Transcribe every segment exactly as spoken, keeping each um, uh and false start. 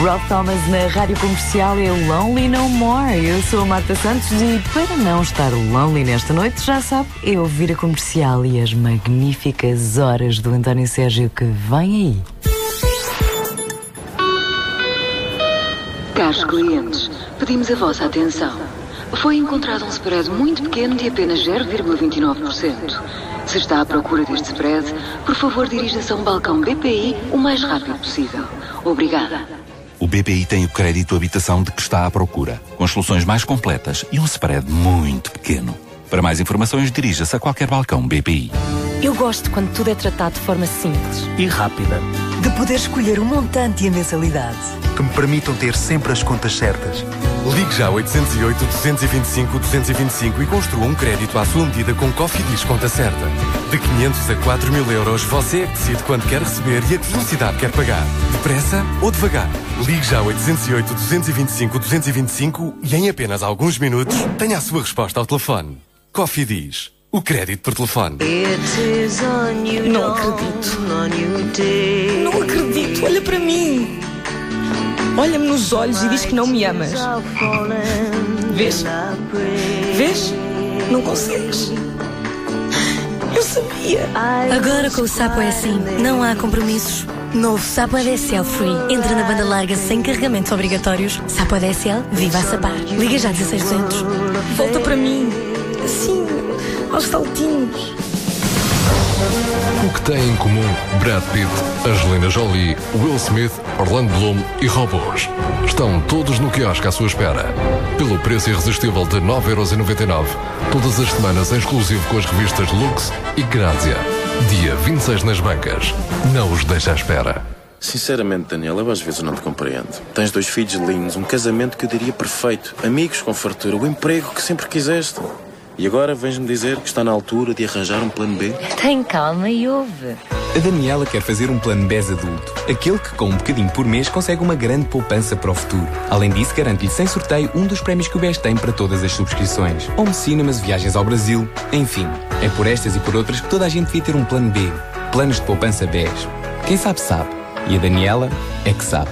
Rob Thomas na Rádio Comercial é Lonely No More. Eu sou a Marta Santos e para não estar lonely nesta noite, já sabe, é ouvir a Comercial e as magníficas horas do António Sérgio que vem aí. Caros clientes, pedimos a vossa atenção. Foi encontrado um spread muito pequeno de apenas zero vírgula vinte e nove por cento. Se está à procura deste spread, por favor dirija-se a um balcão B P I o mais rápido possível. Obrigada. O B P I tem o crédito habitação de que está à procura, com soluções mais completas e um spread muito pequeno. Para mais informações, dirija-se a qualquer balcão B P I. Eu gosto quando tudo é tratado de forma simples e rápida. De poder escolher o montante e a mensalidade. Que me permitam ter sempre as contas certas. Ligue já oito zero oito, dois dois cinco, dois dois cinco e construa um crédito à sua medida com Cofidis Conta Certa. De quinhentos a quatro mil euros, você é que decide quando quer receber e a que velocidade quer pagar. Depressa ou devagar. Ligue já oito zero oito, dois dois cinco, dois dois cinco e em apenas alguns minutos tenha a sua resposta ao telefone. Cofidis. O crédito por telefone. Não acredito. Não acredito. Olha para mim. Olha-me nos olhos e diz que não me amas. Vês? Vês? Não consegues. Eu sabia. Agora com o Sapo é assim. Não há compromissos. Novo Sapo A D S L Free. Entra na banda larga sem carregamentos obrigatórios. Sapo A D S L, viva a sapar. Liga já dezasseis duzentos. Volta para mim. Assim, aos saltinhos. O que têm em comum Brad Pitt, Angelina Jolie, Will Smith, Orlando Bloom e robôs? Estão todos no quiosque à sua espera. Pelo preço irresistível de nove euros e noventa e nove, todas as semanas em exclusivo com as revistas Lux e Grazia. Dia vinte e seis nas bancas. Não os deixa à espera. Sinceramente, Daniel, eu às vezes não te compreendo. Tens dois filhos lindos, um casamento que eu diria perfeito, amigos com fartura, o emprego que sempre quiseste. E agora vens-me dizer que está na altura de arranjar um plano B? Tem calma e ouve. A Daniela quer fazer um plano B E S adulto. Aquele que com um bocadinho por mês consegue uma grande poupança para o futuro. Além disso, garante-lhe sem sorteio um dos prémios que o B E S tem para todas as subscrições. Home cinemas, viagens ao Brasil, enfim. É por estas e por outras que toda a gente devia ter um plano B. Planos de poupança B E S. Quem sabe, sabe. E a Daniela é que sabe.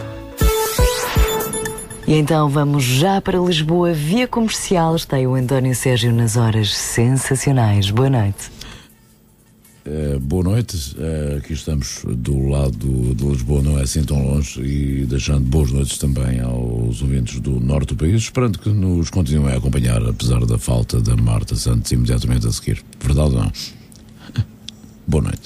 E então vamos já para Lisboa, via Comercial. Está aí o António Sérgio nas horas sensacionais. Boa noite. Uh, boa noite. Uh, aqui estamos do lado de Lisboa, não é assim tão longe, e deixando boas noites também aos ouvintes do norte do país, esperando que nos continuem a acompanhar, apesar da falta da Marta Santos imediatamente a seguir. Verdade ou não? Boa noite.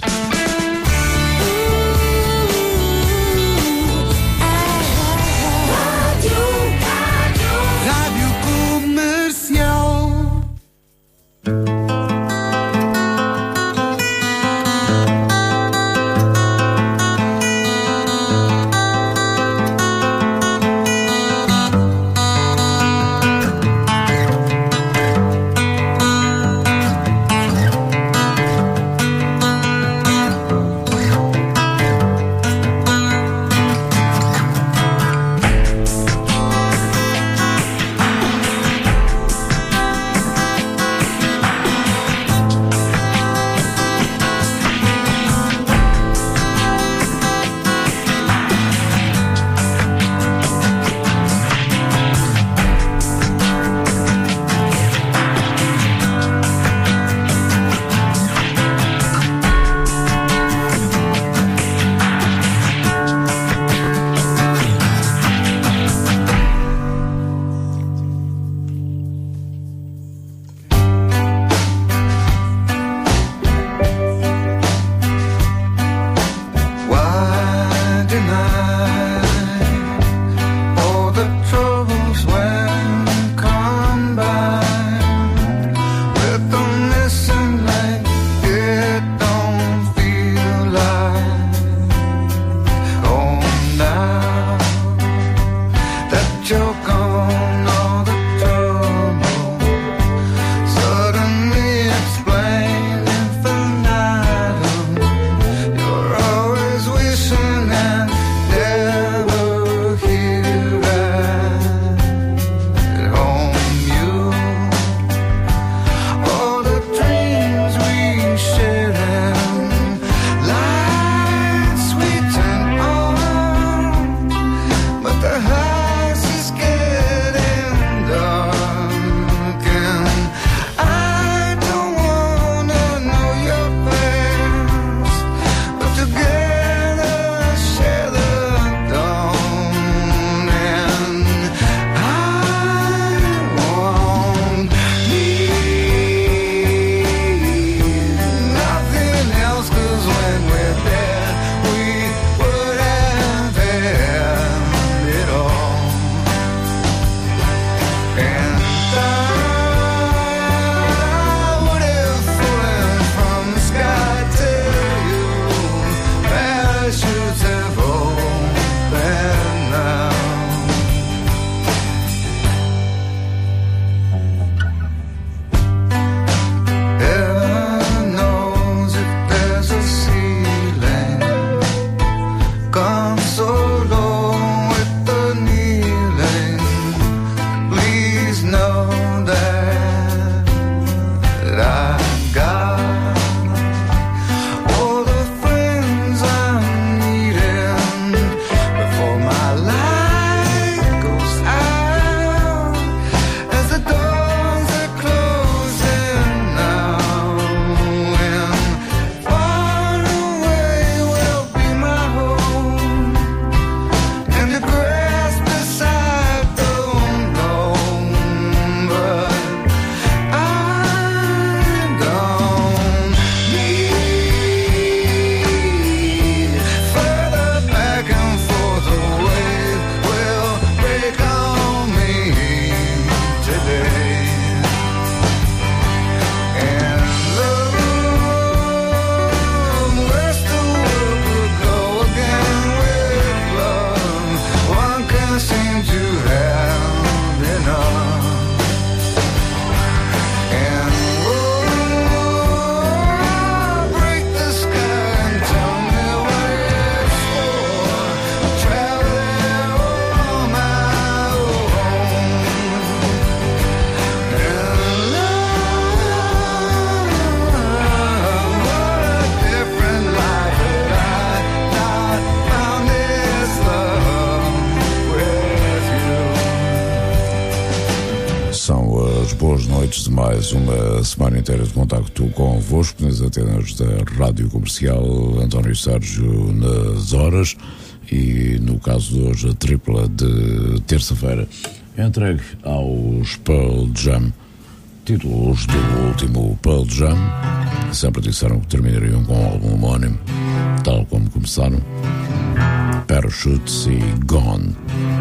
noites de mais uma semana inteira de contacto convosco nas antenas da Rádio Comercial. António Sérgio nas horas e, no caso de hoje, a tripla de terça-feira entregue aos Pearl Jam. Títulos do último Pearl Jam, sempre disseram que terminariam com um álbum homónimo, tal como começaram. Parachutes e Gone.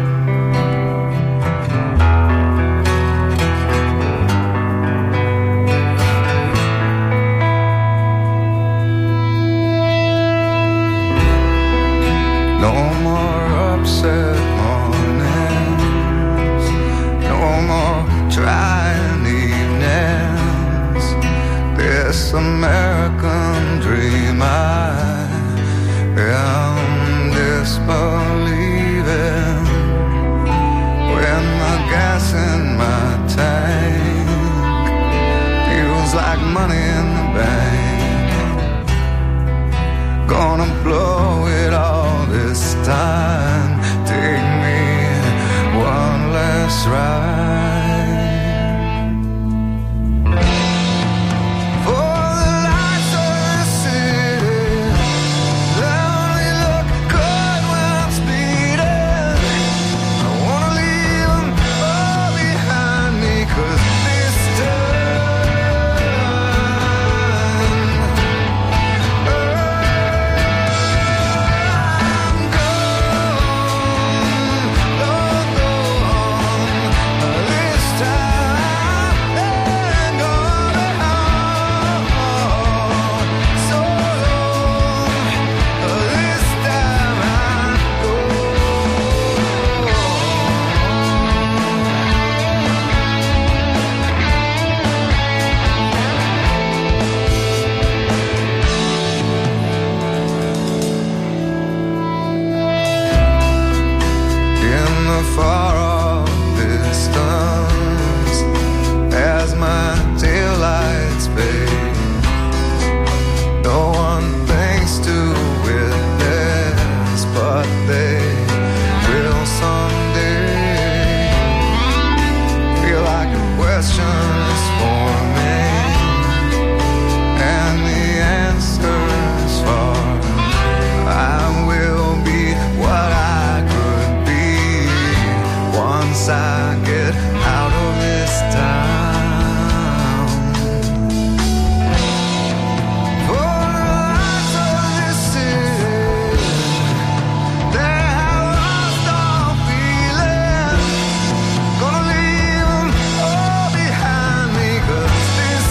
No more upset mornings, no more trying evenings. This American dream I am disbelieving. When the gas in my tank feels like money in the bank, gonna blow it all this time. Take me one last ride. For the lights of the city, they only look good when I'm speeding. I wanna leave them all behind me, 'cause this far off distance as my taillights fade. No one thinks to witness, but they will someday. Feel like a question is for me, and the answer's far. I will be what I could be once I get out of this town. For the lights of this city, they have lost all feeling. Gonna leave them all behind me, 'cause this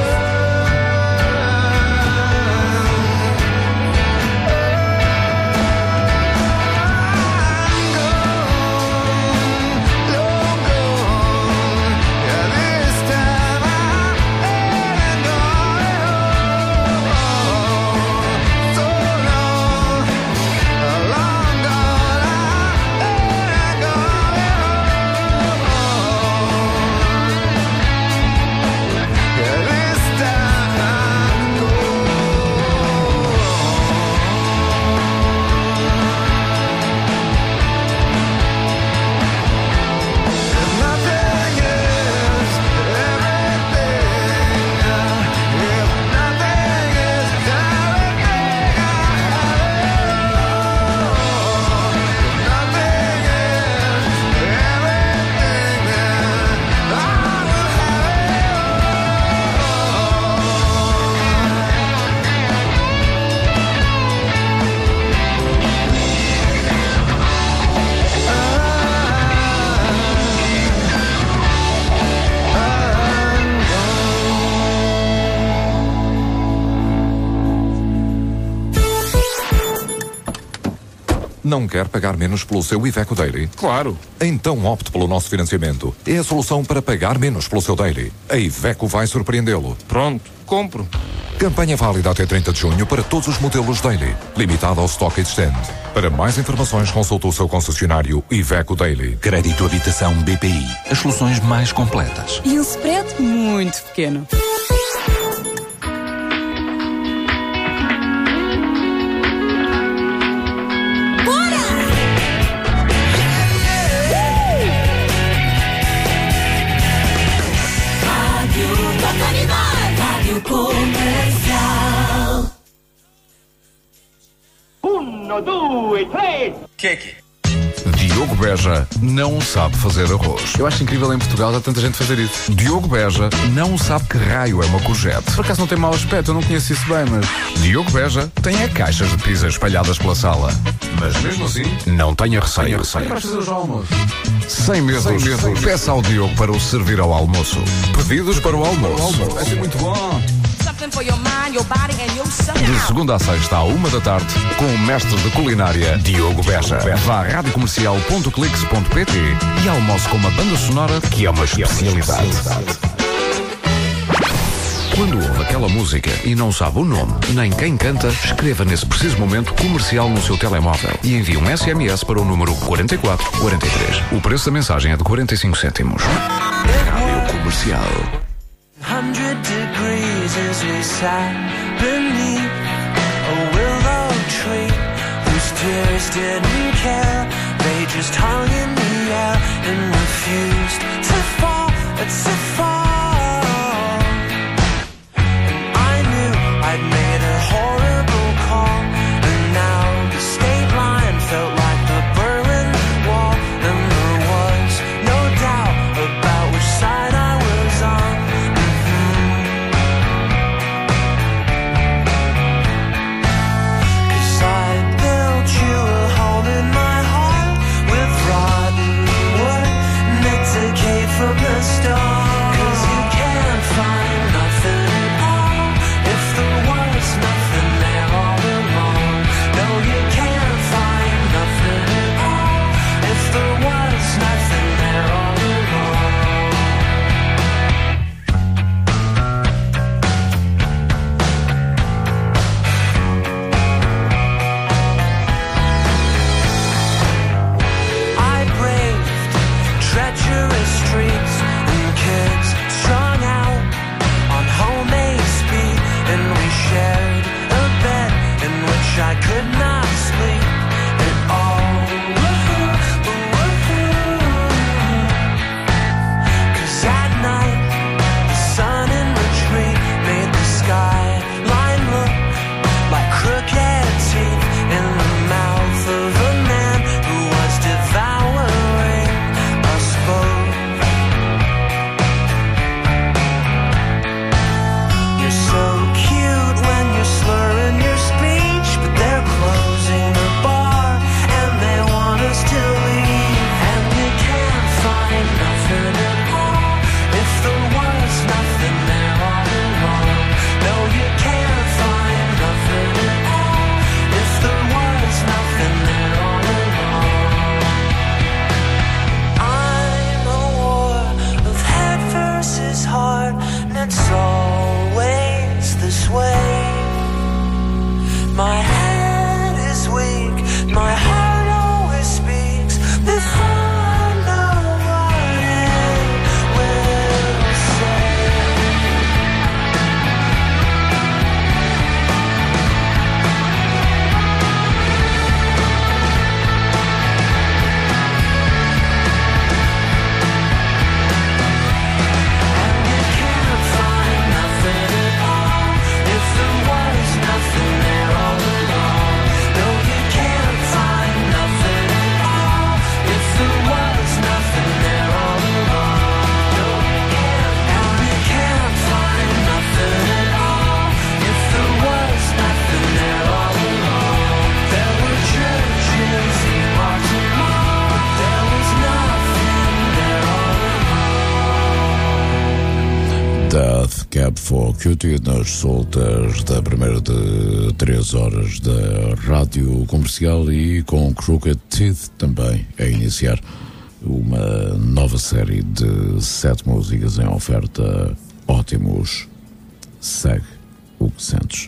Não quer pagar menos pelo seu Iveco Daily? Claro. Então opte pelo nosso financiamento. É a solução para pagar menos pelo seu Daily. A Iveco vai surpreendê-lo. Pronto, compro. Campanha válida até trinta de junho para todos os modelos Daily. Limitada ao estoque existente. Para mais informações, consulte o seu concessionário Iveco Daily. Crédito Habitação B P I. As soluções mais completas. E um spread muito pequeno. Rádio uno, due, três. Que é que? Diogo Beja não sabe fazer arroz. Eu acho incrível em Portugal já tanta gente fazer isso. Diogo Beja não sabe que raio é uma courgette. Por acaso não tem mau aspecto, eu não conheço isso bem, mas... Diogo Beja tem é caixas de pizza espalhadas pela sala. Mas mesmo assim, não tem a receio. Vais fazer os almoços. Sem medos, Sem medos, peça ao Diogo para o servir ao almoço. Pedidos para o almoço. Vai ser muito bom. De segunda a sexta à uma da tarde, com o mestre de culinária Diogo Beja. Vá a rádio comercial ponto clix ponto pt e almoce com uma banda sonora que é uma especialidade. Quando ouve aquela música e não sabe o nome, nem quem canta, escreva nesse preciso momento comercial no seu telemóvel e envie um S M S para o número quarenta e quatro quarenta e três. O preço da mensagem é de quarenta e cinco cêntimos. Rádio Comercial. Hundred degrees as we sat beneath a willow tree whose tears didn't care. They just hung in the air and refused to fall, to fall. And I knew I'd made a horrible call, and now the state line felt like the Berlin Wall, and there was no doubt about which side I was on. From the start, 'cause you can't find nothing at all if there was nothing there all along. No, you can't find nothing at all if there was nothing there all along. I braved treacherous streets and kids strung out on homemade speed, and we shared a bed in which I could not sleep at all. 'Cause at night the sun in retreat made the skyline look like crooked teeth in the mouth of a man who was devouring us both. You're so cute when you're slurring your speech, but they're closing the bar and they want us to leave. And you can't find nothing at all if there was nothing there all along. No, you can't find nothing at all if there was nothing there all along. I'm a war of head versus heart, and it's always this way. My head is weak, my heart always speaks before I know what it will say. And you can't find nothing at all if there was nothing there all along. No, you can't find nothing at all if there was nothing there all along. No, you can't. And you can't find nothing at all if there was nothing there all along. There were churches in Baltimore, but there was nothing there all along. Death Cab for Cutie nas soltas da primeira de três horas da Rádio Comercial e com Crooked Teeth também a iniciar uma nova série de sete músicas em oferta. Ótimos. Segue o que sentes.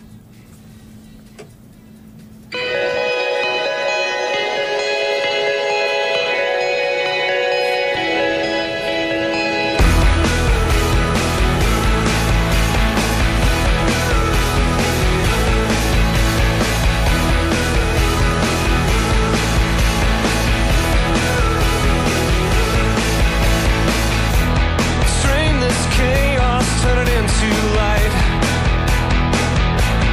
String this chaos, turn it into light.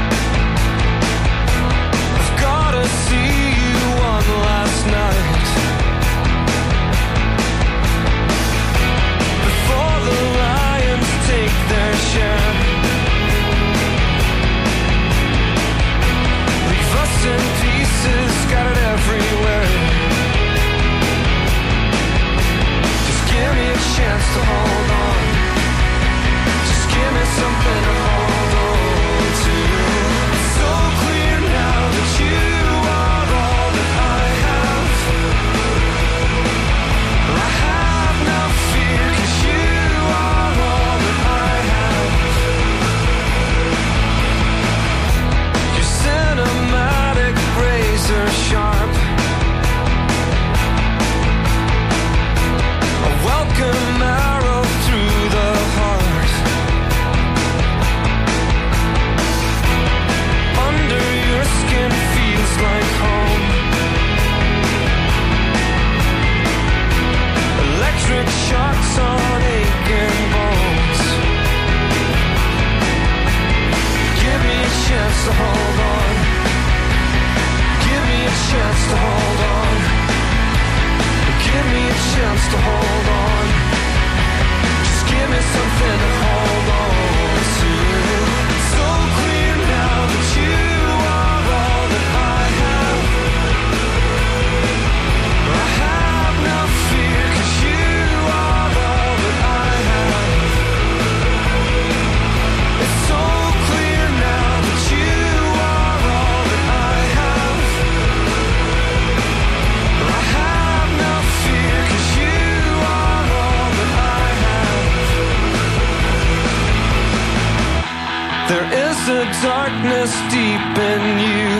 darkness deep in you.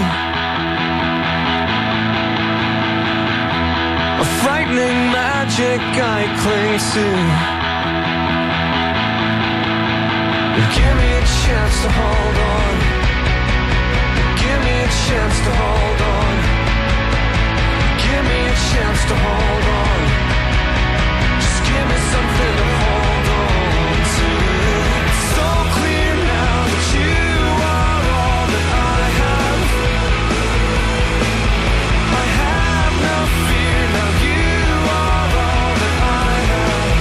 A frightening magic I cling to. Give me a chance to hold on. Give me a chance to hold on. Give me a chance to hold on. Just give me something to hold on to. It's so clear now that you are all that I have. I have no fear now. You are all that I have.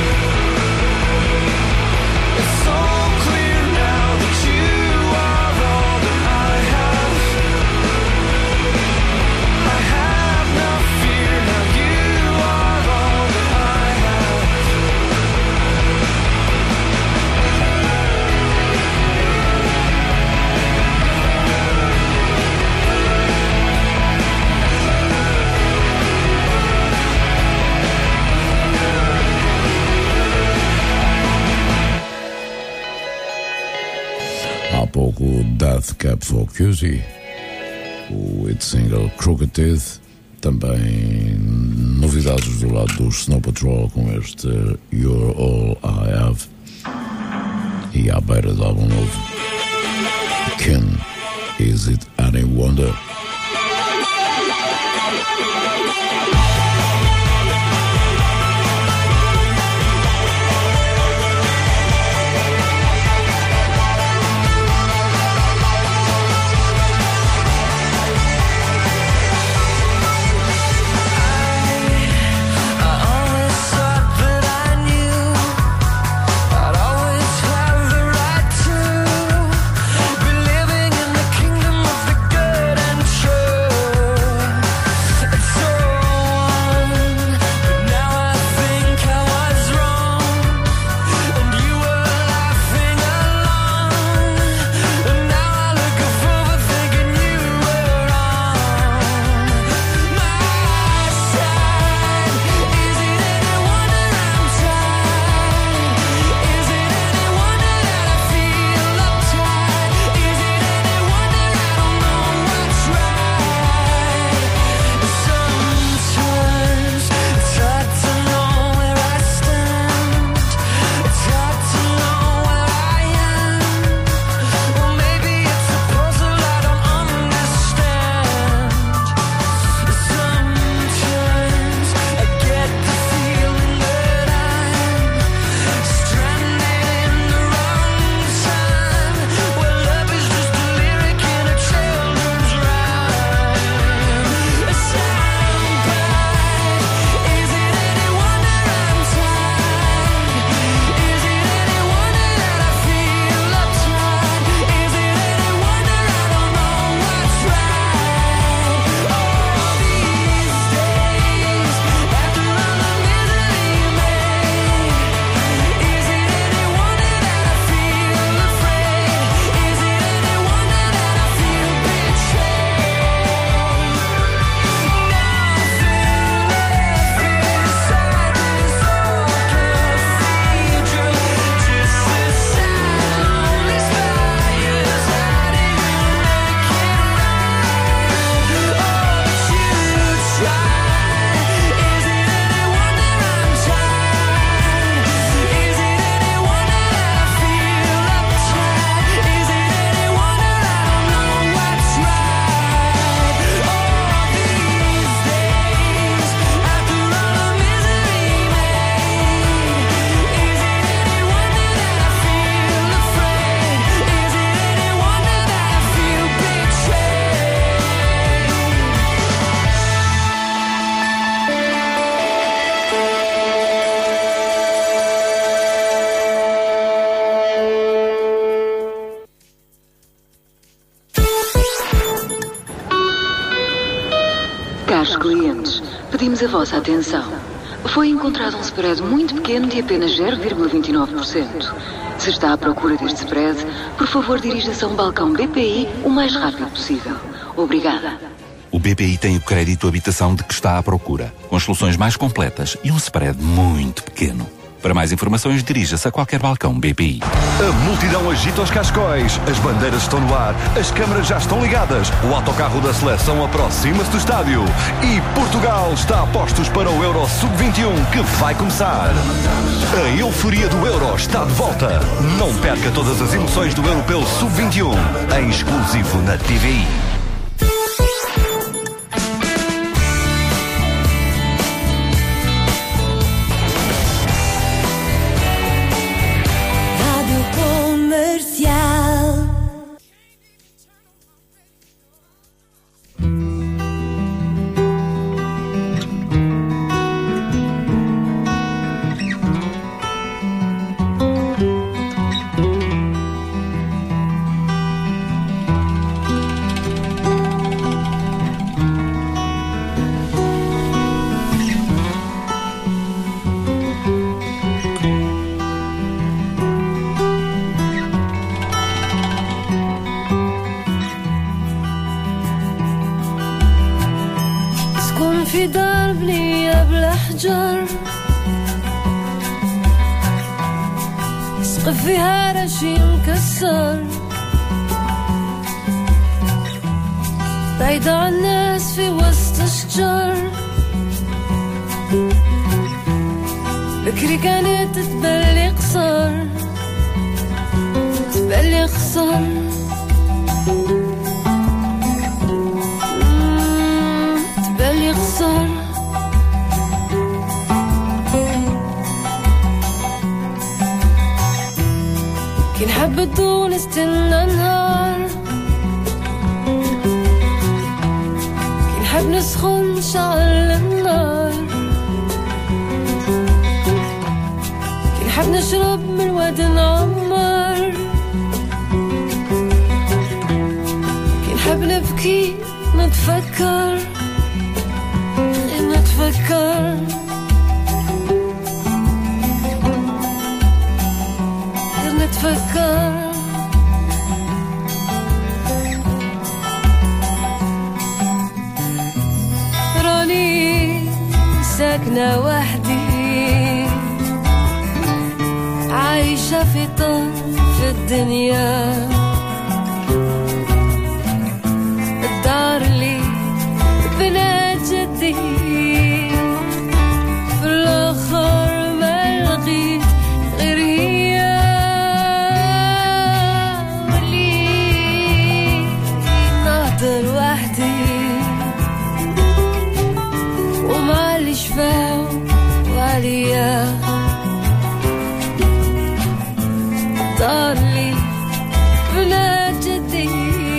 It's so clear now that you are all that I have. I have no fear now. You are all that I have. Há pouco o Death Cab for Cutie, o hit single Crooked Teeth, também novidades do lado do Snow Patrol com este You're All I Have, e à beira do álbum novo Ken, Is It Any Wonder? Caros clientes, pedimos a vossa atenção. Foi encontrado um spread muito pequeno de apenas zero vírgula vinte e nove por cento. Se está à procura deste spread, por favor dirija-se a um balcão B P I o mais rápido possível. Obrigada. O B P I tem o crédito habitação de que está à procura, com as soluções mais completas e um spread muito pequeno. Para mais informações, dirija-se a qualquer balcão B P I. A multidão agita os cascóis, as bandeiras estão no ar, as câmaras já estão ligadas, o autocarro da seleção aproxima-se do estádio e Portugal está a postos para o Euro sub vinte e um que vai começar. A euforia do Euro está de volta. Não perca todas as emoções do Europeu sub vinte e um, em exclusivo na T V I. في دار بنية بالأحجار سقف فيها رشي مكسر بعيدة عن الناس في وسط الشجر بكري كانت تبلي قصر تبلي قصر تبلي قصر كي نحب الضو نستنى النهار كي نحب نسخن نشعل النار كي نحب نشرب من واد نعمر كي نحب نبكي نتفكر نتفكر نتفكر راني ساكنة وحدي عايشة في طرف الدنيا الدار اللي بنات جدي في الآخر ما لقيت غير هي واللي نهضر وحدي ومع اللي شفاو وعليا الدار اللي بنات جدي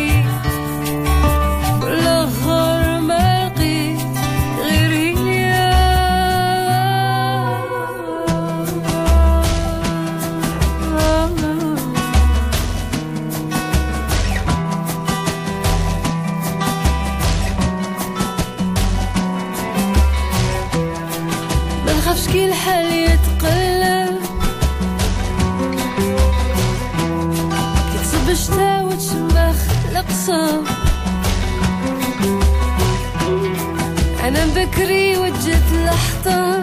كي الحال يتقلب كتصب الشتا وتشمخ القصب انا بكري وجت الحطب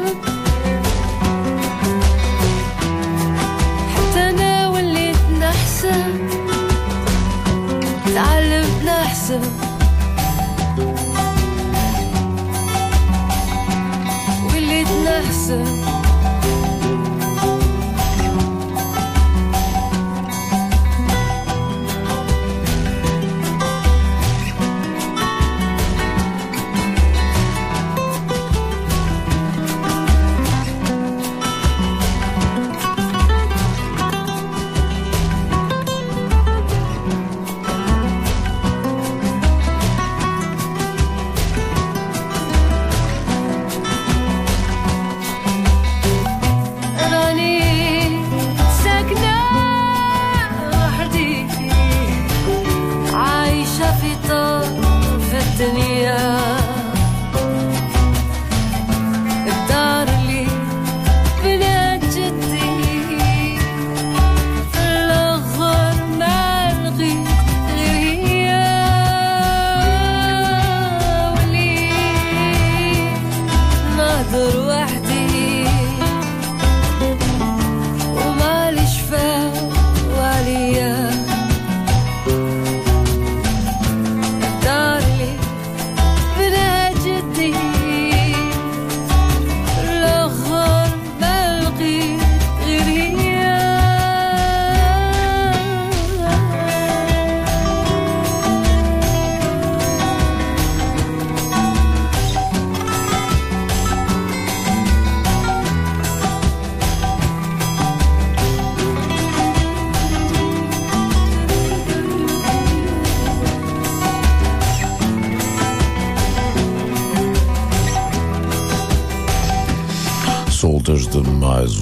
حتى انا وليت نحسب تعلمت نحسب وليت نحسب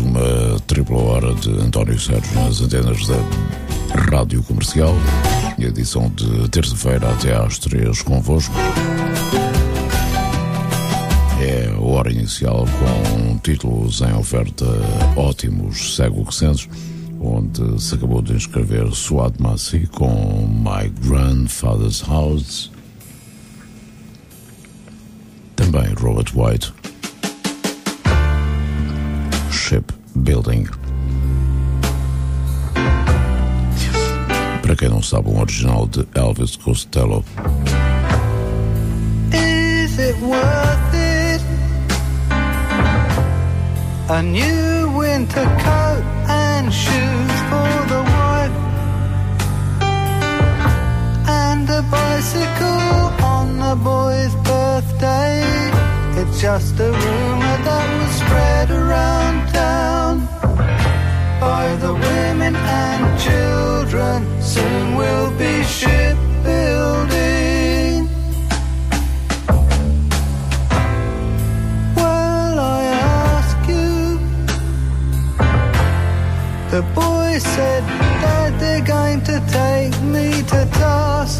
uma tripla hora de António Sérgio nas antenas da Rádio Comercial. Edição de terça-feira até às três convosco. É a hora inicial com títulos em oferta ótimos, segue o que sentes, onde se acabou de inscrever Suad Massi com My Grandfather's House. Também Robert White, Shipbuilding. Para quem não sabe, um original de Elvis Costello. Is it worth it? A new winter coat and shoes for the wife, and a bicycle on the boy's birthday. It's just a rumor that was spread around town by the women and children. Soon we'll be shipbuilding. Well, I ask you, the boy said that they're going to take me to task,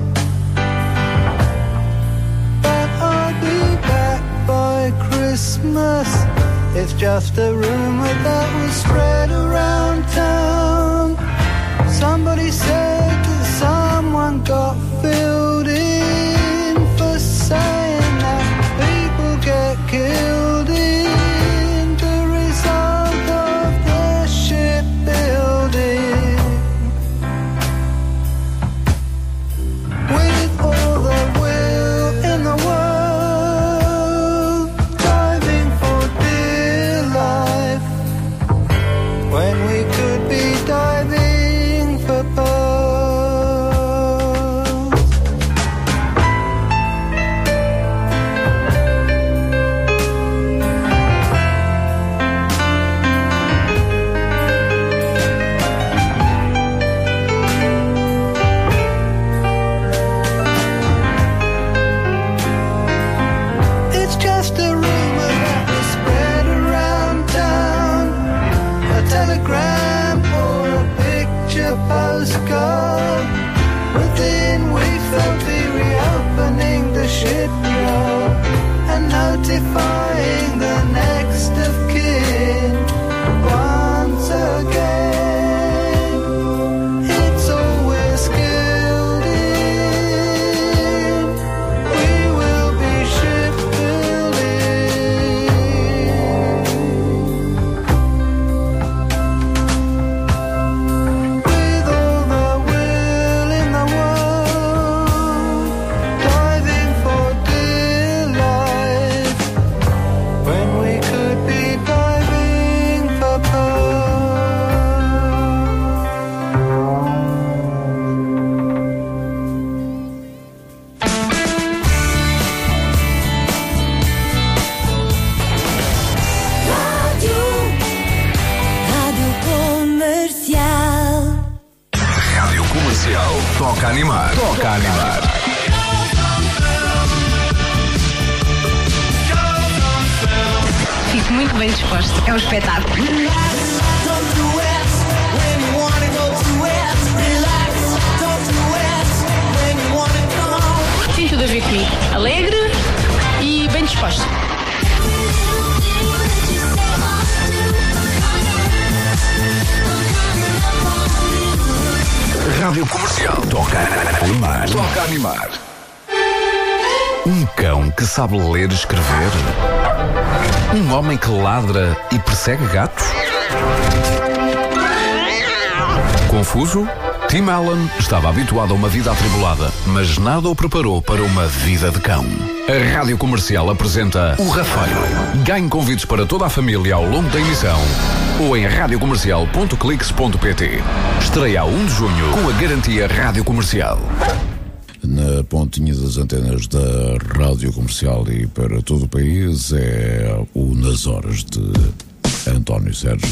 but I'll be back by Christmas. It's just a rumor that was spread around town. Somebody said that someone got filled in for saying that people get killed in the result of the shipbuilding. With all the will in the world, diving for dear life, when we could be diving for pearls. It's just a rumor that was spread around town, a telegram or a picture postcard. Within weeks they'll be reopening the shipyard and notifying the next of kin once again. It's all we're skilled in. We will be shipbuilding. With all the will in the world, diving for dear life, when we could be diving for pearls. Rádio Comercial. Rádio Comercial. Toca a animar. Toca a animar. Fico muito bem disposto. É um espetáculo. Tem tudo a ver comigo. Alegre e bem disposto. Rádio Comercial. Toca a animar. Toca a animar. Um cão que sabe ler e escrever. Um homem que ladra e persegue gatos. Confuso? Tim Allen estava habituado a uma vida atribulada, mas nada o preparou para uma vida de cão. A Rádio Comercial apresenta O Rafeiro. Ganhe convites para toda a família ao longo da emissão ou em radiocomercial ponto clix ponto pt. Estreia a um de junho com a garantia Rádio Comercial. Na pontinha das antenas da Rádio Comercial e para todo o país é o Nas Horas de António Sérgio.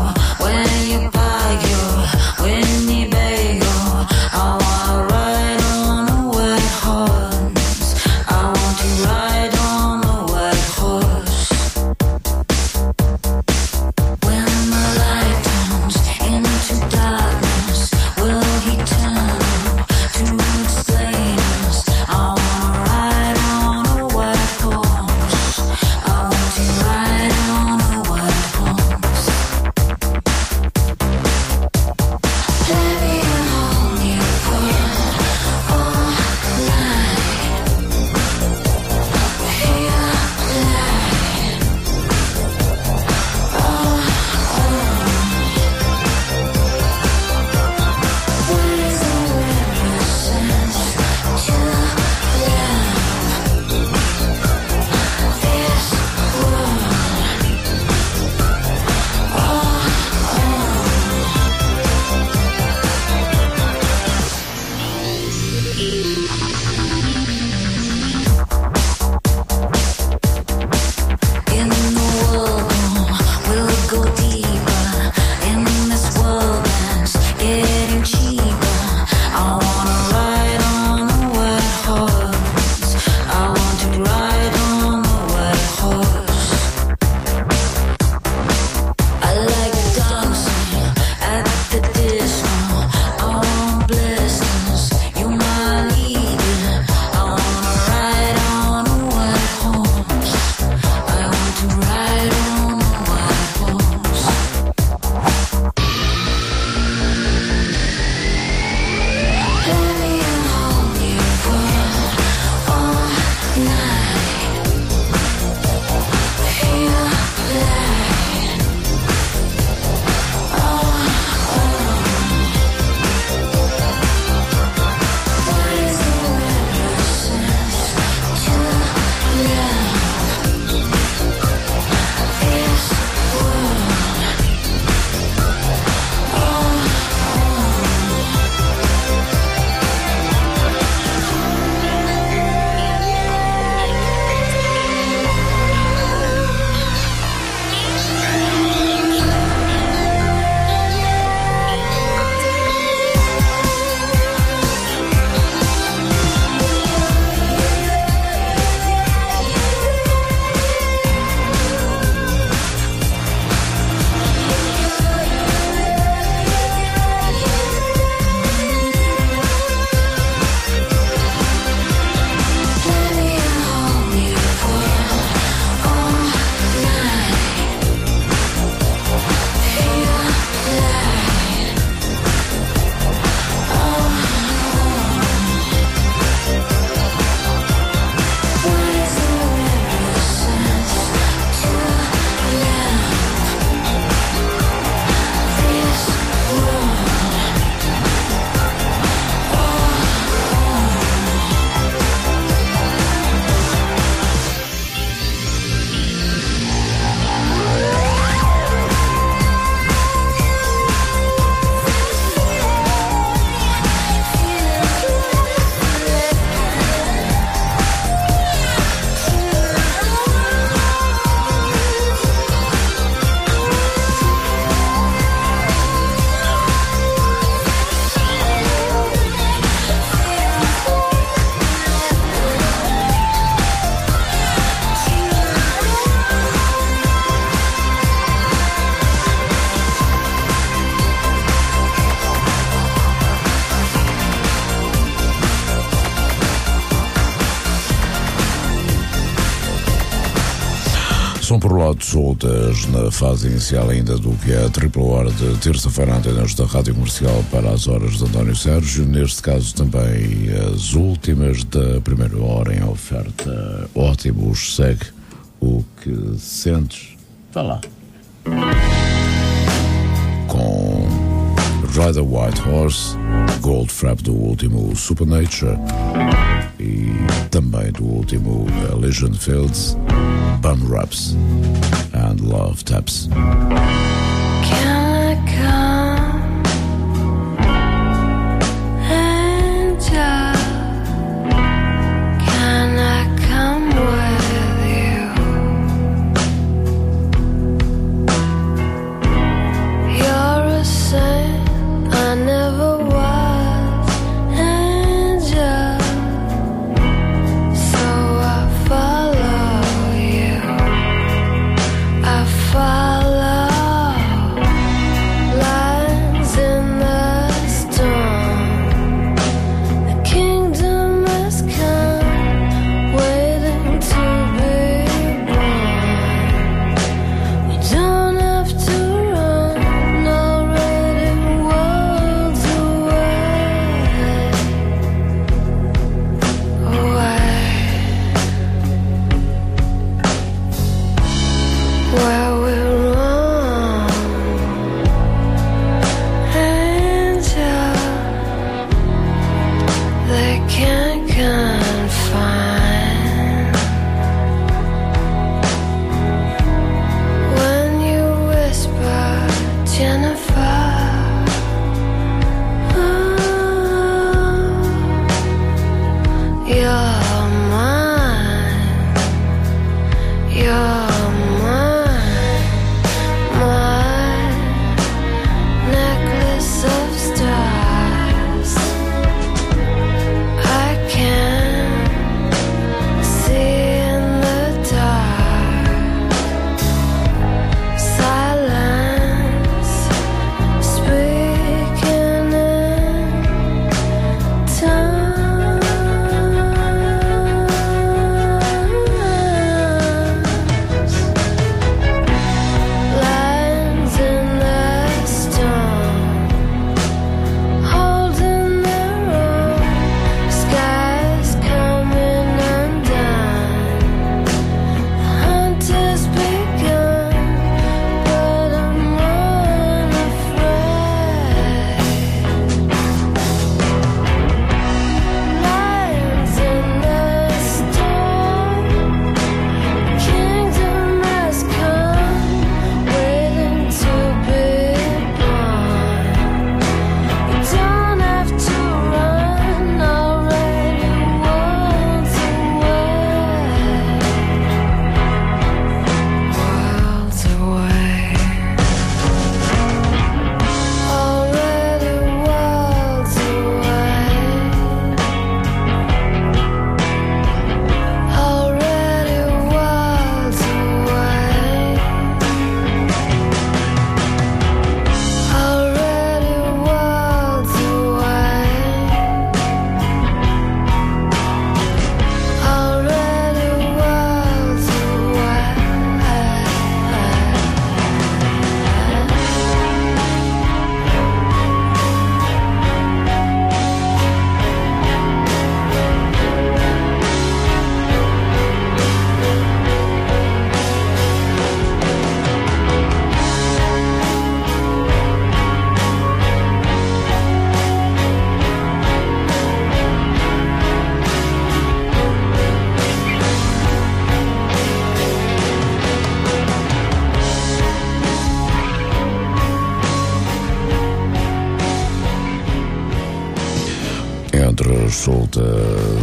When you buy your Winnie Bagel, oh, I ride on São por lá de soltas na fase inicial ainda do que é a tripla hora de terça-feira antenas da Rádio Comercial para as horas de António Sérgio. Neste caso também as últimas da primeira hora em oferta Ótimos. Segue o que sentes. Vá lá. Com Ride a White Horse, Goldfrapp do último Supernature e também do último Legion Fields, Bum Raps and Love Taps. Can I come and just, can I come with you? You're a saint, I never was, and just, so I follow you. I follow.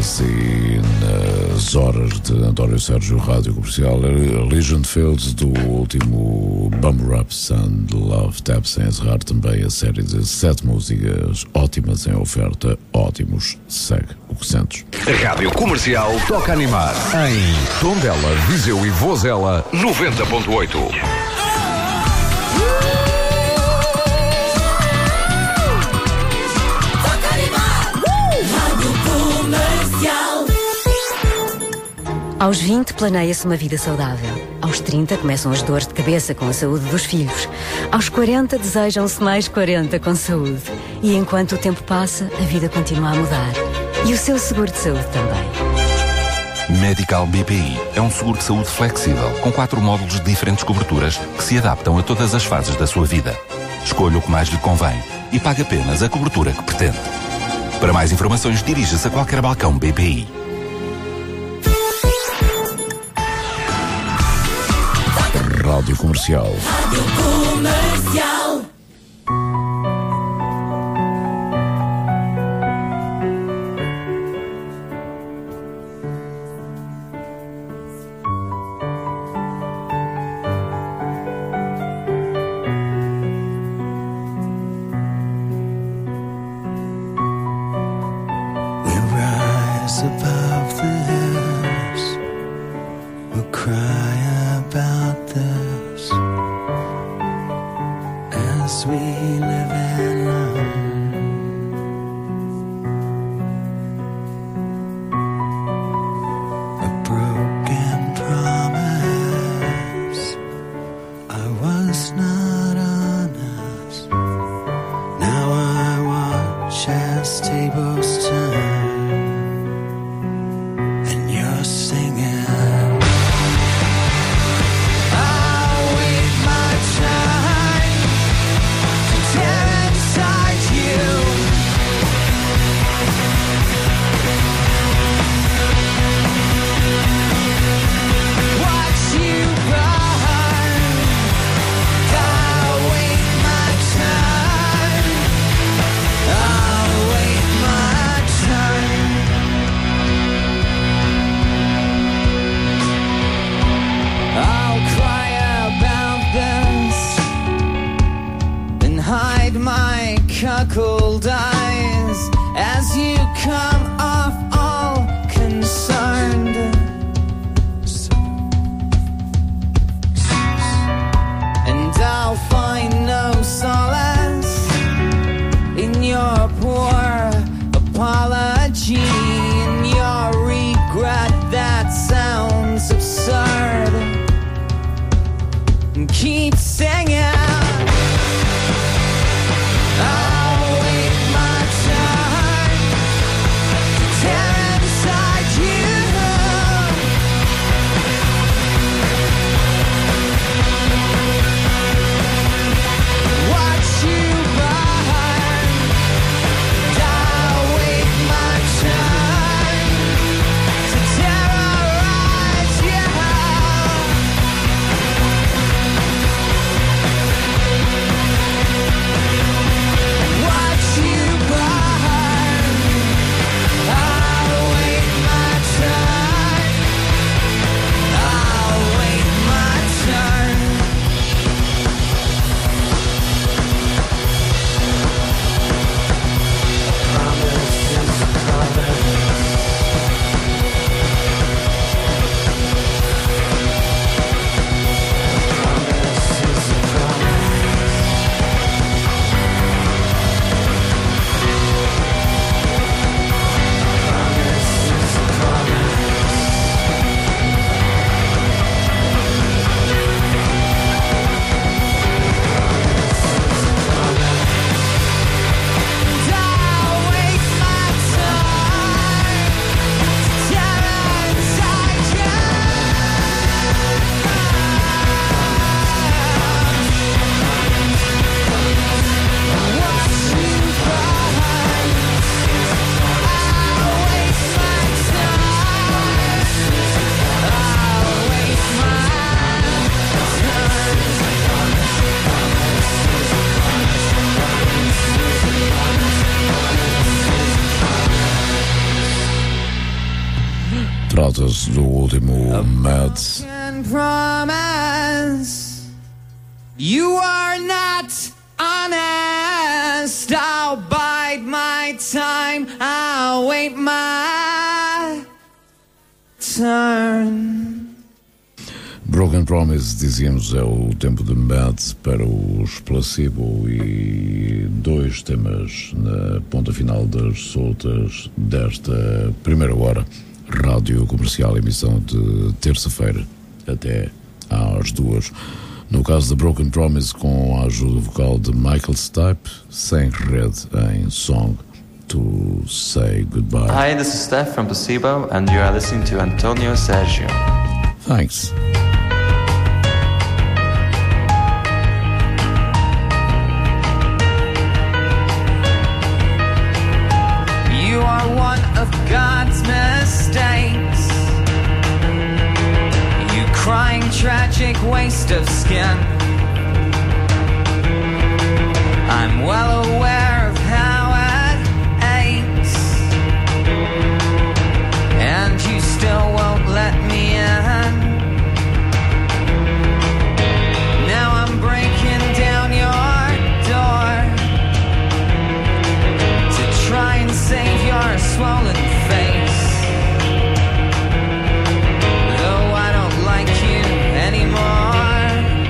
Angeles e nas horas de António Sérgio Rádio Comercial, Legion Fields do último Bum Raps and Love Taps, a encerrar também a série de sete músicas ótimas em oferta, ótimos, segue o que sentes. Rádio Comercial toca animar em Tondela, Viseu e Vozela noventa ponto oito. Aos vinte planeia-se uma vida saudável. Aos trinta começam as dores de cabeça com a saúde dos filhos. Aos quarenta desejam-se mais quarenta com saúde. E enquanto o tempo passa, a vida continua a mudar. E o seu seguro de saúde também. Medical B P I é um seguro de saúde flexível, com quatro módulos de diferentes coberturas que se adaptam a todas as fases da sua vida. Escolha o que mais lhe convém e pague apenas a cobertura que pretende. Para mais informações, dirija-se a qualquer balcão B P I. Rádio Comercial. Rádio Comercial. We rise above the hills. We'll cry about this as we live and learn. A broken promise. I was not honest. Now I watch as tables turn, and you're singing. Cuckold eyes as you come off all concerned, and I'll find no solace in your poor apology, in your regret that sounds absurd, and keep singing. I'll wait my time. Trata-se do último Mad. And promise you are not honest. I'll bide my time. I'll wait my turn. Broken Promise, dizíamos, é o tempo de Mad para os Placebo, e dois temas na ponta final das soltas desta primeira hora. Rádio Comercial, emissão de terça-feira até às duas. No caso da Broken Promise, com a ajuda vocal de Michael Stipe, sem rede em Song to Say Goodbye. Hi, this is Steph from Placebo, and you are listening to Antonio Sergio. Thanks. You are one of God's mistakes. You crying tragic waste of skin. I'm well aware of how it aches, and you still won't let me in. Now I'm breaking down your door to try and save your swollen face. Though I don't like you anymore,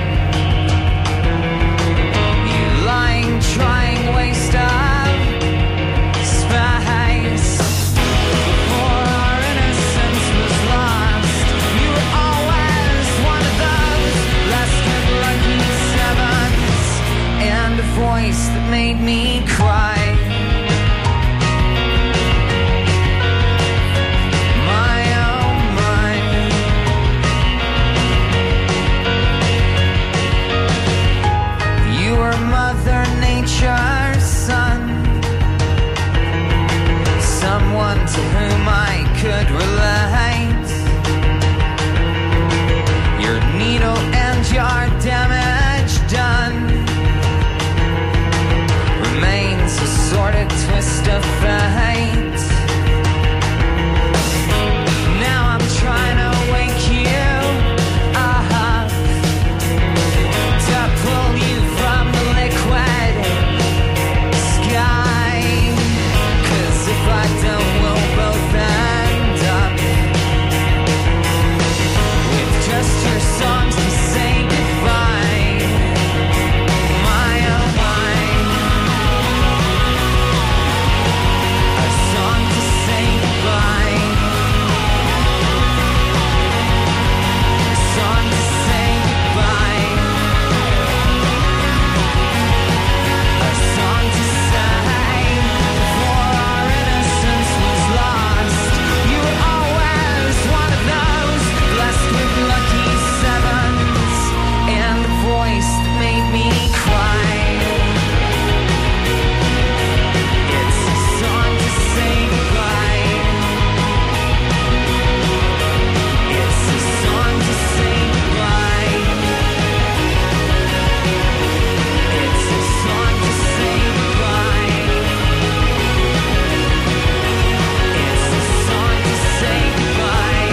you lying, trying waste of space. Before our innocence was lost, you were always one of those less good lucky sevens, and a voice that made me cry. Mother Nature's son, someone to whom I could relate. Your needle and your damage done remains a sordid twist of fate. Now I'm trying to wake you up, to pull you from the liquid sky. 'Cause if I don't, we'll both end up with just your songs to say goodbye. My oh my, a song to say goodbye, a song to say goodbye, a song to say. Before our innocence was lost, you were always one of those blessed with lucky sevens, and the voice that made me cry. It's a song to say goodbye. It's a song to say goodbye. It's a song to say goodbye. It's a song to say goodbye.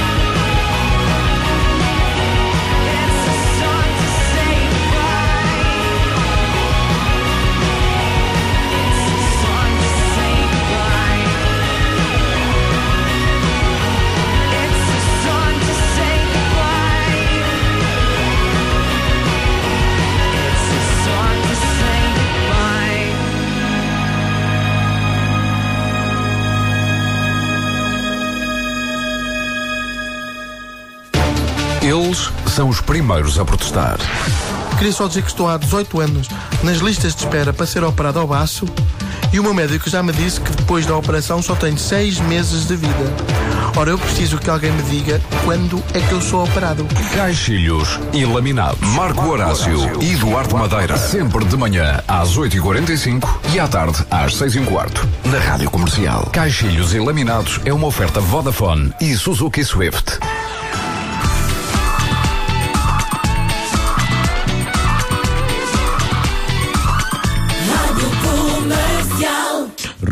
It's a song to say goodbye. It's a song to say goodbye. It's a song to say goodbye. It's a song to say goodbye. Eles são os primeiros a protestar. Queria só dizer que estou há dezoito anos nas listas de espera para ser operado ao baço, e o meu médico já me disse que depois da operação só tenho seis meses de vida. Ora, eu preciso que alguém me diga quando é que eu sou operado. Caixilhos e laminados. Marco Horácio e Eduardo Madeira. Sempre de manhã às oito e quarenta e cinco e à tarde às seis e um quarto. Na Rádio Comercial. Caixilhos e laminados é uma oferta Vodafone e Suzuki Swift.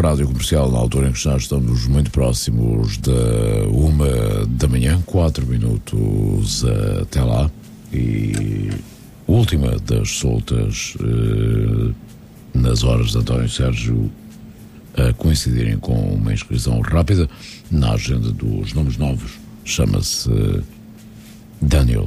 Rádio Comercial, na altura em que já estamos muito próximos da uma da manhã, quatro minutos até lá. E última das soltas eh, nas horas de António Sérgio, a coincidirem com uma inscrição rápida na agenda dos nomes novos. Chama-se Daniel.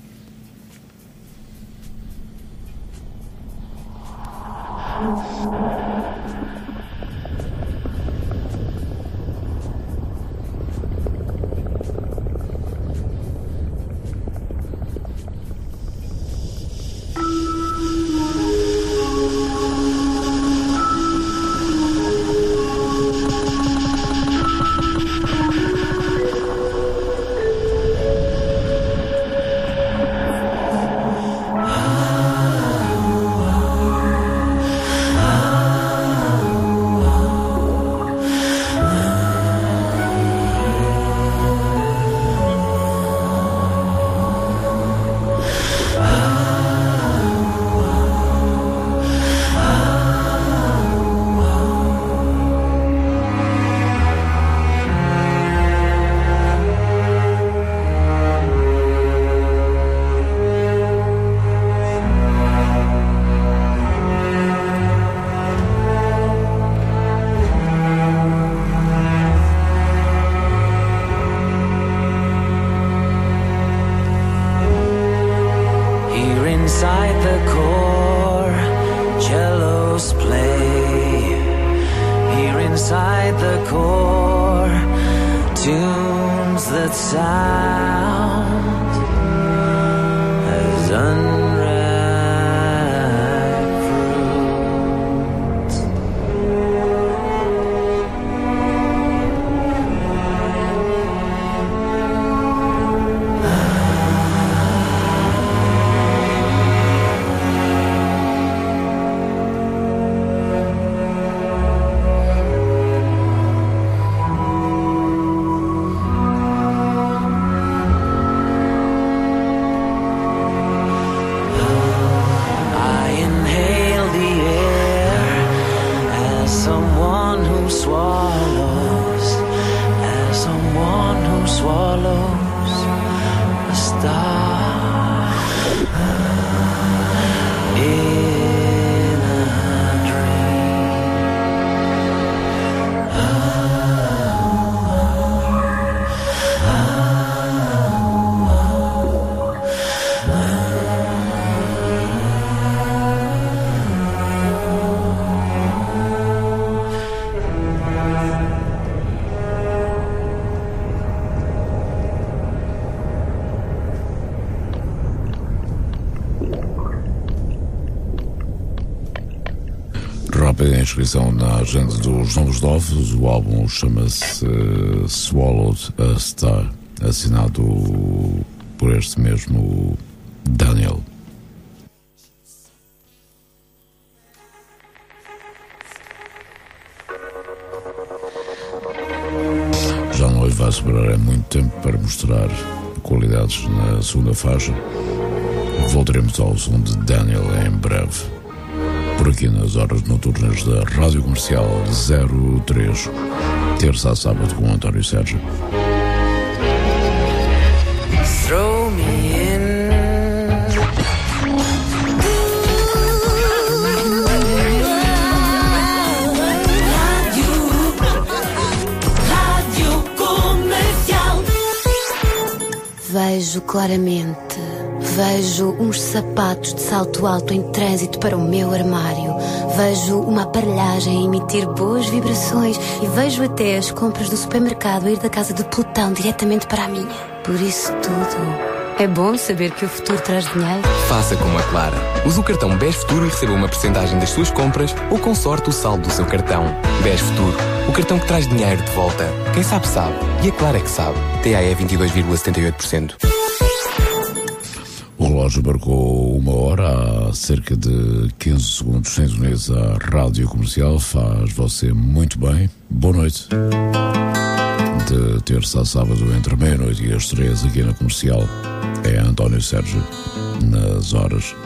inside the core, cellos play. Here inside the core, tunes that sound as unripe fruits. Someone who swallows, as someone who swallows a star in a dream. Rápida inscrição na agenda dos novos novos. O álbum chama-se uh, Swallowed a Star, assinado por este mesmo Daniel. Já não lhe vai sobrar é muito tempo para mostrar qualidades na segunda faixa. Voltaremos ao som de Daniel em breve, por aqui nas horas noturnas da Rádio Comercial zero três, terça a sábado com António Sérgio. Throw me in. Rádio Comercial. Vejo claramente. Vejo uns sapatos de salto alto em trânsito para o meu armário. Vejo uma aparelhagem a emitir boas vibrações. E vejo até as compras do supermercado a ir da casa de Plutão diretamente para a minha. Por isso tudo, é bom saber que o futuro traz dinheiro. Faça como a Clara. Use o cartão B E S Futuro e receba uma porcentagem das suas compras ou com sorte o saldo do seu cartão. B E S Futuro, o cartão que traz dinheiro de volta. Quem sabe sabe. E a Clara é que sabe. T A E vinte e dois vírgula setenta e oito por cento. O relógio marcou uma hora, há cerca de quinze segundos. Sintoniza a Rádio Comercial, faz você muito bem. Boa noite. De terça a sábado, entre meia-noite e as três, aqui na Comercial, é António Sérgio, nas horas.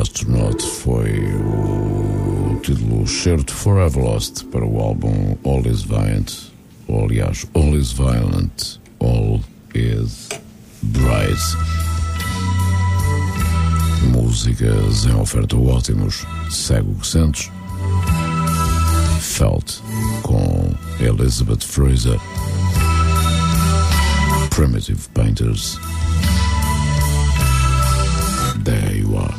Astronaut foi o título certo Forever Lost para o álbum All Is Violent, ou aliás, All Is Violent, All Is Bright. Músicas em oferta ótimos. Segue o que sentes. Felt com Elizabeth Fraser. Primitive Painters. There you are.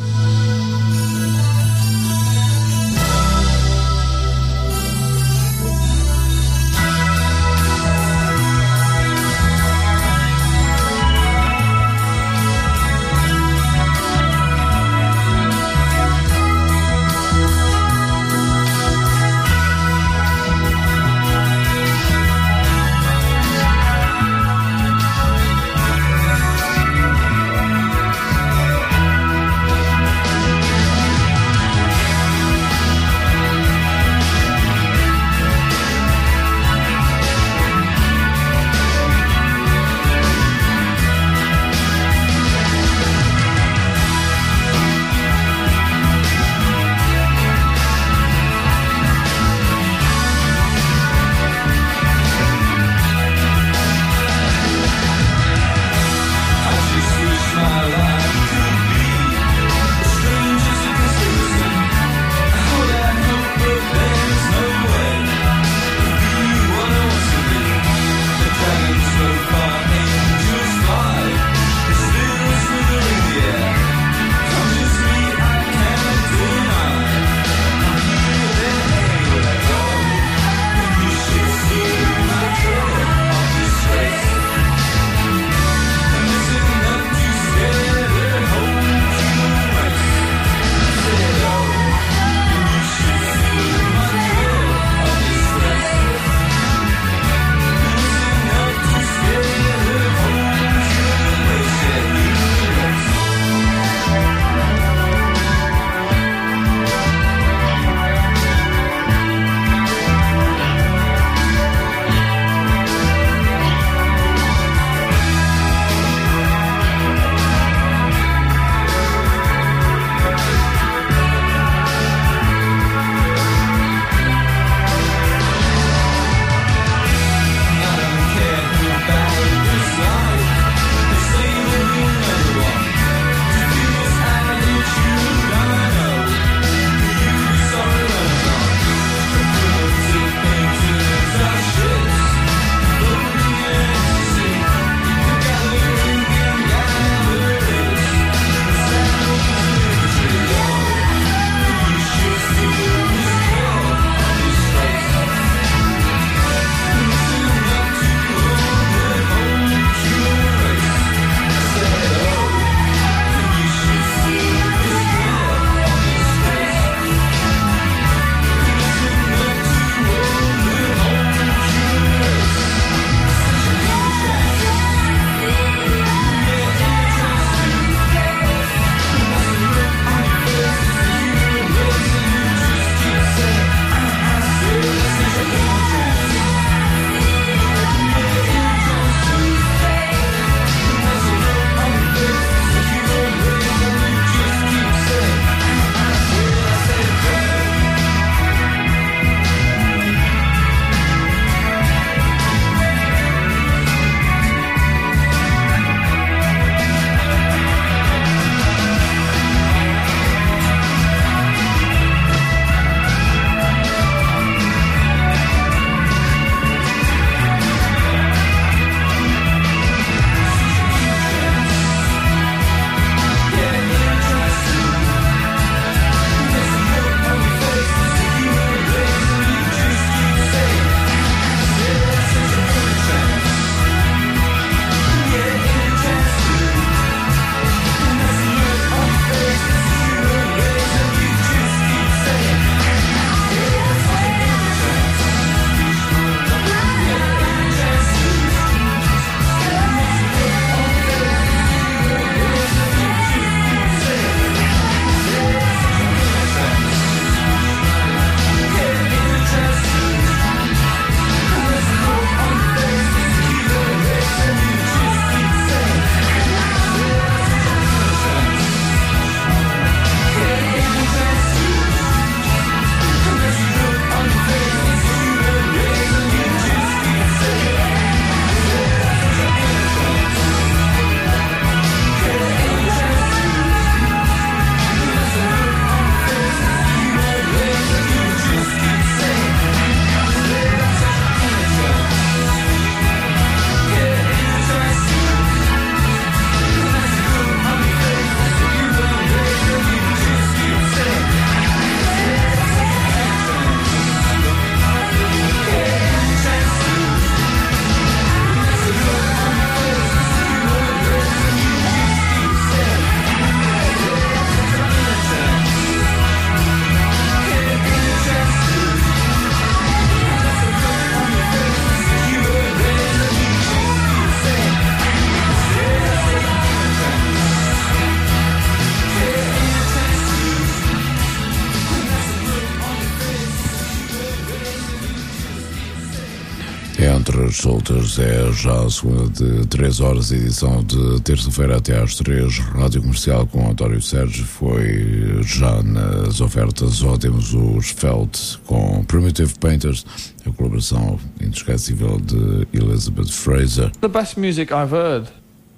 Horas Soltas é já a segunda de três horas, edição de terça-feira até às três. Rádio Comercial com António Sérgio. Foi já nas ofertas. Ó, temos os Felt com Primitive Painters, a colaboração inesquecível de Elizabeth Fraser. The best music I've heard.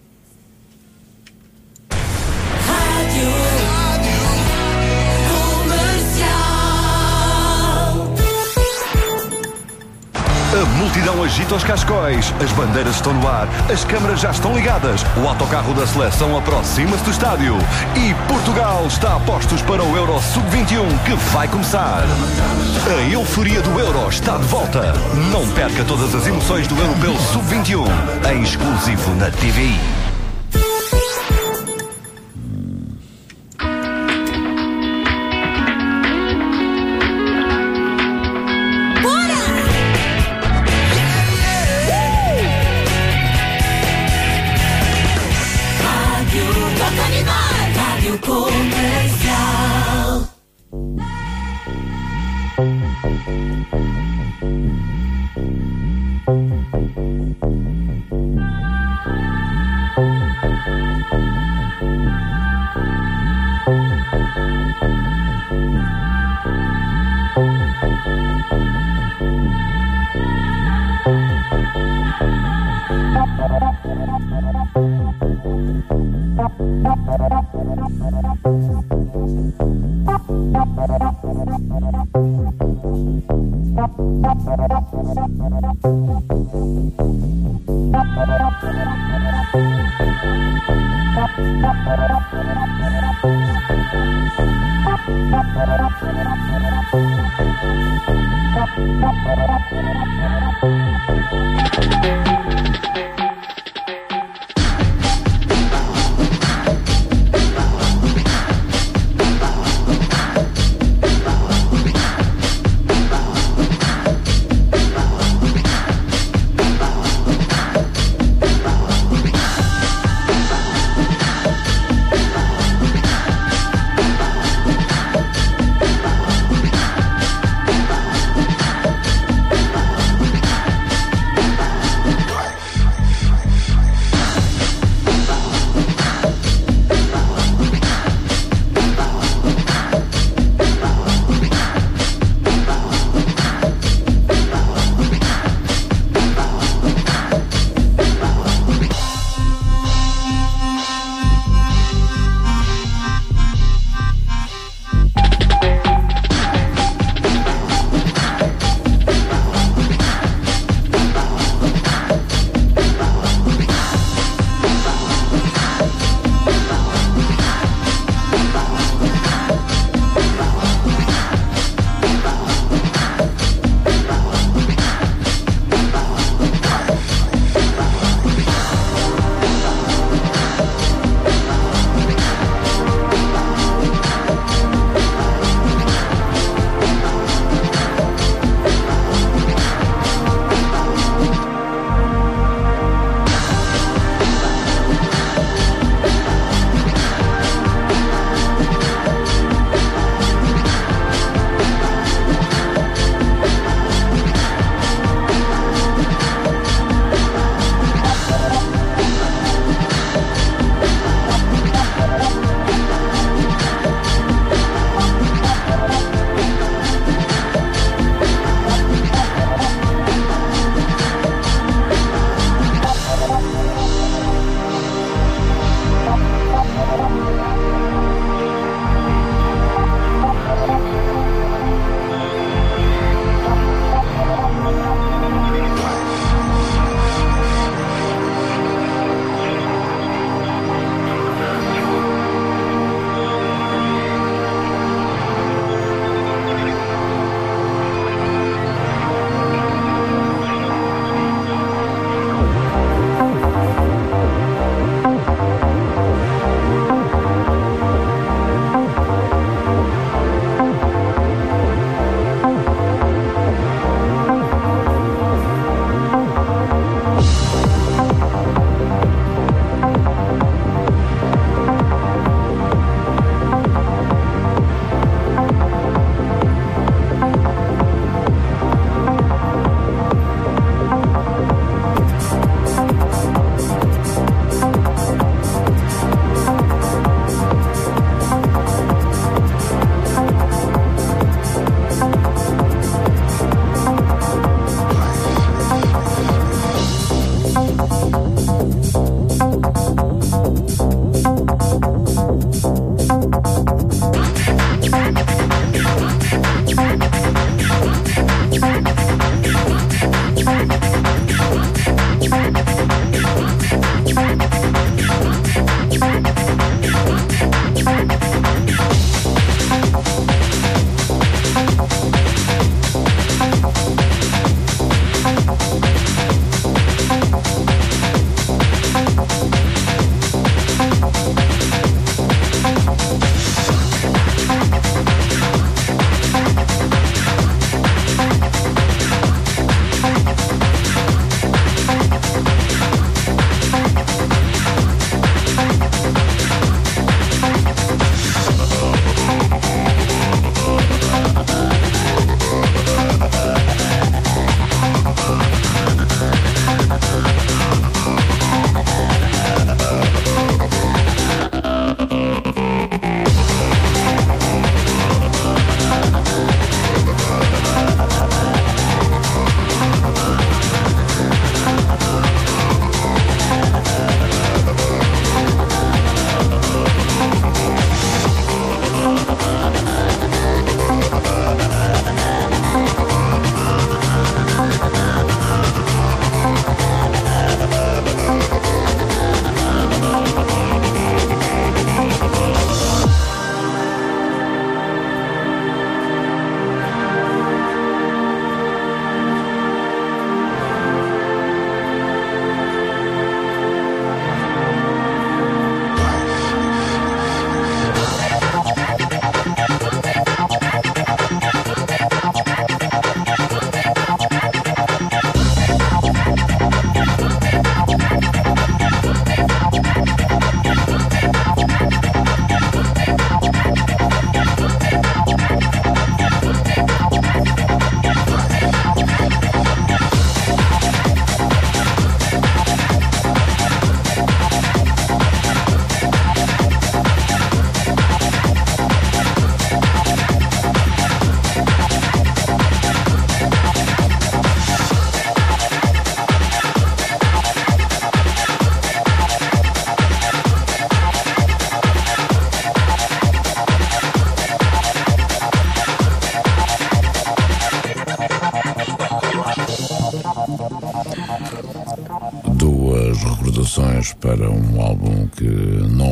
A multidão agita os cascóis, as bandeiras estão no ar, as câmaras já estão ligadas, o autocarro da seleção aproxima-se do estádio e Portugal está a postos para o Euro sub vinte e um que vai começar. A euforia do Euro está de volta. Não perca todas as emoções do Europeu sub vinte e um, em exclusivo na T V I.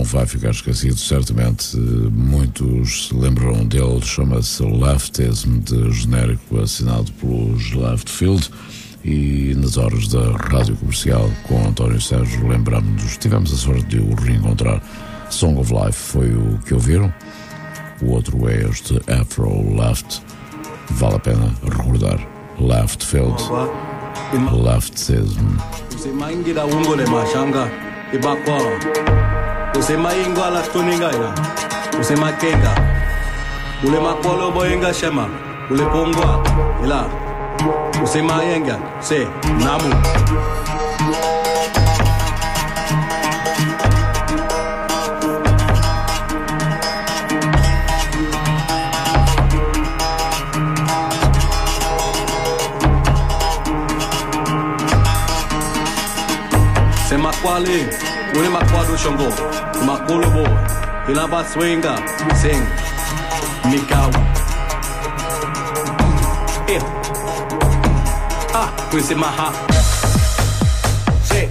vai ficar esquecido, certamente muitos se lembram dele, chama-se Leftism, de genérico assinado pelos Left Field. E nas horas da Rádio Comercial com António Sérgio lembramos-nos, tivemos a sorte de o reencontrar. Song of Life foi o que ouviram. O outro é este Afro Left, vale a pena recordar. Left Field, Leftism. Usemaingira ungole mashanga ibakwa usemaingwa la tuningaina usemakenga ule makolo boyenga shema ule pongwa ila usemayenga se namu Makwale, ule makwado shongo, makolo boy, ilaba swinga, sing, mikau. Eh, ah, kwese maha, say.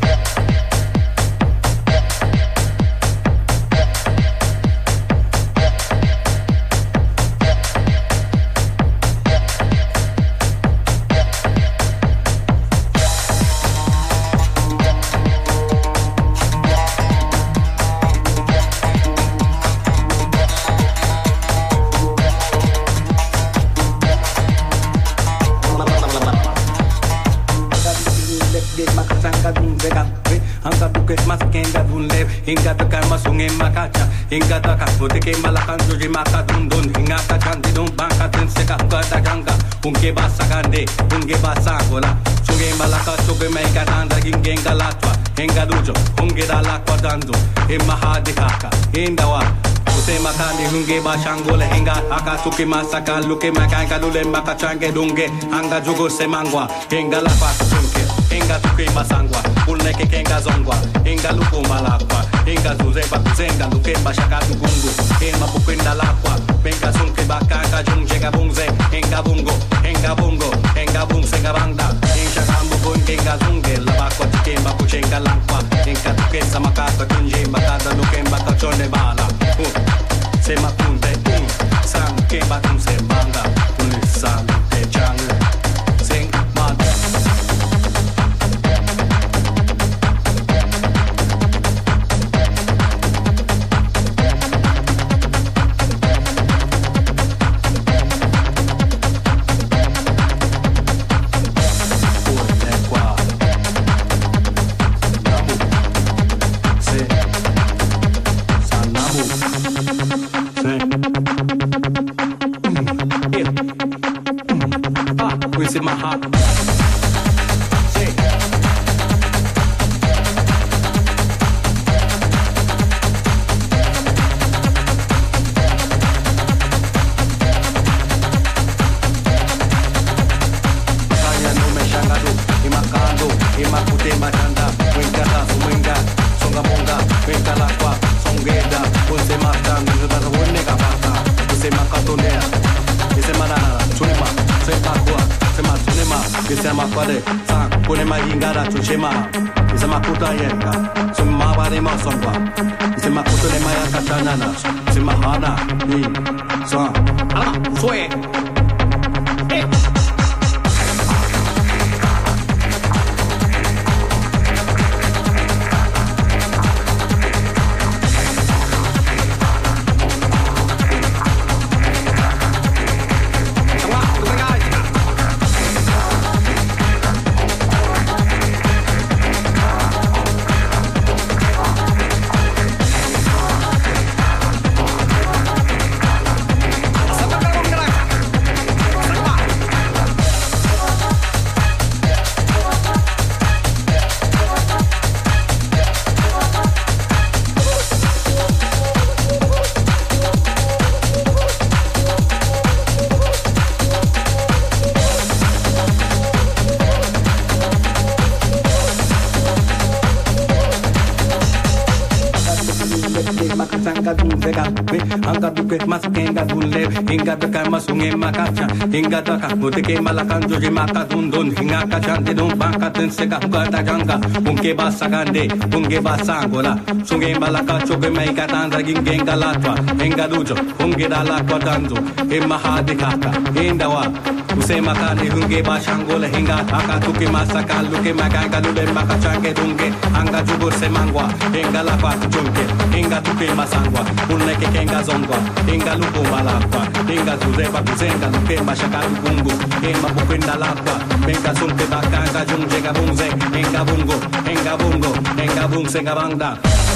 Inga taka masunge makacha, inga taka foteke malakan joji makadundun, inga takandi dun banka tenseka kata ganga, unge basakande, unge basakola, sunge malaka suge mega tanda inga latwa, inga dujo, unge dalakwa dando, imahadi haka, indawa. Use makandi hunge bashangole hinga aka suki masaka luke makanga dule makachange dunge anga jugo semangwa hinga lapa sunke hinga tuki masangwa uleke kenga zongwa hinga luku malakwa hinga zuze bakuzenga luke bashaka tugungu hinga bukwenda lakwa hinga sunke bakanga jungje gabungze hinga bungo hinga bungo hinga bungse gabanda hinga kambu kunga zunge labakwa tikemba kuchenga lakwa hinga tuke samakaka tunje bakada luke bakachone bala Se makunde un sang ke batum se manga un sang te chang sing mat in my heart. Say. Kaya no me shangado, imakando, imakute machanda, wingada, suminga, songa monga, winga lakwa, songeda, unse matando, zubara wonega bata, use makatonea, use manana, chunima, se pakwa. Ise makwale, sang, kune mahingara chuchema. Ise makuta yenga, summa wari masongwa. Ise makuta ne maya katanana, ise mahana, ni, sang, ala, sue. Hey. de makatanga dunzega we anga duke maskenga dunle inga daka masunge makacha inga daka muteke malakanjo je makadundon hinga kachande don banka tensega gata janga unke basagande unge basangola sunge malakacho ke mai katanda gingenga latwa inga dujo unge dala kwadanzo e mahadikaka indawa usema kani hunge bashangola hinga aka tuke masaka luke maganga lule makachange dunge anga jugo semangwa inga la kwatu chunke inga tuke masangwa uneke kenga zongwa inga luko malakwa inga zureba kuzenga luke mashaka kungu ema bukwenda lakwa inga sunke bakanga junjega bunze inga bungo inga bungo inga bunse ngabanda.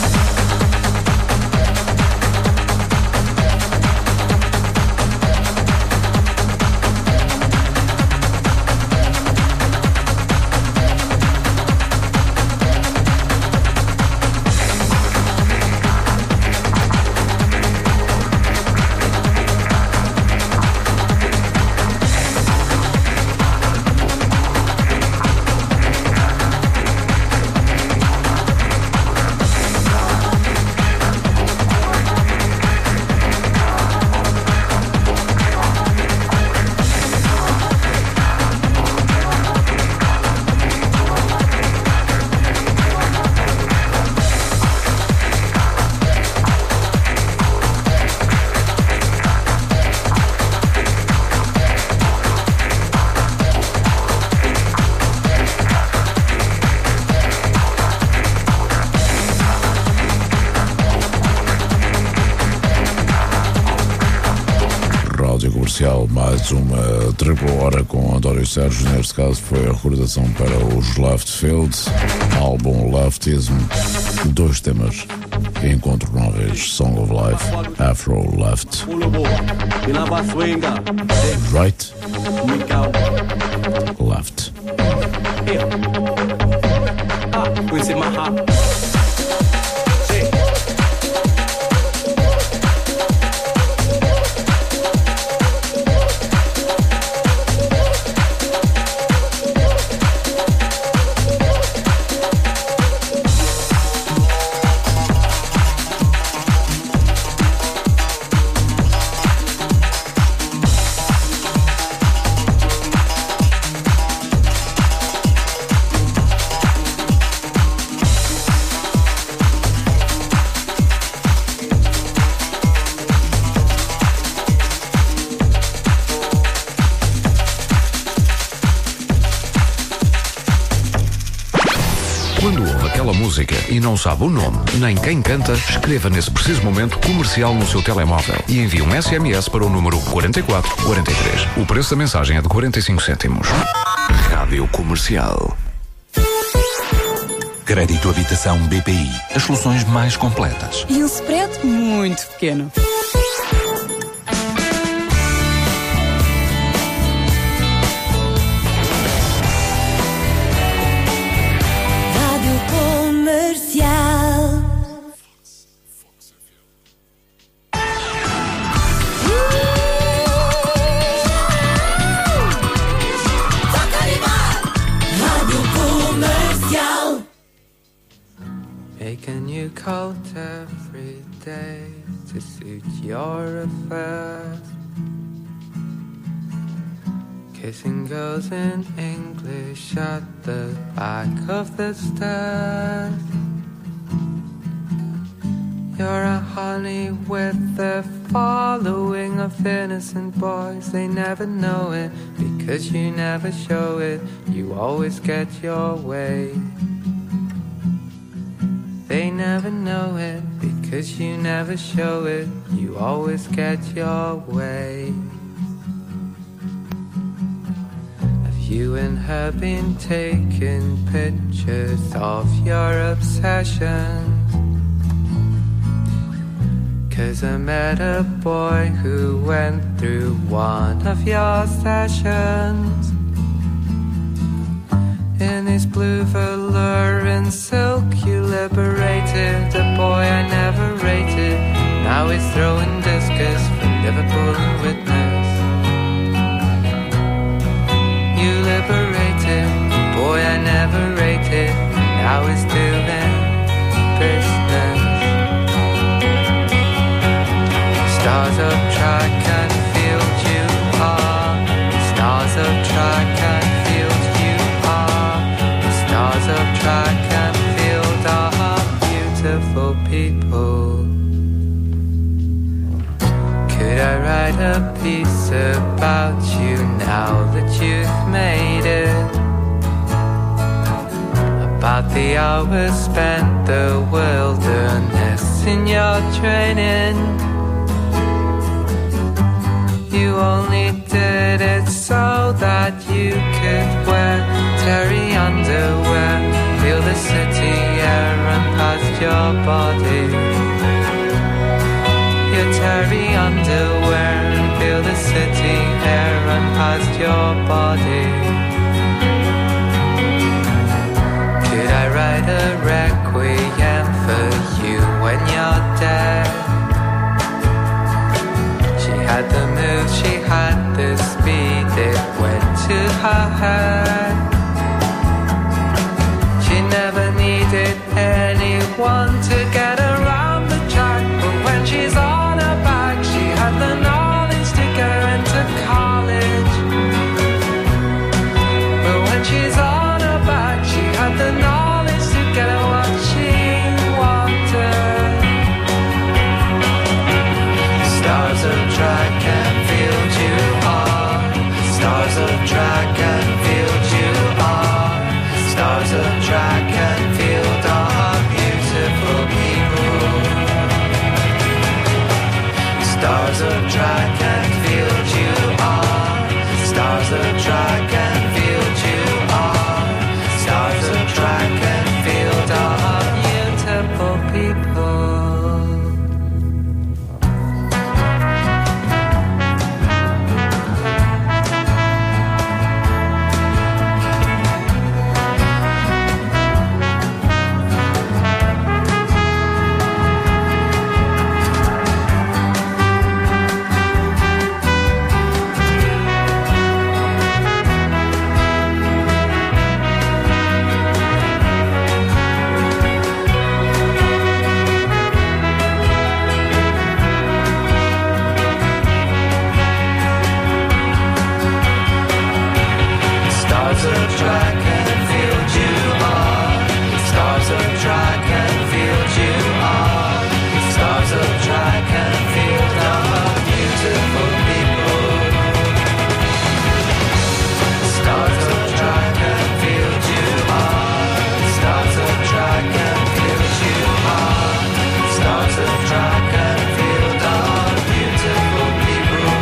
Mais uma tripla hora com António Sérgio. Neste caso foi a recordação para os Left Field, álbum Leftism, dois temas que encontro novos: Song of Life, Afro Left, Right, Left. E não sabe o nome, nem quem canta, escreva nesse preciso momento comercial no seu telemóvel e envie um S M S para o número quarenta e quatro quarenta e três. O preço da mensagem é de quarenta e cinco cêntimos. Rádio Comercial. Crédito Habitação B P I. As soluções mais completas. E um spread muito pequeno. Making you cold every day to suit your affairs. Kissing girls in English at the back of the stairs. You're a honey with a following of innocent boys. They never know it because you never show it. You always get your way. They never know it because you never show it. You always get your way. Have you and her been taking pictures of your obsessions? 'Cause I met a boy who went through one of your sessions. In his blue velour and silk you liberated a boy I never rated. Now he's throwing discus from Liverpool and Witness. You liberated a boy I never rated. Now he's doing business. write a piece about you now that you've made it? About the hours spent the wilderness in your training. You only did it so that you could wear terry underwear, feel the city air run past your body. Your terry underwear and feel the city air run past your body. Could I write a requiem for you when you're dead? She had the move, she had the speed, it went to her head. She never needed anyone to get around the track, but when she's on her back, she had the knowledge to get her into college. But when she's on her back, she had the knowledge to get her what she wanted. Stars of track and field you are. Stars of track and field you are. Stars of track and field are beautiful people. Stars of track and field you are. Stars of track and field you are. Stars of track and field are beautiful people. Stars of track and field you are. Stars of track and field you are. Stars of track and field are beautiful people. Stars of track and field you are. Stars of track and field you are. Stars of track and field are beautiful people.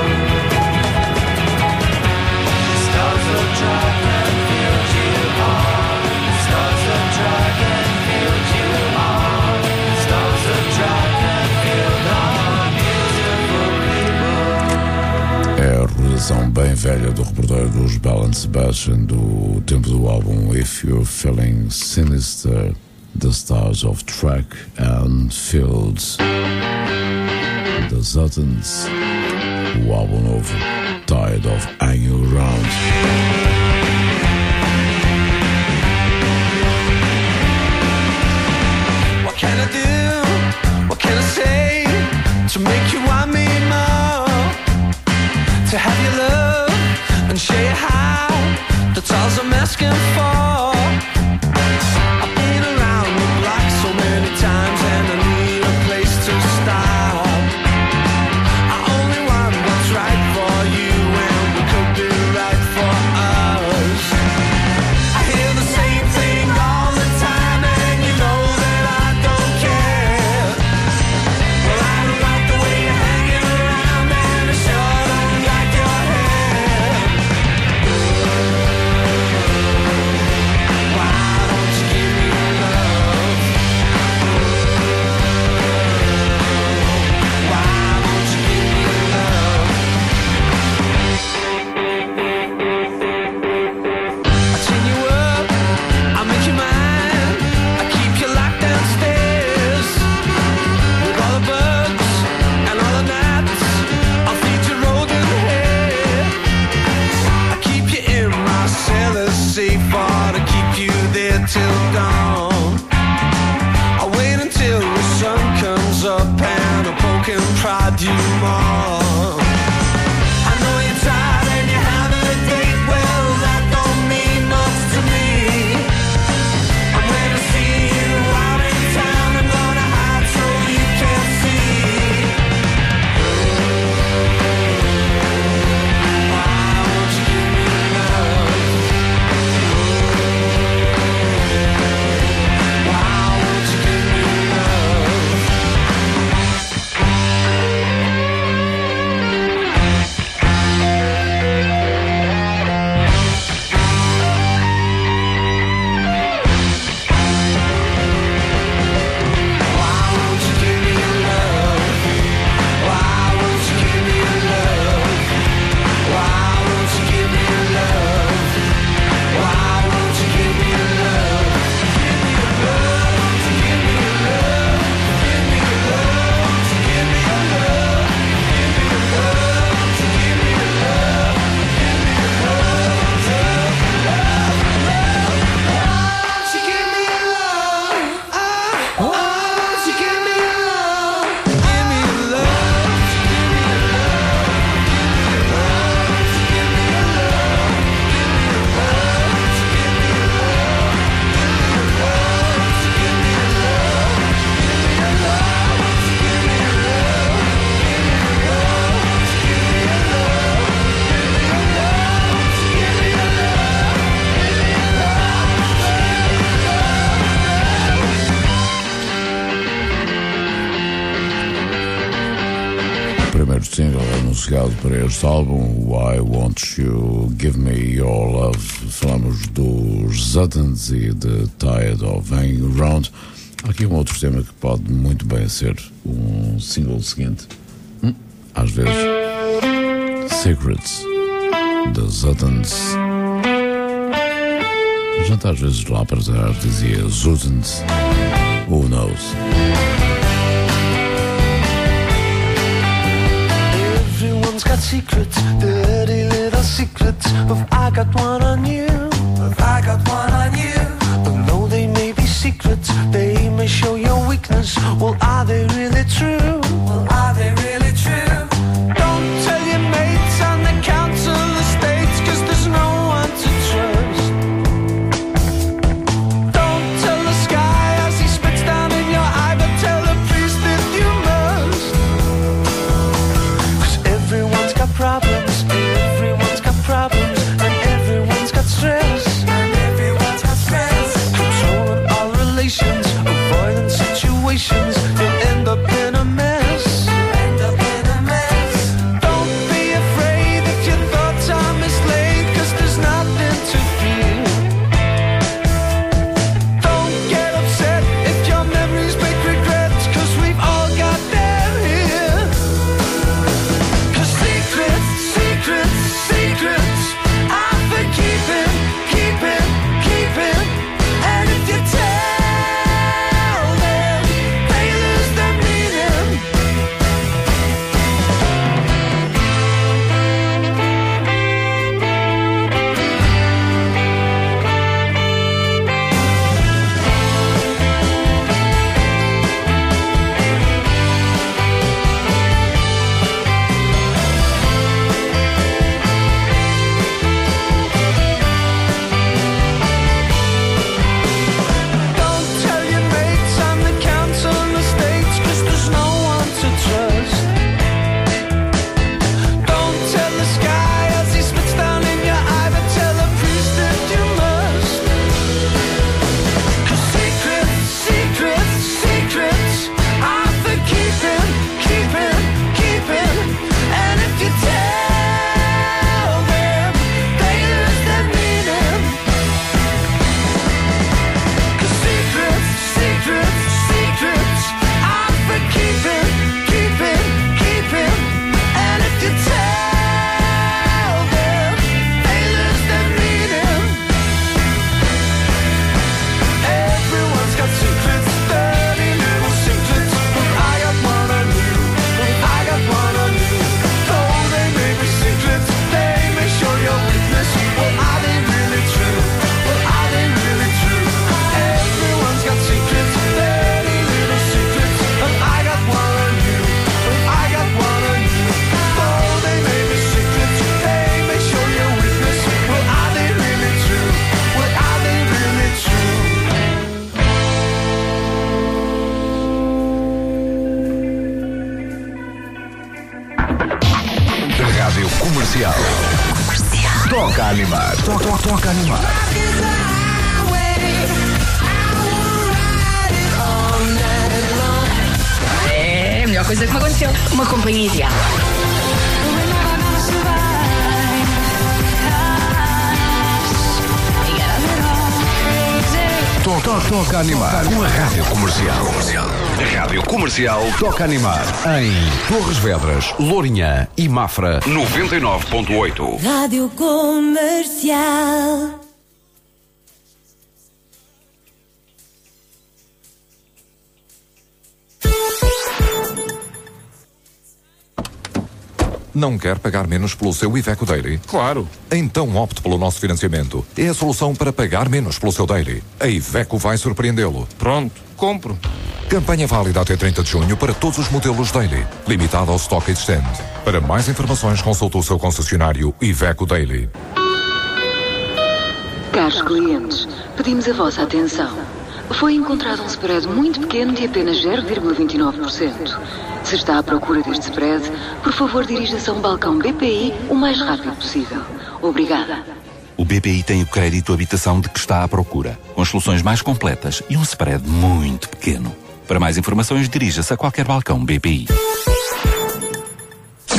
Stars of track and field you are. Stars of track and field you are. Stars of track and field are beautiful people. É a realização bem velha do repertório dos Belle and Sebastian do tempo do álbum If You're Feeling Sinister, The Stars of Track and Fields. The Suttons, o álbum novo Tired of Hanging Around. What can I do? What can I say to make you want me more? To have your love and show you how. That's all I'm asking for. I've been around the block so many times and I need a place to stop. I only want what's right for you and we could be right for us. I hear the same thing all the time and you know that I don't care. Well, I don't like the way you're hanging around and I sure don't like your hair. Why don't you give me love? Why don't you give me love? I chain you up, I make you mine, I keep you locked downstairs with all the bugs and all the gnats. I'll feed you rodent hair. I keep you in my cellar safe or to keep you there till dawn. I wait until the sun comes up and I poke and prod you more. I know you're tired and you're having a date. Well, that don't mean much to me. And when I see you out in town, I'm gonna hide so you can't see. primeiro single anunciado para este álbum, Why Won't You Give Me Your Love. Falamos dos Zuttons e de Tired of Hanging Around. Há aqui um outro tema que pode muito bem ser um single seguinte. Hum, às vezes. Secrets, dos Zuttons. A gente às vezes lá para trás dizia Zuttons. Who knows? Everyone's got secrets, dirty little secrets. Of I got one on you, of I got one on you. But though they may be secrets, they may show your weakness. Well, are they really true? Well, are they really true? Don't tell your mates on the council estates, 'cause there's no one to trust. Don't tell the sky as he spits down in your eye, but tell the priest if you must. 'Cause everyone's got problems, everyone's got problems, and everyone's got stress, and everyone's got stress. Controlling all relations, avoiding situations, you'll end up in a mess. End up in a mess. Don't be afraid if your thoughts are mislaid, 'cause there's nothing to fear. Don't get upset if your memories make regrets, 'cause we've all got them here. 'Cause secrets, secrets, secrets are for keeping, keeping, keeping. And if you tell them, they lose their meaning. Don't tell your mates on the council estates, 'cause there's no one to trust. Don't tell the sky as he spits down in your eye, but tell the priest if you must. 'Cause secrets, secrets, secrets are for keeping, keeping, keeping. And if you tell them, they lose their meaning. 'Cause secrets, secrets, secrets are for keeping, keeping, keeping. And if you tell them, they lose their meaning. Everyone's got secrets, dirty little secrets. But I got one on you, but I got one on you. Though they may be secrets, they may show your weakness. Well, are they really true? Well, are they really true? Everyone's got secrets, dirty little secrets. And I got one on you, but I got one on you. Though they may be secrets, they may show your weakness. Well, are they really true? Well, are they really true? Rádio Comercial. Toca a animar. Toca, toca, toca a animar. É a melhor coisa que me aconteceu. Uma companhia ideal. Toca, toca, toca a animar. Com a Rádio Comercial. A Rádio Comercial toca a animar. Em Torres Vedras, Lourinhã e Mafra, noventa e nove ponto oito. Rádio Comercial. Não quer pagar menos pelo seu Iveco Daily? Claro! Então opte pelo nosso financiamento. É a solução para pagar menos pelo seu Daily. A Iveco vai surpreendê-lo. Pronto, compro. Campanha válida até trinta de junho para todos os modelos Daily. Limitada ao estoque existente. Para mais informações, consulte o seu concessionário Iveco Daily. Caros clientes, pedimos a vossa atenção. Foi encontrado um spread muito pequeno de apenas zero vírgula vinte e nove por cento. Se está à procura deste spread, por favor dirija-se a um balcão B P I o mais rápido possível. Obrigada. O B P I tem o crédito habitação de que está à procura, com as soluções mais completas e um spread muito pequeno. Para mais informações, dirija-se a qualquer balcão B P I.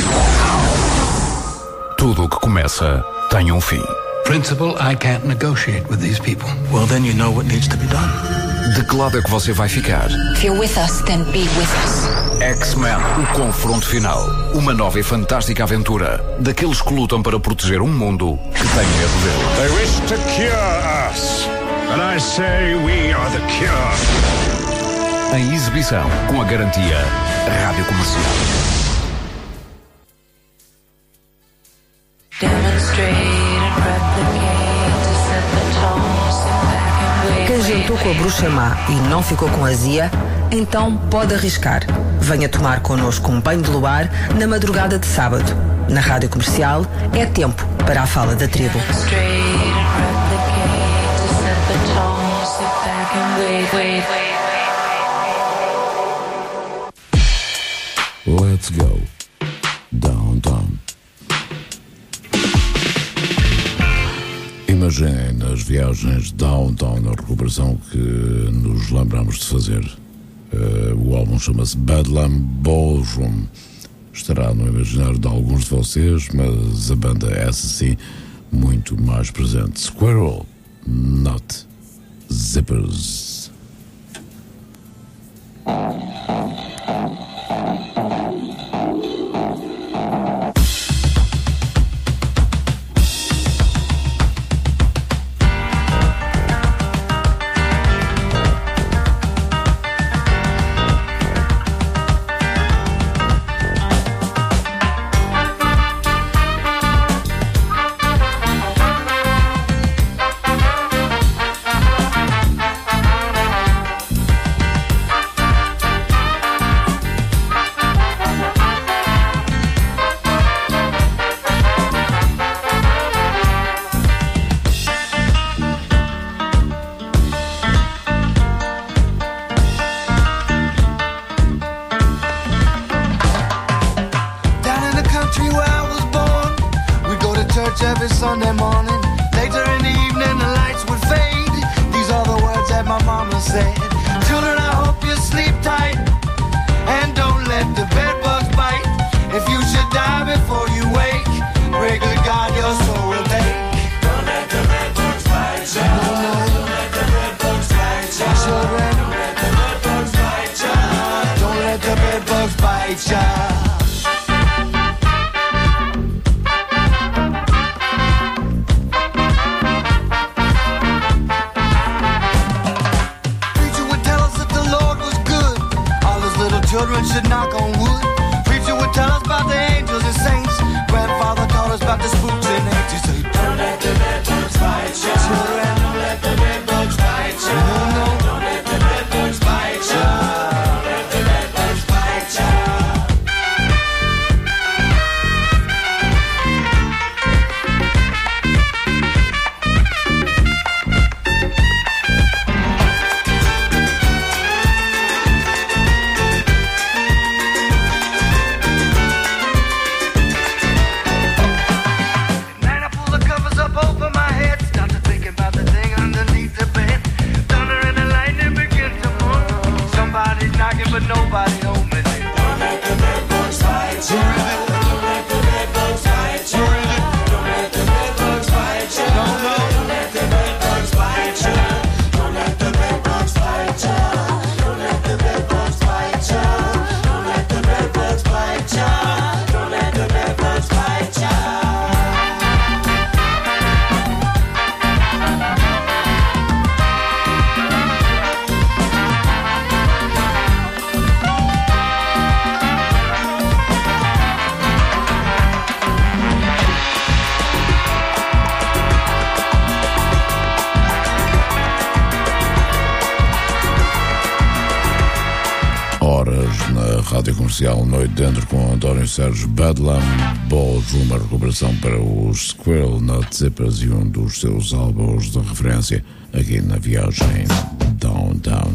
Tudo o que começa tem um fim. Principal, I can't negotiate with these people. Well, then you know what needs to be done. De que lado é que você vai ficar? If you're with us, then be with us. X-Men, o confronto final. Uma nova e fantástica aventura daqueles que lutam para proteger um mundo que tem medo dele. They wish to cure us, and I say we are the cure. Em exibição, com a garantia Rádio Comercial. Quem jantou com a bruxa má e não ficou com azia, então pode arriscar. Venha tomar connosco um banho de luar na madrugada de sábado. Na Rádio Comercial é tempo para a fala da tribo. Let's go downtown. Imaginem nas viagens downtown a recuperação que nos lembramos de fazer. Uh, o álbum chama-se Bedlam Ballroom. Estará no imaginário de alguns de vocês, mas a banda é essa sim muito mais presente. Squirrel, not Zippers. Rádio Comercial, noite dentro com António Sérgio. Bedlam Ballroom, uma recuperação para os Squirrel Nut Zippers e um dos seus álbuns de referência aqui na viagem Downtown.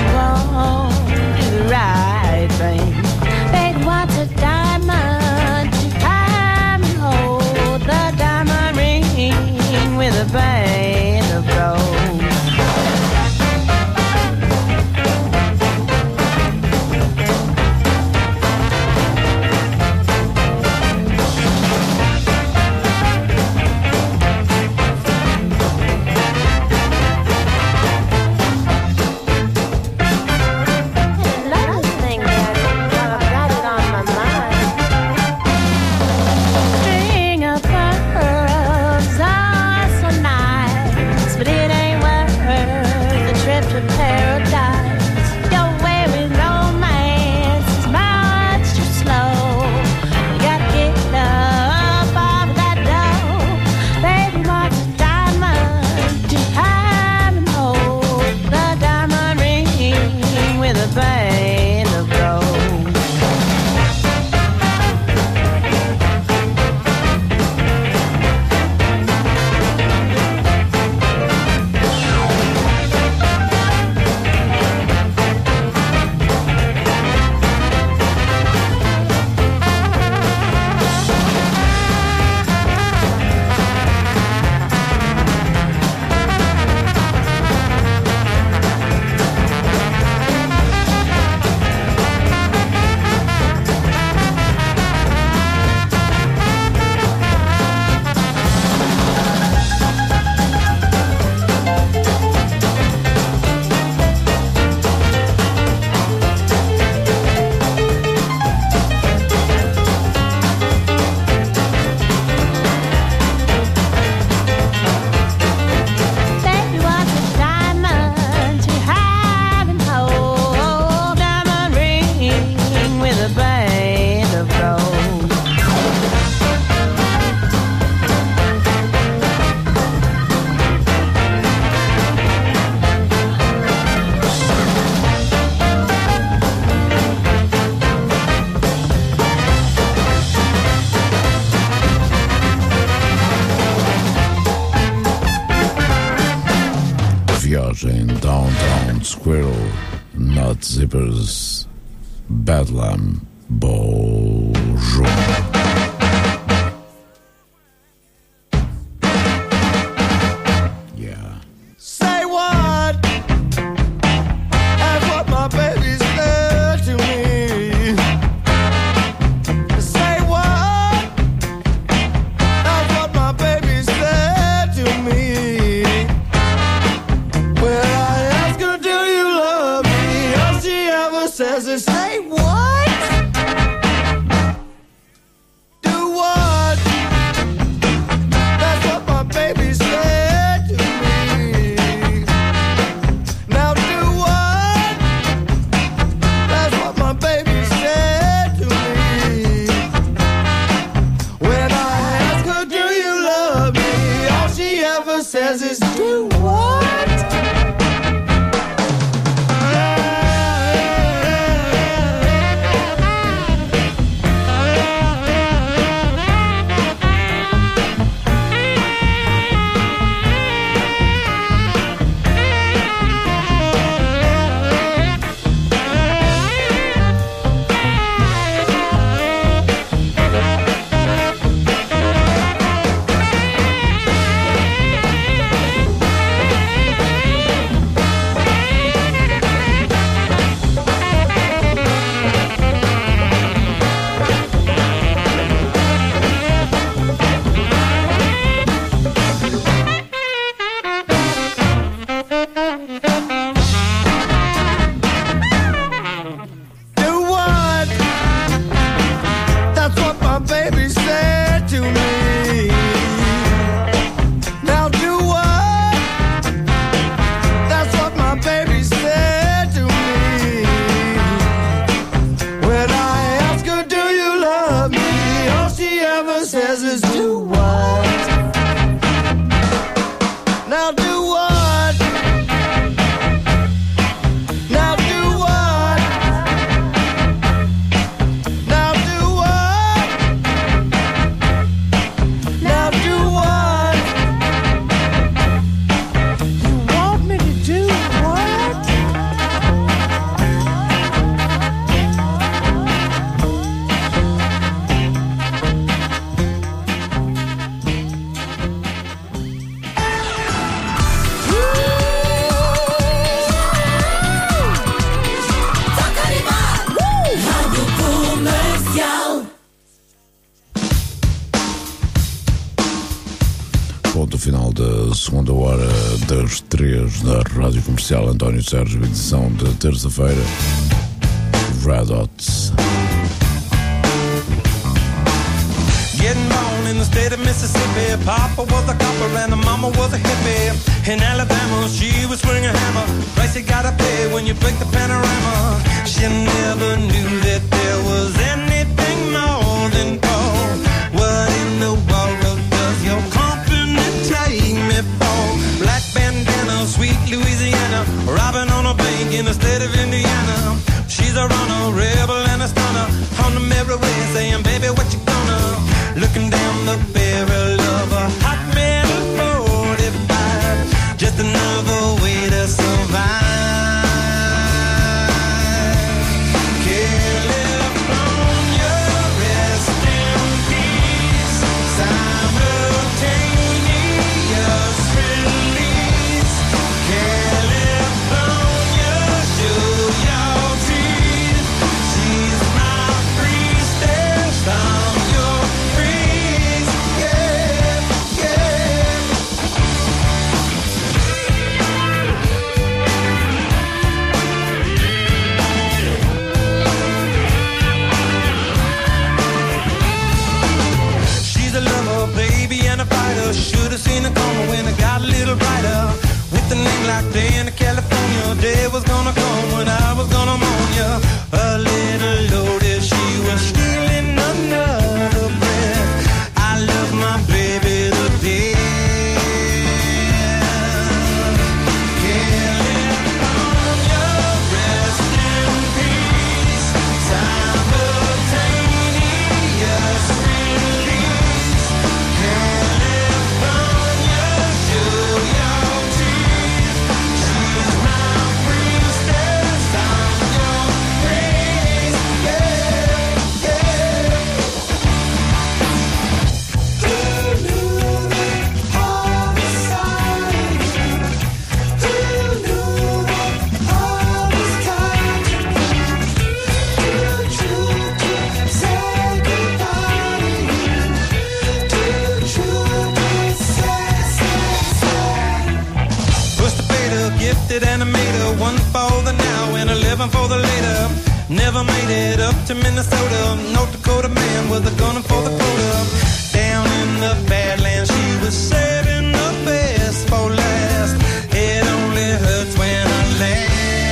won't do the right thing. Baby, what's a diamond to time and hold the diamond ring with a band of gold? Viagem Downtown Squirrel, Not Zippers, Bedlam, Bonjour. Say what? That's what my baby said to me. Say what? That's what my baby said to me. When I ask her, do you love me? All she ever says is, say what? Do what? That's what my baby said to me. Now do what? That's what my baby said to me. When I ask her, do you love me? All she ever says is, do what? segunda hora das três na Rádio Comercial António Sérgio, edição de terça-feira. Red Hots. Getting born in the state of Mississippi. Papa was a copper and the mama was a hippie. In Alabama, she was swinging a hammer. Price you gotta pay when you break the panorama. She never knew that there was anything more than gold. What in the world does your company take me for? Black bandana, sweet Louisiana, robbing on a bank in the state of Indiana. She's a runner, rebel and a stunner. On the merry way saying, baby, what you gonna? Looking down the barrel of a hot metal forty-five. Just another way to survive. California, rest in peace. Simultaneous release. California, show your teeth. She's my priestess. I'm your priest. Yeah, yeah. She's a lover, baby, and a fighter. Should've seen her coming when it got a little brighter. With a name like Diana, California, day was gonna come when I was gonna mourn ya. A little loaded, she was stealing another breath. I love my baby to death. California, rest in peace. Simultaneous release. California, show your teeth. She's my priestess. I'm your priest. Yeah, yeah. Who knew that all was silent? Who knew that all was time? Too true to say goodbye to you. Too true to say, say, say. Push the fader, gifted animator. One for the now and eleven for the later. Never made it up to Minnesota. North Dakota man with a gun for the quota. Down in the Badlands, she was saving the best for last. It only hurts when I laugh.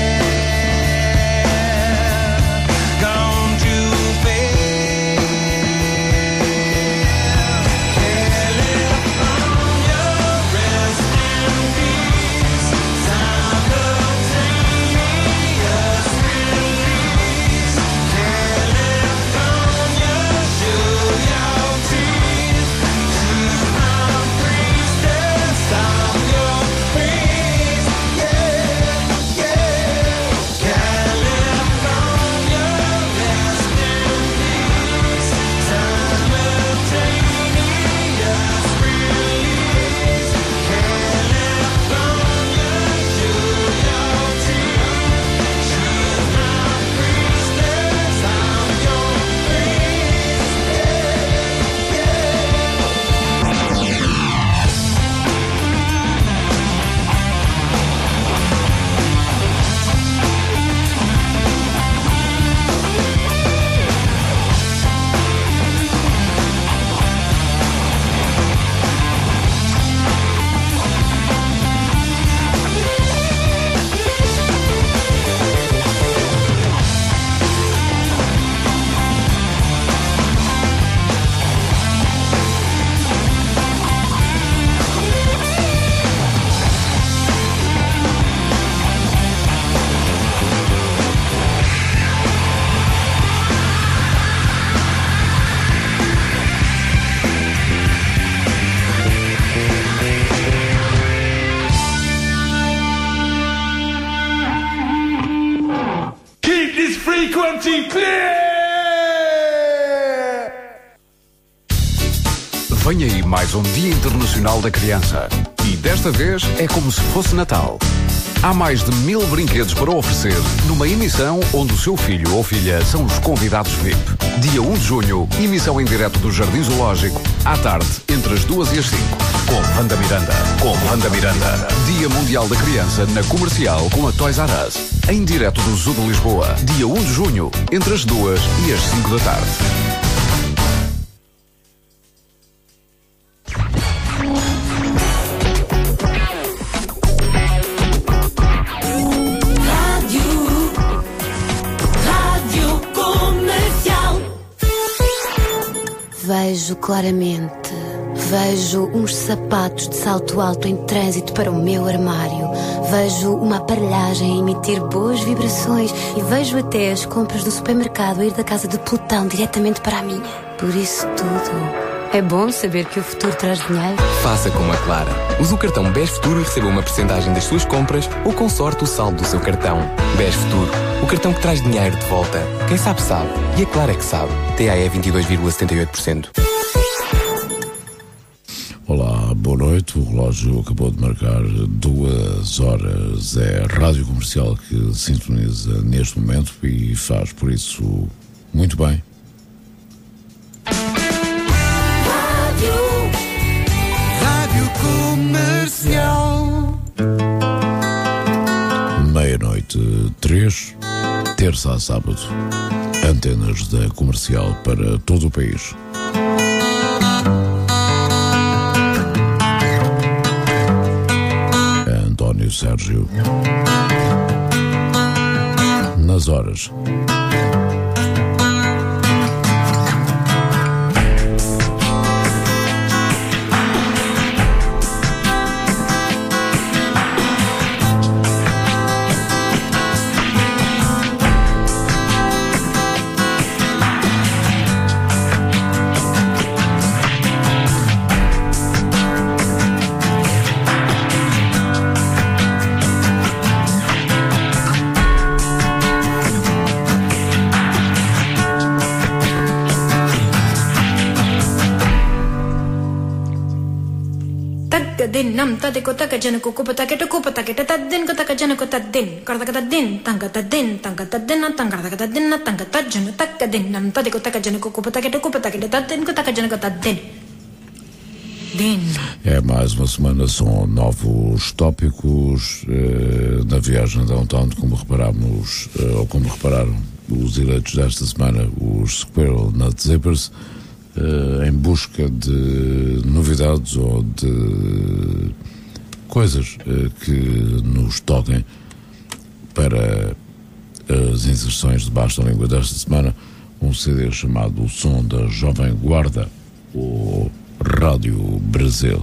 Gone too fast. California, rest in peace. Simultaneous release. California, show your teeth. She's my priestess. I'm your priest. Yeah, yeah. California, rest in peace. Simultaneous release. California, show your teeth. She's my priestess. I'm your priest. Keep this frequency clear! Vem aí mais um Dia Internacional da Criança. E desta vez é como se fosse Natal. Há mais de mil brinquedos para oferecer numa emissão onde o seu filho ou filha são os convidados V I P. Dia um de junho, emissão em direto do Jardim Zoológico, à tarde, entre as duas e as cinco. Com Wanda Miranda. Com Wanda Miranda. Dia Mundial da Criança na Comercial com a Toys R Us. Em direto do Zoo de Lisboa. Dia um de junho, entre as duas e as cinco da tarde. Vejo claramente. Vejo uns sapatos de salto alto em trânsito para o meu armário. Vejo uma aparelhagem a emitir boas vibrações. E vejo até as compras do supermercado a ir da casa de Plutão diretamente para a minha. Por isso tudo, é bom saber que o futuro traz dinheiro. Faça como a Clara. Use o cartão B E S Futuro e receba uma porcentagem das suas compras ou com sorte o saldo do seu cartão. B E S Futuro. O cartão que traz dinheiro de volta. Quem sabe sabe. E a Clara é que sabe. T A E vinte e dois vírgula setenta e oito por cento. Olá, boa noite. O relógio acabou de marcar duas horas. É a Rádio Comercial que sintoniza neste momento e faz, por isso, muito bem. Rádio, Rádio Comercial. Meia-noite, três, terça a sábado. Antenas da Comercial para todo o país. António Sérgio. Nas horas. Nam tadiko taka janako kupatake to kupatake tadin kotaka janako tadin kardaka tadin tanga tadin tanga tadin tanga tadin tanga tajana takadin nam tadiko taka janako kupatake to kupatake tadin kotaka janako tadin. É mais uma semana, são novos tópicos eh, na viagem downtown, como reparámos, eh, ou como repararam os eleitos desta semana, os Squirrel Nut Zippers, eh, em busca de novidades ou de coisas eh, que nos toquem para as inserções debaixo da língua desta semana. Um C D chamado O Som da Jovem Guarda, o Rádio Brasil.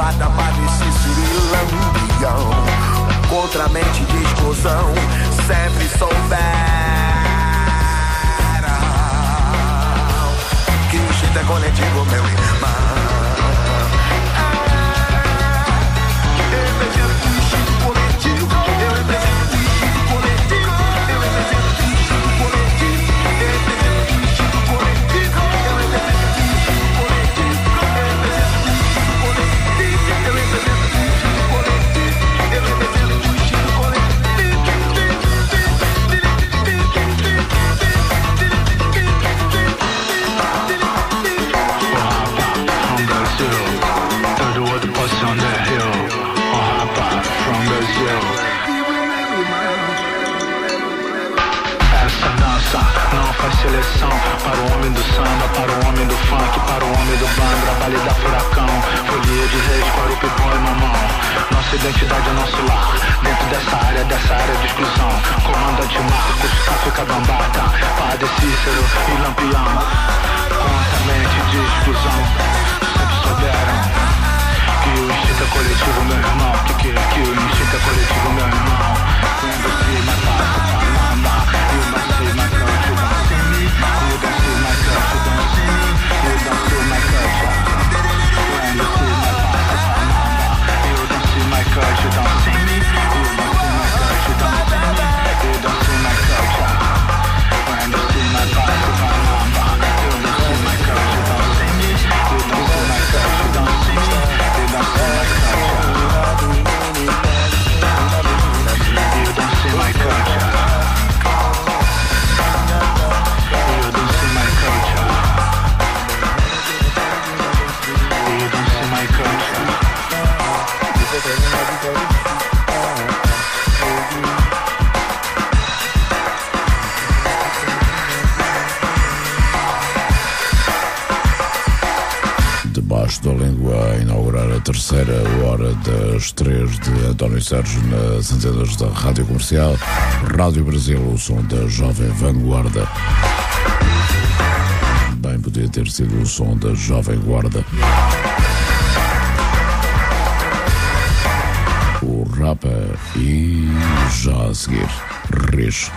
guarda padre Cícero e Lampião. Contra a mente de explosão, sempre souberam que o instinto é coletivo, meu irmão. Eu represento o instinto coletivo, eu represento o instinto coletivo, eu represento o instinto coletivo, eu represento o instinto coletivo, eu represento o instinto coletivo, eu represento o instinto coletivo, eu represento o instinto coletivo, eu represento o instinto on that hill, or hop out from Brazil. Essa dança não faz seleção para o homem do samba, para o homem do funk, para o homem do banda, vale da furacão, folia de reis para o pipão e mamão. Nossa identidade é nosso lar, dentro dessa área, dessa área de exclusão. Comandante Marcos, Kafka Gambata, Padre Cícero e Lampião. Contra a mente de exclusão, sempre souberam que o instinto é coletivo, meu irmão. Que que que o instinto é coletivo, meu irmão. When you see my pasta, mama, you don't see my culture, you don't see me. You don't see my culture, you don't see me. You don't see my culture. When you see my pasta, mama, you don't see my culture, you don't see me. You don't see my culture, you don't see me. You don't see my culture. When you see my pasta, mama, you don't see my culture, you don't see me. You don't see my culture, you don't see me. You don't see my culture. You don't see my culture. You don't see my culture. You don't see my culture. Debaixo da língua, a inaugurar a terceira hora das três de António Sérgio nas antenas da Rádio Comercial, Rádio Brasil, o som da Jovem Vanguarda. Bem podia ter sido o som da Jovem Guarda. O Rapa e já a seguir, Riz.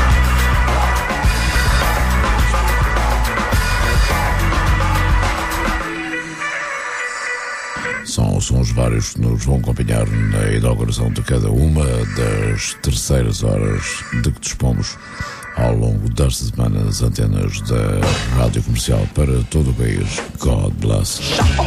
São sons vários que nos vão acompanhar na inauguração de cada uma das terceiras horas de que dispomos ao longo desta semana nas antenas da Rádio Comercial para todo o país. God bless.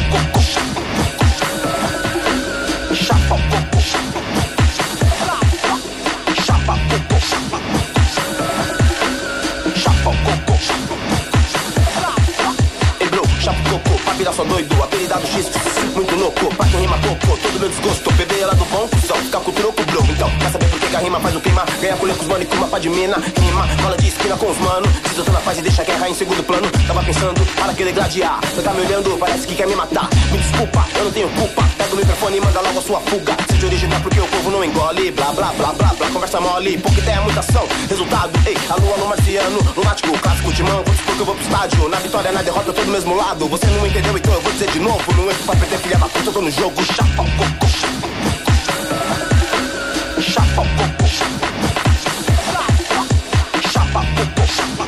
Vira só doido, apelidado X, muito louco. Pra quem rima pouco, todo meu desgosto. Bebê ela do bom, cuzão, ficar com o troco, bro. Então, quer saber por que a rima faz o clima? Ganha colher com os mano e cuma pra de mina. Rima, cola de esquina com os mano. Desotando a paz e deixa a guerra em segundo plano. Tava pensando, para querer gladiar. Você tá me olhando, parece que quer me matar. Me desculpa, eu não tenho culpa. Pega o microfone e manda logo a sua fuga. Seja original porque o povo não engole. Blá, blá, blá, blá, blá, conversa mole. Pouca ideia, muita ação. Resultado, ei, alô, alô, marciano. Lunático, clássico de mão. Vamos supor que eu vou pro estádio. Na vitória, na derrota, eu tô do mesmo lado. Você não entendeu, então eu vou dizer de novo. Não entro pra perder, filha da puta, eu tô no jogo. Chapa o coco. Chapa o coco. Chapa o coco.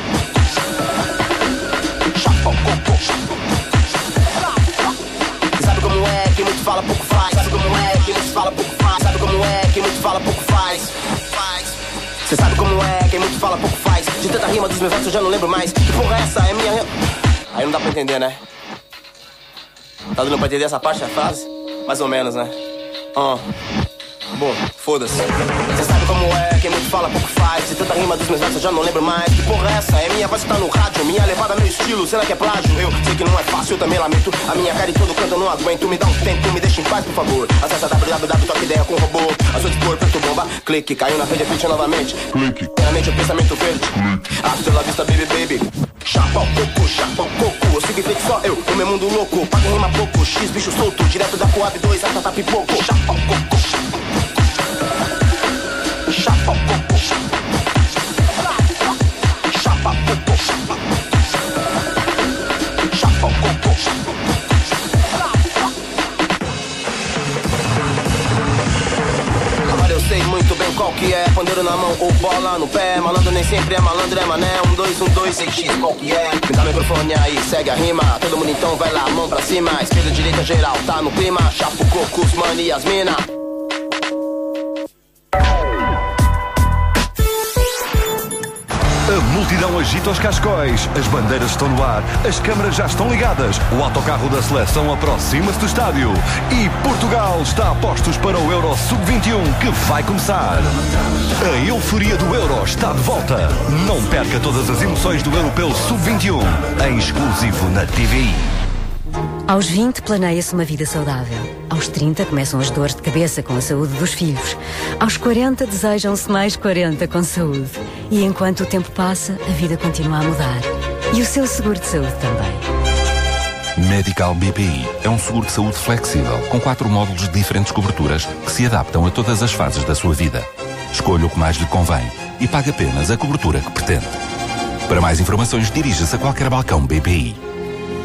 Chapa o coco. Sabe como é? Quem muito fala, pouco faz. Sabe como é? Quem muito fala, pouco faz. Sabe como é? Quem muito fala, pouco faz. Cê sabe como é? Quem muito fala, pouco faz. De tanta rima dos meus versos eu já não lembro mais. Que porra é essa? É minha... Aí não dá pra entender, né? Tá dando pra entender essa parte da frase? Mais ou menos, né? Ah, uh. Bom, foda-se. Cê sabe como é, quem muito fala, pouco faz. De tanta rima dos meus versos eu já não lembro mais. Que porra é essa? É minha voz que tá no rádio. Minha levada, meu estilo, será que é plágio? Eu sei que não é fácil, eu também lamento. A minha cara em todo canto eu não aguento. Me dá um tempo, me deixa em paz, por favor. Acesse w w w ponto ideia com robô. A sua dispor, preto bomba. Clique, caiu na frente, repite novamente. Clique. Realmente o pensamento verde. Hasta la vista, baby, baby. Chapa o coco, chapa o coco. Eu sigo em frente só eu, no meu mundo louco. Paga rima pouco, X bicho solto. Direto da Coab dois, a tata pipoco. Chapa o coco. Chapa o coco. Chapa o coco. Chapa o coco. qual que é? Pandeiro na mão ou bola no pé. Malandro nem sempre é malandro, é mané. Um, dois, um, dois, seis x, qual que é? Me dá o microfone aí, segue a rima. Todo mundo então vai lá, mão pra cima. Esquerda, direita, geral, tá no clima. Chapo, cocos, mano e as mina. A multidão agita os cascóis, as bandeiras estão no ar, as câmaras já estão ligadas, o autocarro da seleção aproxima-se do estádio e Portugal está a postos para o Euro sub vinte e um que vai começar. A euforia do Euro está de volta. Não perca todas as emoções do Europeu sub vinte e um, em exclusivo na T V I. Aos vinte planeia-se uma vida saudável. Aos trinta começam as dores de cabeça com a saúde dos filhos. Aos quarenta desejam-se mais quarenta com saúde. E enquanto o tempo passa, a vida continua a mudar. E o seu seguro de saúde também. Medical B P I é um seguro de saúde flexível, com quatro módulos de diferentes coberturas que se adaptam a todas as fases da sua vida. Escolha o que mais lhe convém e pague apenas a cobertura que pretende. Para mais informações, dirija-se a qualquer balcão B P I.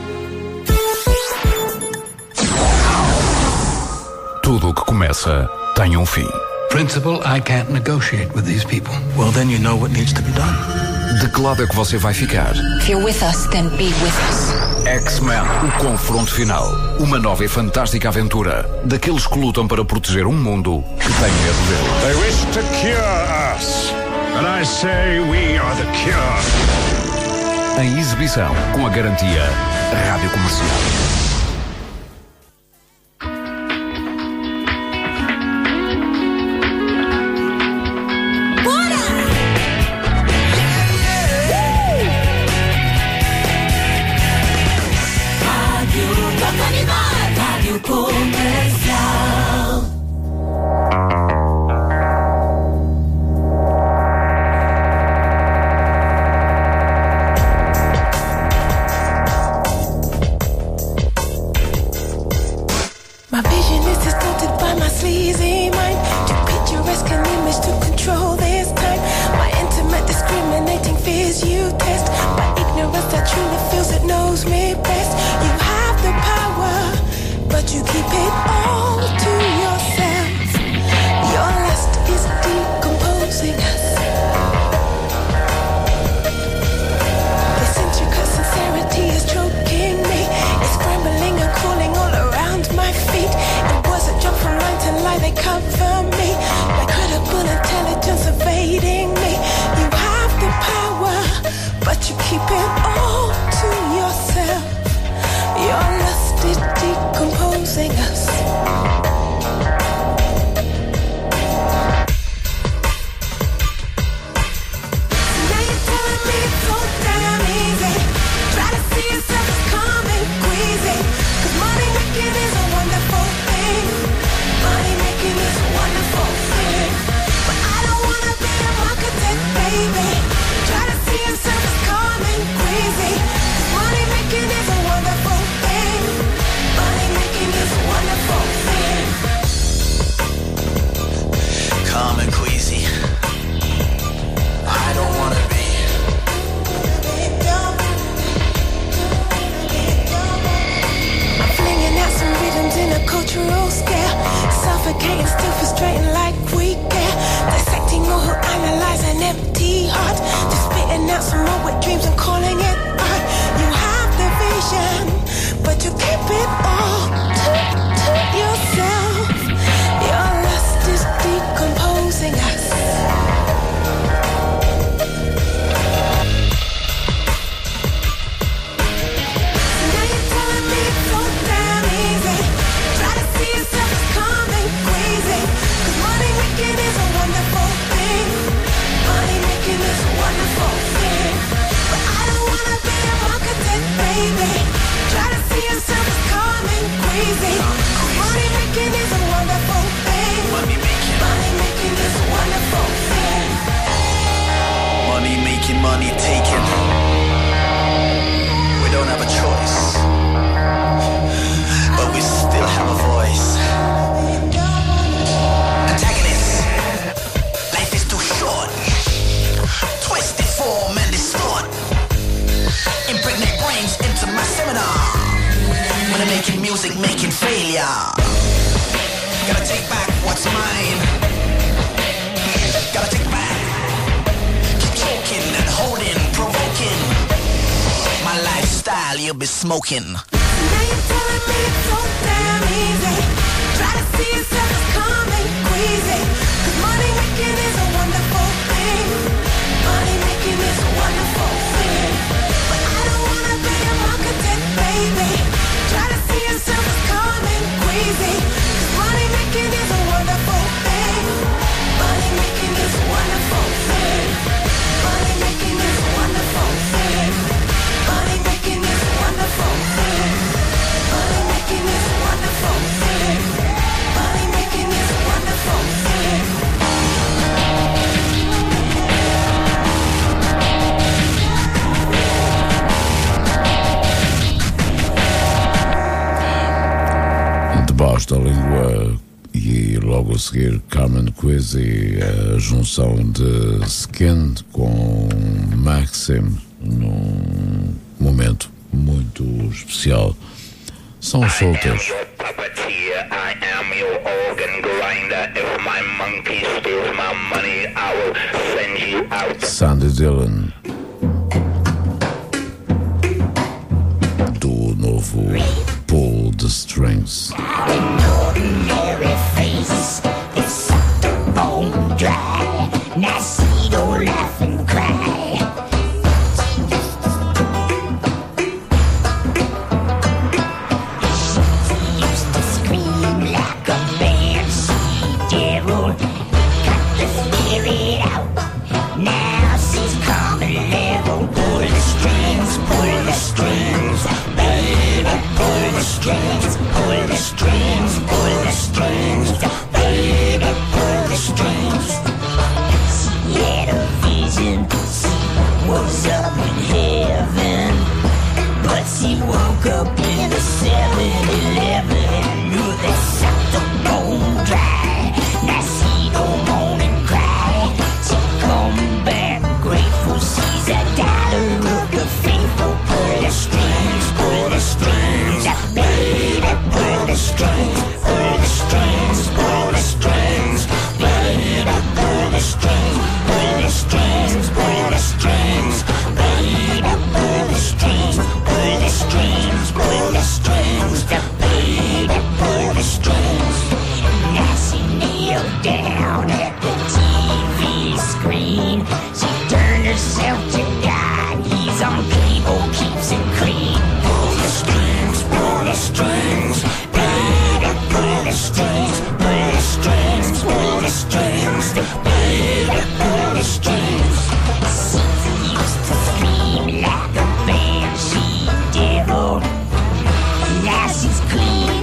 Tudo o que começa tem um fim. Principal, I can't negotiate with these people. Well, then you know what needs to be done. De que lado é que você vai ficar? If you're with us, then be with us. X-Men, o confronto final. Uma nova e fantástica aventura daqueles que lutam para proteger um mundo que tem medo deles. They wish to cure us, and I say we are the cure. Em exibição, com a garantia Rádio Comercial. My vision is distorted by my sleazy mind. Too picturesque an image to control this time. My intimate discriminating fears you test. My ignorance that truly feels it knows me best. You have the power, but you keep it all to yourself. Your lust is decomposing us. This intricate sincerity is choking me. It's scrambling and crawling all around my feet. It was a jump from line to line, they cover me. Like credible intelligence evading me. You have the power, but you keep it all to yourself. Your lust is decomposing us. Now you're telling me it's so damn easy. Try to see yourself as calm and queasy. Cause money making is a wonderful thing. Money making is a wonderful thing. But I don't wanna be a marketed baby. Try to see yourself as calm and queasy. Cause money making is a wonderful thing. Money making is a wonderful thing. Calm and queasy. I don't wanna be. I'm flinging out some rhythms in a cultural scale. Suffocating, still frustrating like we care. Dissecting all who analyze an empty heart. Just spitting out some more wet dreams and calling it art. You have the vision, but you keep it all to, to yourself. Your lust is decomposing us. Now you're telling me it's so damn easy. Try to see yourself as calm and queasy. Cause money making is a wonderful thing. Money making is a wonderful thing. But I don't wanna be a marketed baby. Try to see yourself as calm and queasy. Cause money making is a wonderful thing. Money making, money making is a wonderful thing. Money making, money taking. We don't have a choice, but we still have a voice. Antagonist, life is too short. Twisted form and distort. Impregnate brains into my seminar. When I'm making music, making failure. Gotta take back what's mine. you'll be smoking. Now you're telling me it's so damn easy. Try to see yourself as calm and queasy. 'Cause money making is a wonderful thing. Money making is a wonderful thing. But I don't wanna be a marketed baby. Try to see yourself as calm and queasy. 'Cause money making is a wonderful thing. Money making is a wonderful thing. Money making is a wonderful thing. Money making is a wonderful thing. Money making is a wonderful thing. Money making is a wonderful thing. Debaixo da língua e logo a seguir Carmen Kwesi, a junção de Skin com Maxim num momento muito especial. São soltas. Sandy Dillon, do novo Pull the Strings. Ordinary face, it's sucked the bone dry. Nasty, don't laugh and cry. She used to scream like a banshee devil. Got the spirit out. Now she's calm and level. Pull the strings, pull the strings, baby, pull the strings, pull the strings, pull the strings, baby, pull the strings. She had a vision, she was up in heaven, but she woke up in the seven eleven and knew that sucked the bone dry. Now she don't moan and cry, she come back grateful. She's a daughter of the faithful. Pull the strings, pull the strings, baby, pull the strings, pull the strings, pull the strings, baby, pull the strings, pull the strings, pull the strings, baby, pull the strings, pull the strings, pull the strings, baby, pull the strings. Now she kneeled down at the T V screen. She turned herself to God. He's on cable, keeps it clean. Pull the strings, pull the strings, baby, pull the strings, pull the strings, pull the strings, baby, pull the strings. She used to scream like a banshee devil. Now she's clean,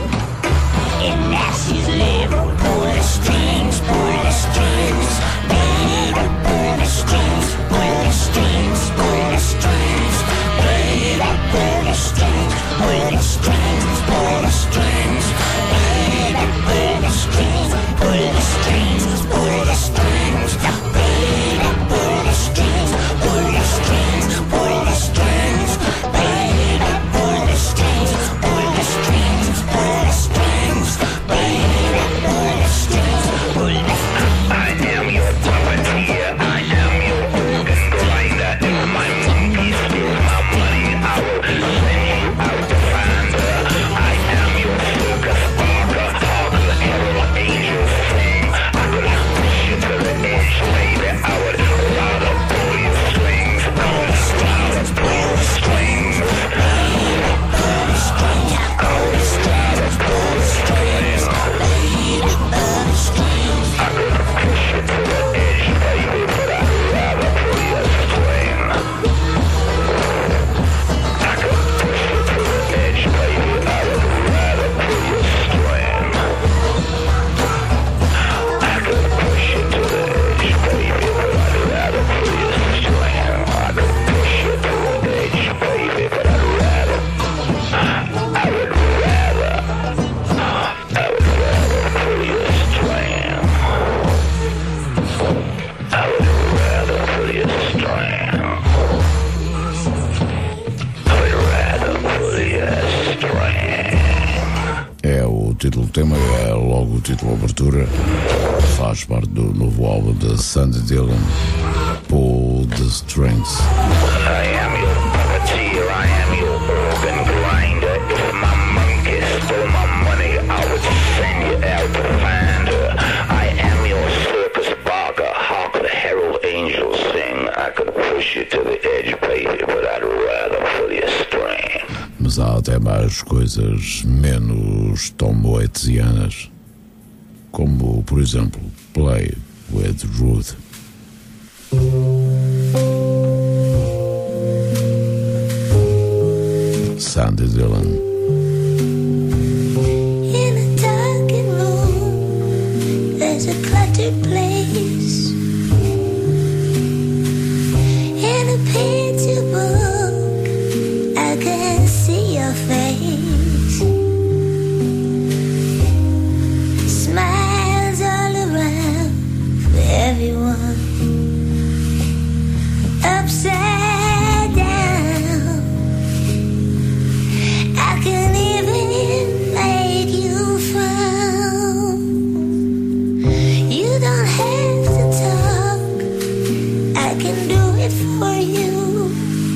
and now she's level. Pull the strings, pull the strings, baby, pull the strings, pull the strings, pull the strings, baby, pull the strings, pull the strings, pull the strings, baby, pull the strings, pull the strings, pull the strings, baby, pull the strings, pull the strings, pull the strings, baby, pull the strings, pull the strings, pull the strings, baby, pull the strings, pull the strings. I am your puppeteer, I am your organ grinder. If my monkey steals my money, I will send you out to find her. I am your circus barker, hark the herald angels sing. I will push you to the edge, baby. I would rather pull your strings, pull the strings, pull the strings, baby, pull the strings, pull the strings, pull the strings, baby, pull the strings. I could push you to the edge, baby, but I'd rather pull your string. I could push you to the edge, baby, I would rather pull your string. I could push you to the edge, baby, but I'd rather pull your string. I could push you to the edge, baby, but I'd rather, I would rather, I would rather pull your string. I would rather pull your string. I would rather pull your string. É o título do tema, é logo o título de abertura. Faz parte do novo álbum de Sandy Dillon, Pull the Strings. I am your puppeteer, I am your organ pathfinder. I am your circus barker. Hark the herald angels sing. I could push you to the edge, baby, but I'd rather pull your string. Mas há até mais coisas menos tomoetianas, como, por exemplo, Play with Ruth. Sandy Dillon. In a darkened room, there's a cluttered place. In a picture book, I can see your face. Smiles all around for everyone. Upside down, I can even make you frown. You don't have to talk, I can do it for you.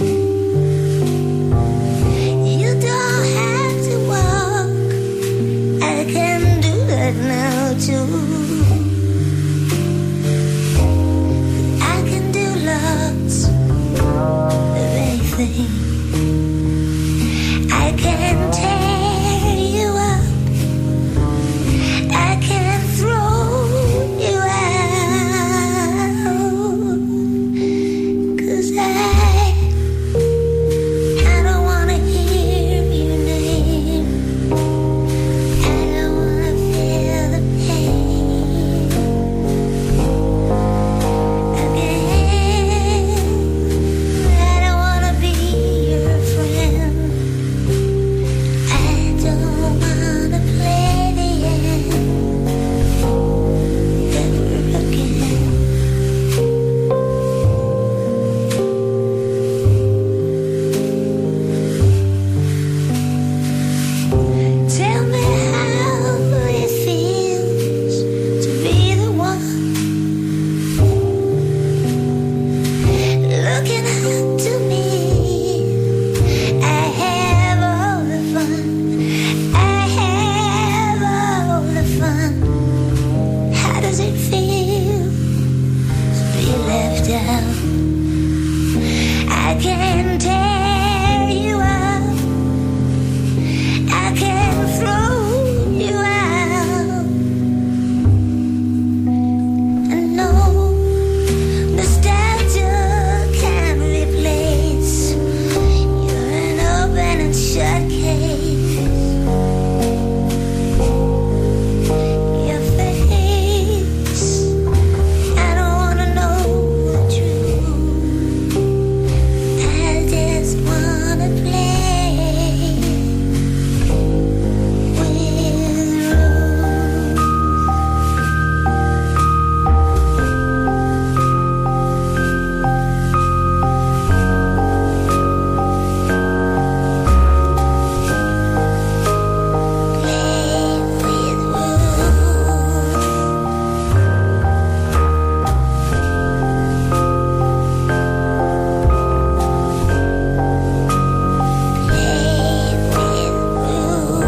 You don't have to walk, I can do that now too. I can do lots of anything. I can tear you up, I can throw you out. 'Cause I, I don't wanna hear your name. I don't wanna feel the pain again. I don't wanna be your friend. I don't wanna play the end ever again. Tell me how it feels to be the one looking up to me. I have all the fun. I have all the fun. How does it feel to be left out? I can tear you up, I can throw you out. And no, nostalgia can't replace. You're an open and shut case. Your face, I don't wanna know the truth. I just wanna play with Ruth. Play with Ruth. Play with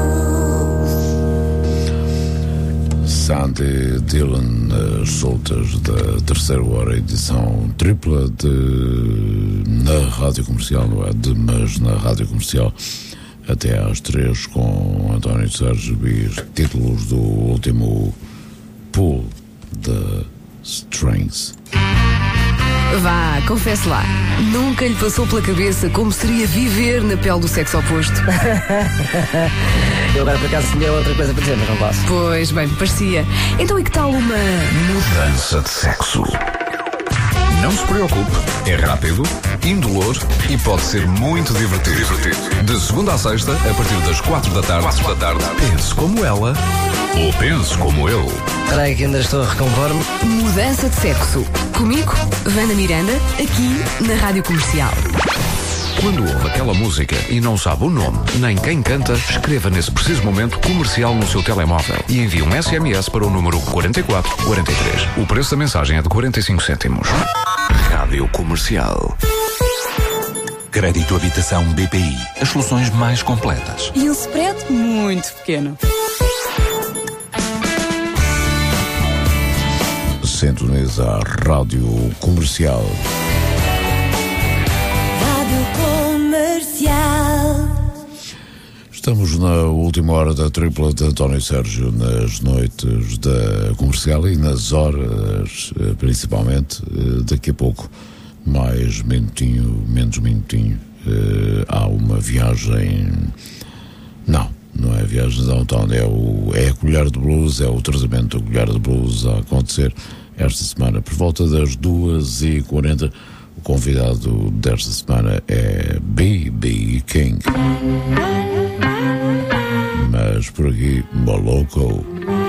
Ruth. Sandy Dillon, as soltas da terceira hora, edição tripla de na rádio comercial, não é? De, mas na rádio comercial até às três, com António Sérgio e os títulos do último Pull the Strings. Vá, confesse lá, nunca lhe passou pela cabeça como seria viver na pele do sexo oposto? Eu agora por acaso tinha outra coisa para dizer, mas não posso. Pois bem, parecia. Então e que tal uma Mudança de sexo. Não se preocupe, é rápido, indolor e pode ser muito divertido. divertido. De segunda a sexta, a partir das quatro da tarde, quatro da tarde, pense como ela ou pense como ele. Espera aí que ainda estou a recompor-me. Mudança de sexo? Comigo, Wanda Miranda, aqui na Rádio Comercial. Quando ouve aquela música e não sabe o nome, nem quem canta, escreva nesse preciso momento comercial no seu telemóvel e envie um S M S para o número quarenta e quatro quarenta e três. O preço da mensagem é de quarenta e cinco cêntimos. Rádio Comercial. Crédito Habitação B P I. As soluções mais completas. E um spread muito pequeno. Ligadas à Rádio Comercial. Rádio Comercial. Estamos na última hora da tripla de António Sérgio, nas noites da Comercial e nas horas, principalmente. Daqui a pouco, mais minutinho, menos minutinho, há uma viagem. Não, não é viagem downtown, é, o, é a colher de blues, é o tratamento da colher de blues a acontecer esta semana por volta das duas e quarenta. O convidado desta semana é B B King. Mas por aqui, Moloko.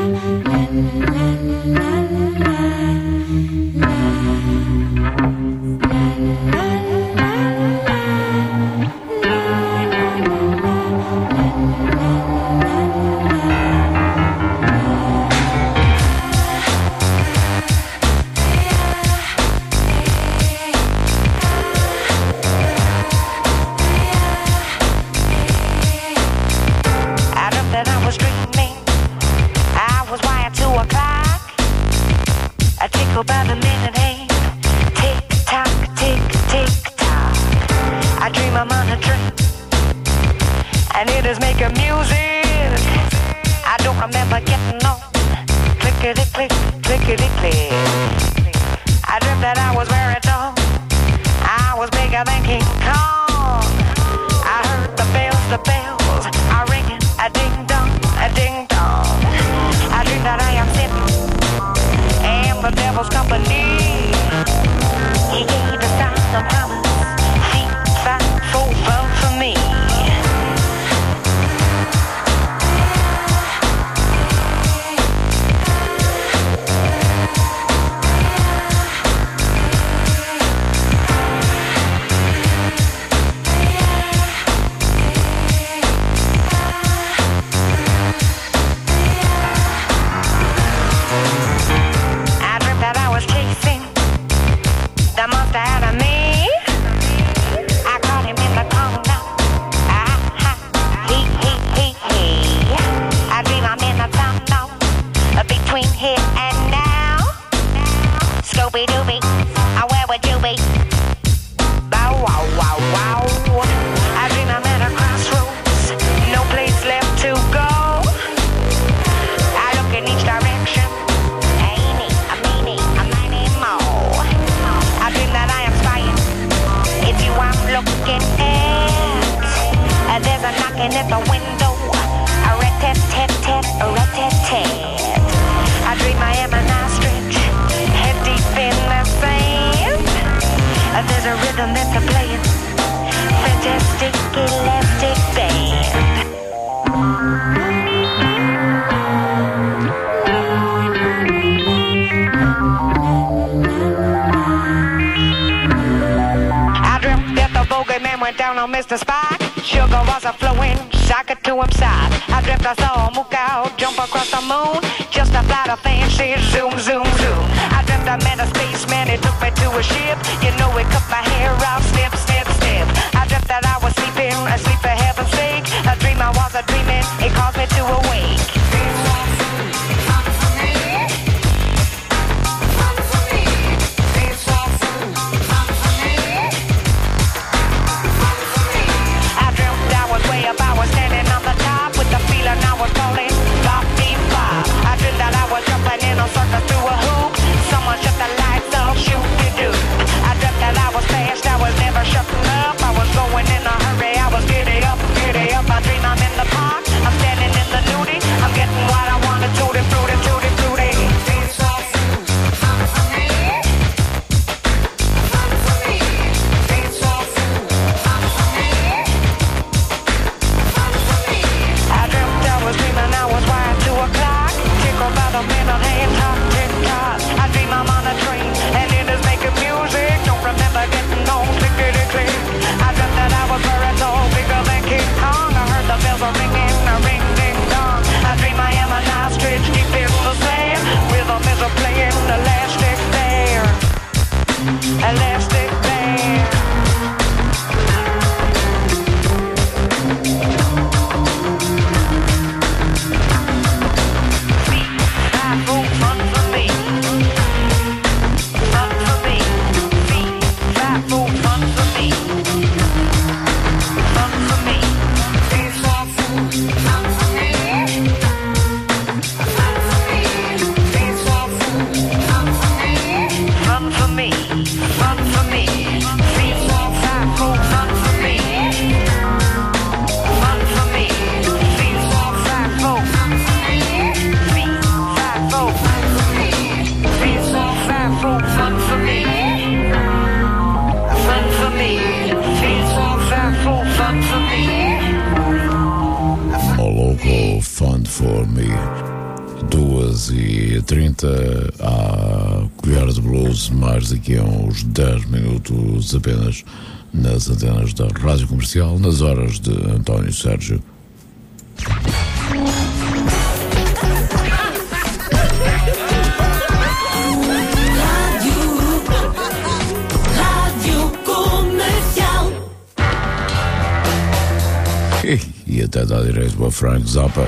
By the minute hand, tick tock, tick tick tock. I dream I'm on a train, and it is making music. I don't remember getting on. Clickety click, clickety click. I dreamt that I was very tall. I was bigger than King Kong. I heard the bells, the bells are ringing. A ding dong, a ding dong. I dream that I am sitting in the devil's company. He gave the sound of promise. Seems that's so fun for me. The monster out of me, I caught him in the corner. Ah, ha, he, he, he, he. I dream I'm in the tunnel between here and now. Scooby Dooby, oh, where would you be? Bow wow wow wow. I dream I'm at a crossroads, no place left to go. I look in each direction. Looking at, uh, there's a knocking at the window. A rat-tat-tat-tat, a rat-tat-tat. I dream I am an ostrich, head deep in the sand. Uh, there's a rhythm that's a playing, fantastic elastic band. Man went down on Mister Spock. Sugar was a flowing, socket to him side. I dreamt I saw a mook out jump across the moon, just a flight of fancy zoom, zoom, zoom. I dreamt I met a spaceman, he took me to a ship. You know, he cut my hair out, snip, snip, snip. I dreamt that I was sleeping, asleep for heaven's sake. A dream I was a dreaming, it caused me to awake. I was standing on the top with the feeling I was falling, flop, beep, flop. I dreamed that I was jumping in a circus through a hoop. Someone shut the lights off, shoot the dude. I dreamt that I was fast, I was never shutting up. I was going in a hurry, I was giddy up, giddy up. I dream I'm in the park, I'm standing in the nudie. I'm getting what I wanted, tutti frutti, tutti frutti. About a minute, hand top, tick tock. I dream I'm on a train, and it is making music. Don't remember getting on, clickety click. I dreamt that I was very tall, bigger than King Kong. I heard the bells are ringing, a ring, ding, dong. I dream I am an ostrich deep in the sand. Rhythm is a playing, elastic there, elastic there. Fun for dez e trinta, à colher de blues, mais daqui a uns dez minutos apenas, nas antenas da Rádio Comercial, nas horas de António Sérgio. E até dá direito a Frank Zappa.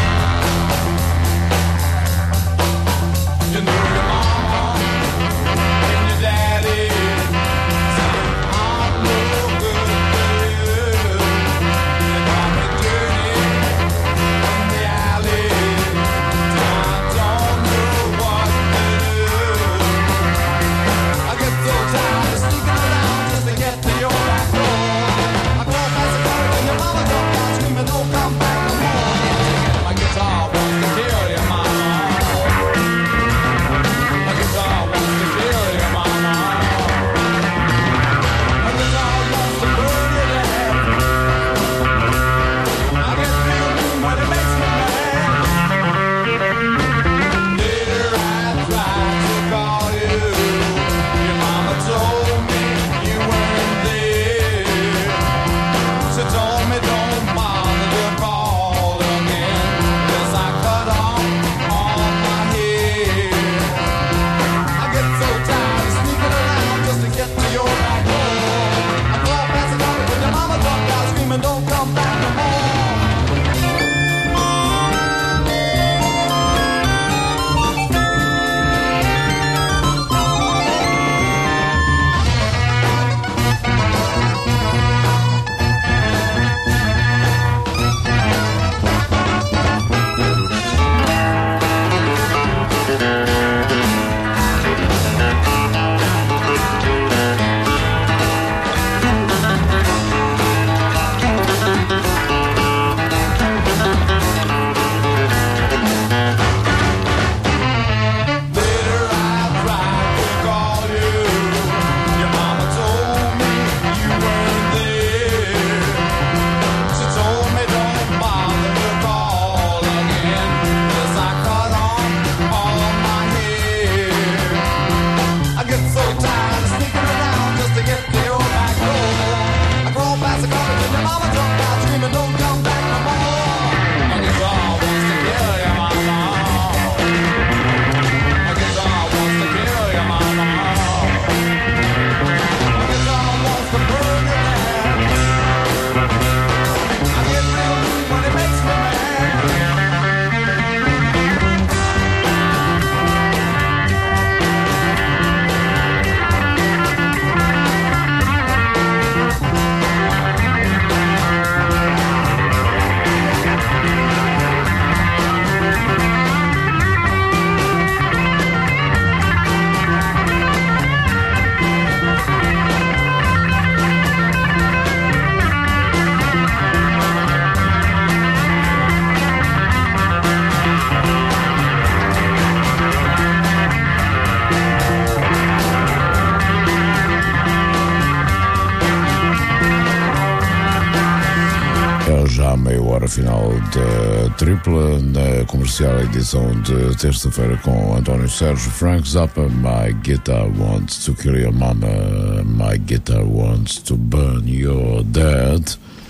Já a meia hora final da tripla, na comercial edição de terça-feira com António Sérgio. Frank Zappa, My Guitar Wants to Kill Your Mama, My Guitar Wants to Burn Your Dad.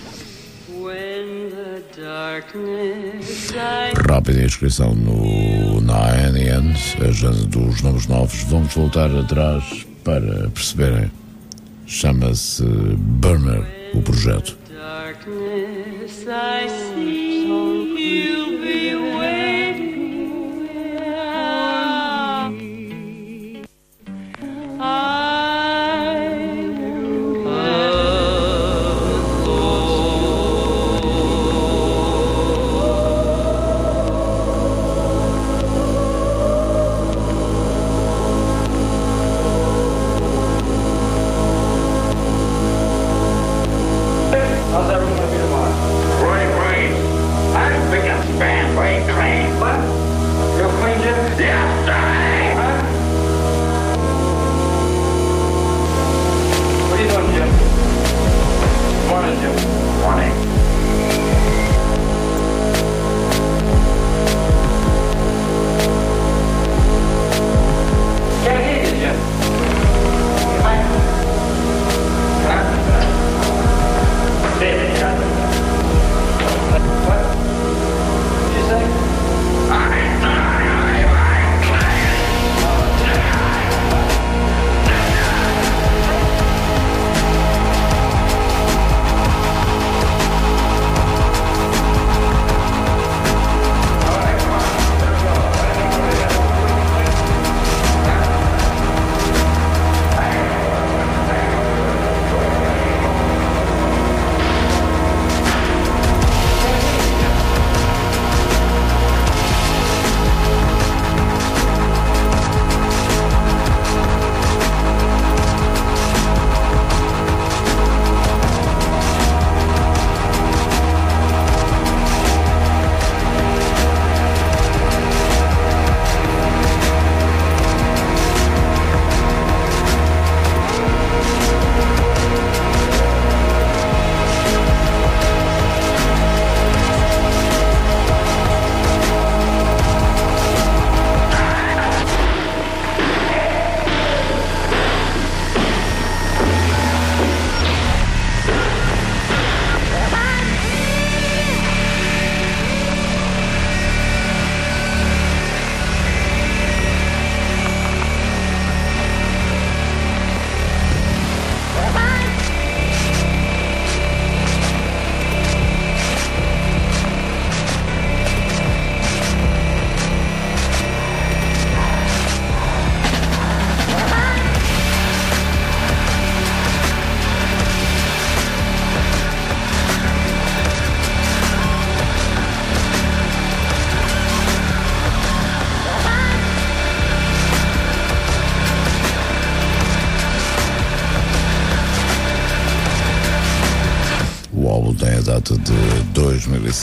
Rápida inscrição no, na A N N, agenda dos nomes novos. Vamos voltar atrás para perceberem. Chama-se Burner, o projeto. I see you'll be waiting for me. I How's everyone feel? Great, great. I think I'm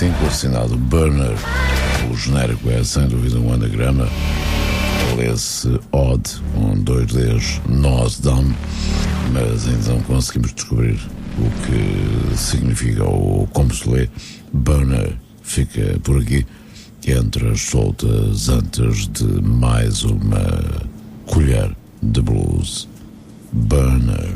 cinco, assinado Burner. O genérico é sem dúvida um anagrama. Lê-se Odd, com dois Ds, Nosdam, mas ainda não conseguimos descobrir o que significa ou como se lê. Burner fica por aqui, entre as soltas antes de mais uma colher de blues. Burner.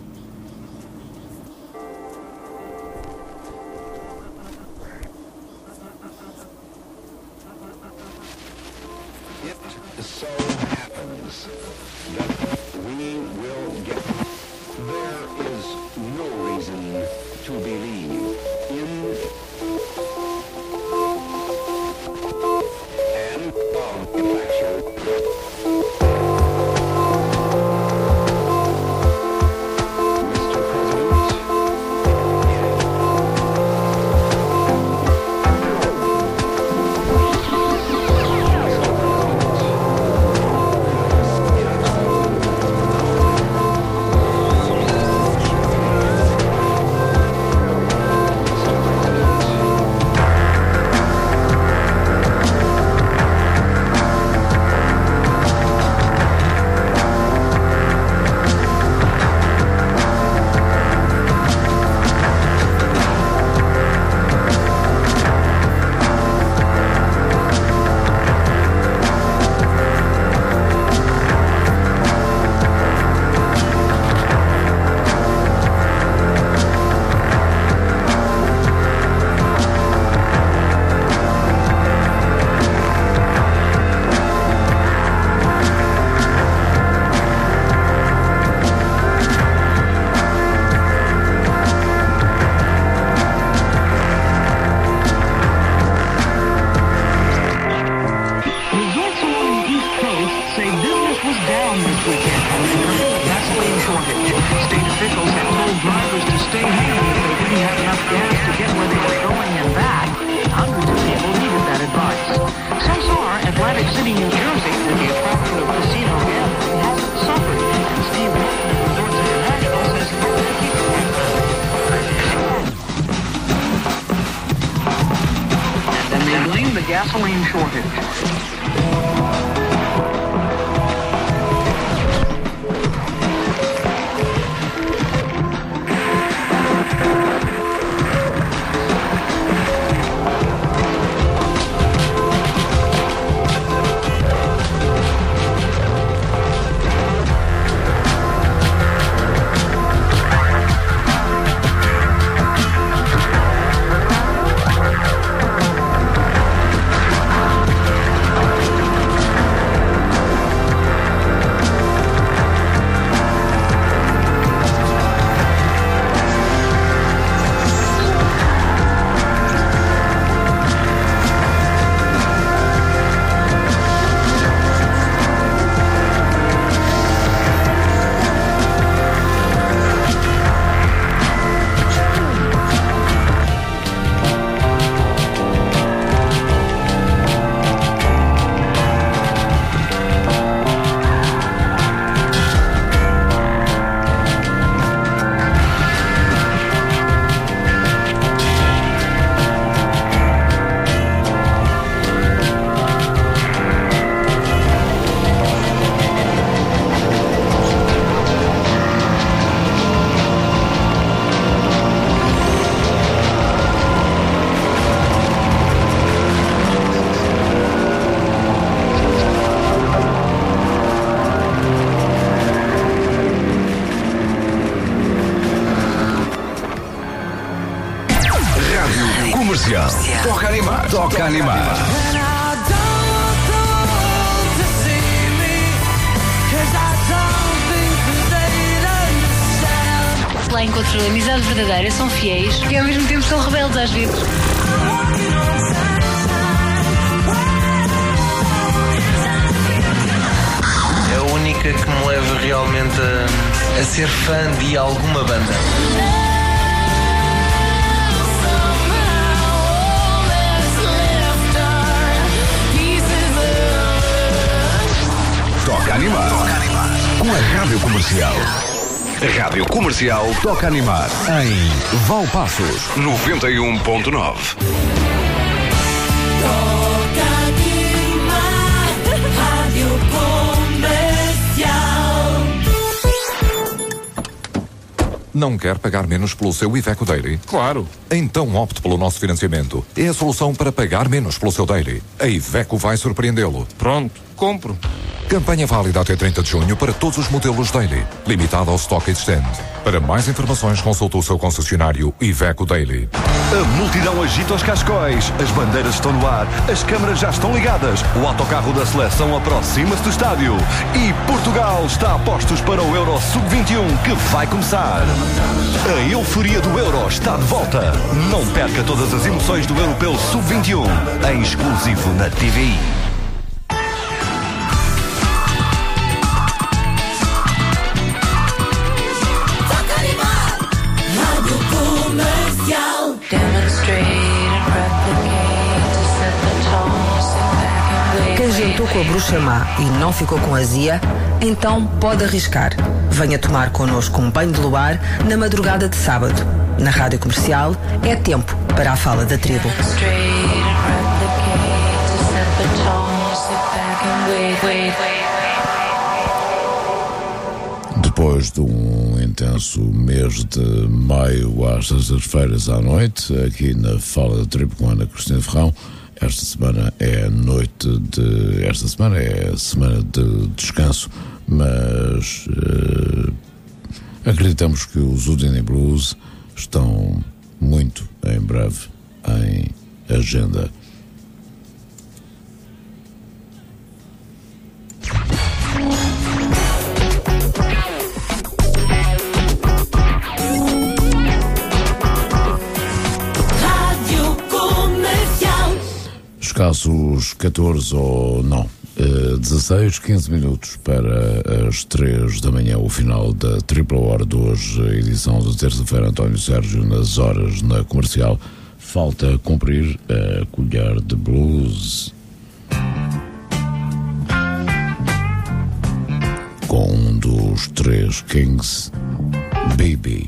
It so happens that we will get. There is no reason to believe in and manufacture. Gasoline shortage. Comercial. Toca animar. Toca animar. Lá encontro a amizade verdadeira, são fiéis e ao mesmo tempo são rebeldes às vezes. É a única que me leva realmente a, a ser fã de alguma banda. Toca animar. Com a Rádio Comercial. Rádio Comercial Toca Animar em Valpaços, noventa e um ponto nove. Não quer pagar menos pelo seu Iveco Daily? Claro! Então opte pelo nosso financiamento. É a solução para pagar menos pelo seu Daily. A Iveco vai surpreendê-lo. Pronto, compro. Campanha válida até trinta de junho para todos os modelos Daily. Limitada ao estoque existente. Para mais informações, consulte o seu concessionário Iveco Daily. A multidão agita os cascóis, as bandeiras estão no ar, as câmaras já estão ligadas, o autocarro da seleção aproxima-se do estádio e Portugal está a postos para o Euro sub vinte e um que vai começar. A euforia do Euro está de volta. Não perca todas as emoções do Europeu sub vinte e um, em exclusivo na T V I. Quem jantou com a bruxa má e não ficou com azia, então pode arriscar. Venha tomar connosco um banho de luar na madrugada de sábado. Na Rádio Comercial é tempo para a fala da tribo. Depois de um intenso mês de maio às sextas-feiras à noite, aqui na Fala da Tribo com Ana Cristina Ferrão, esta semana é a noite de... Esta semana é a semana de descanso, mas uh, acreditamos que os Houdini Blues estão muito em breve em agenda. Escassos catorze ou não, dezasseis, quinze minutos para as três da manhã, o final da tripla hora de hoje, a edição de terça-feira. António Sérgio nas horas na Comercial. Falta cumprir a colher de blues com um dos três Kings, B B.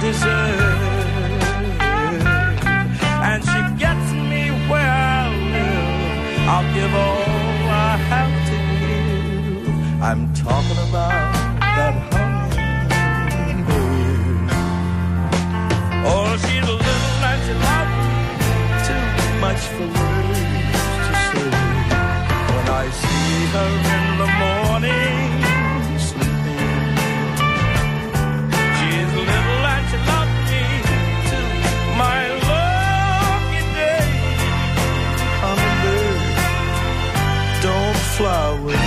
And she gets me where I live. much for words to say. When I see her in the morning sleeping, she's little and she loves me too. My lucky day. Hummingbird, don't fly away.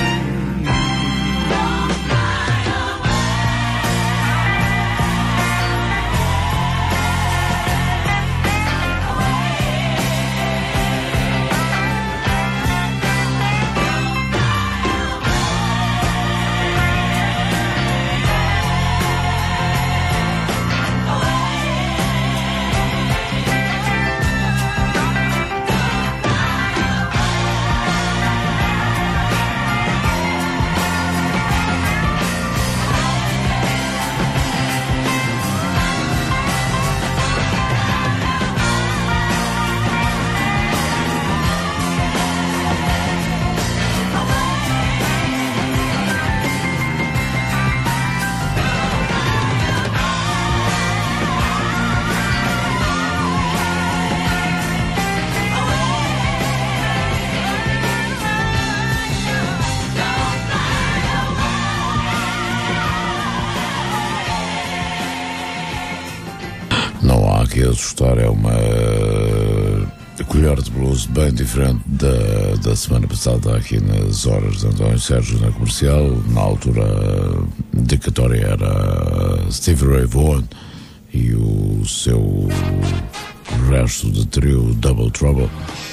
Não há que assustar, é uma colher de blues bem diferente da, da semana passada aqui nas horas de António Sérgio na Comercial. Na altura a dedicatória era Stevie Ray Vaughan e o seu resto de trio Double Trouble.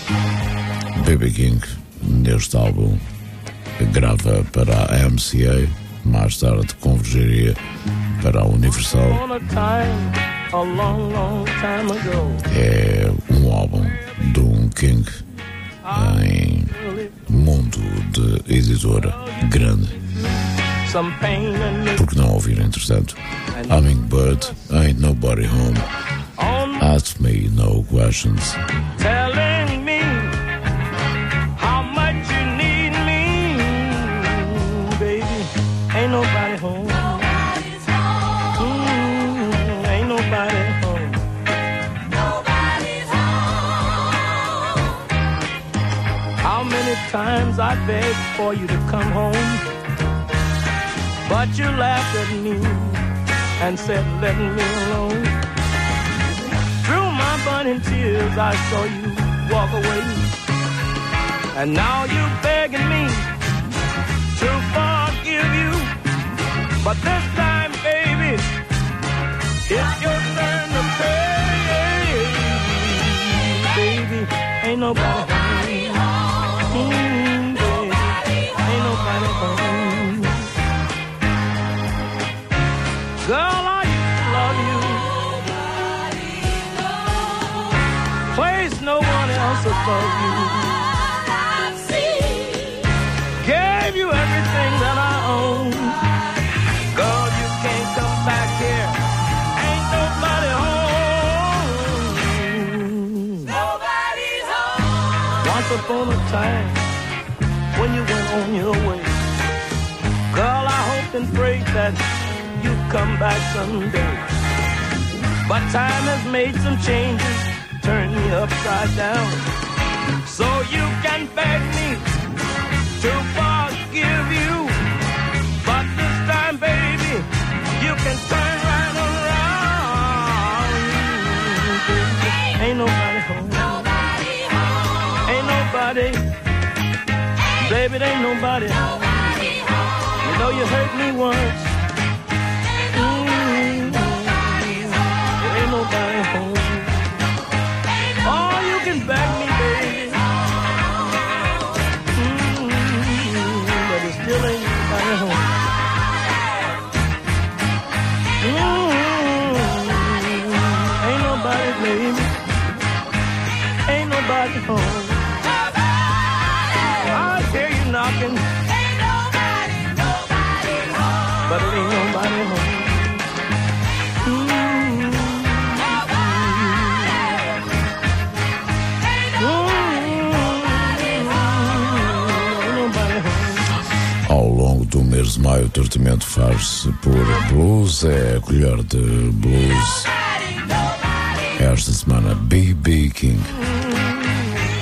B B King neste álbum grava para a M C A, mais tarde convergeria para a Universal. A long, long time ago. É um álbum de um King em mundo de editora grande. Por que não ouvir, entretanto? Hummingbird, Ain't Nobody Home, Ask Me No Questions. Telling me how much you need me, baby. Ain't nobody home. Times I begged for you to come home, but you laughed at me and said, let me alone. Through my burning tears I saw you walk away, and now you're begging me to forgive you. But this time, baby, it's your turn to pay. Baby, ain't nobody home. Mm, baby, ain't nobody home. Girl, I used to love you. Place no one else above you. Gave you everything that I own. Girl, you can't come back here. Ain't nobody home. Nobody's home. Once upon a time, when you went on your way, girl, I hoped and prayed that you'd come back someday. But time has made some changes, turned me upside down. So you can beg me to forgive you, but this time, baby, you can turn right around. Ain't nobody home. Ain't nobody. Baby, there ain't nobody home. You know you hurt me once. Mm-hmm. There ain't nobody home. Oh, you can beg me, baby. Mm-hmm. But there still ain't nobody home. Mm-hmm. Ain't nobody, baby. Ain't nobody home. Knocking. Ain't nobody, nobody home. But it ain't nobody home. Mm-hmm. Ao longo do mês de maio, o tratamento faz-se por blues, é a colher de blues. Esta semana, B B King.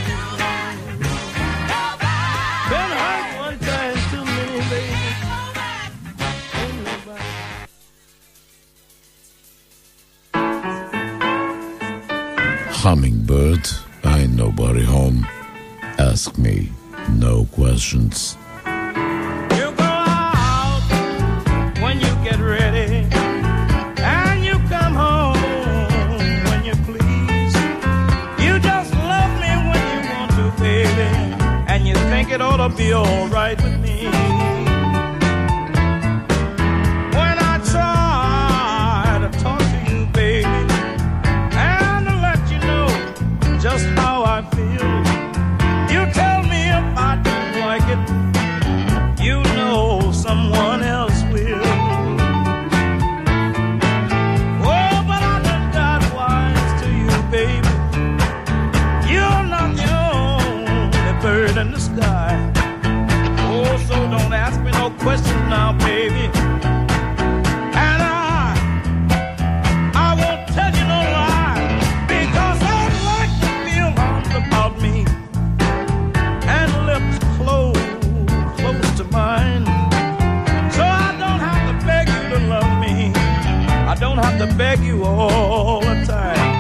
Hummingbird, Ain't Nobody Home, Ask Me No Questions. You go out when you get ready, and you come home when you please. You just love me when you want to, baby, and you think it ought to be alright with me. When I try to talk to you, baby, and to let you know just how I feel, you tell me if I don't like it, you know someone else will. Oh, but I done got wise to you, baby. You're not the only bird in the sky. Oh, so don't ask me no questions now, baby. And I, I won't tell you no lie, because I'd like to feel arms about me and lips close, close to mine. So I don't have to beg you to love me. I don't have to beg you all the time.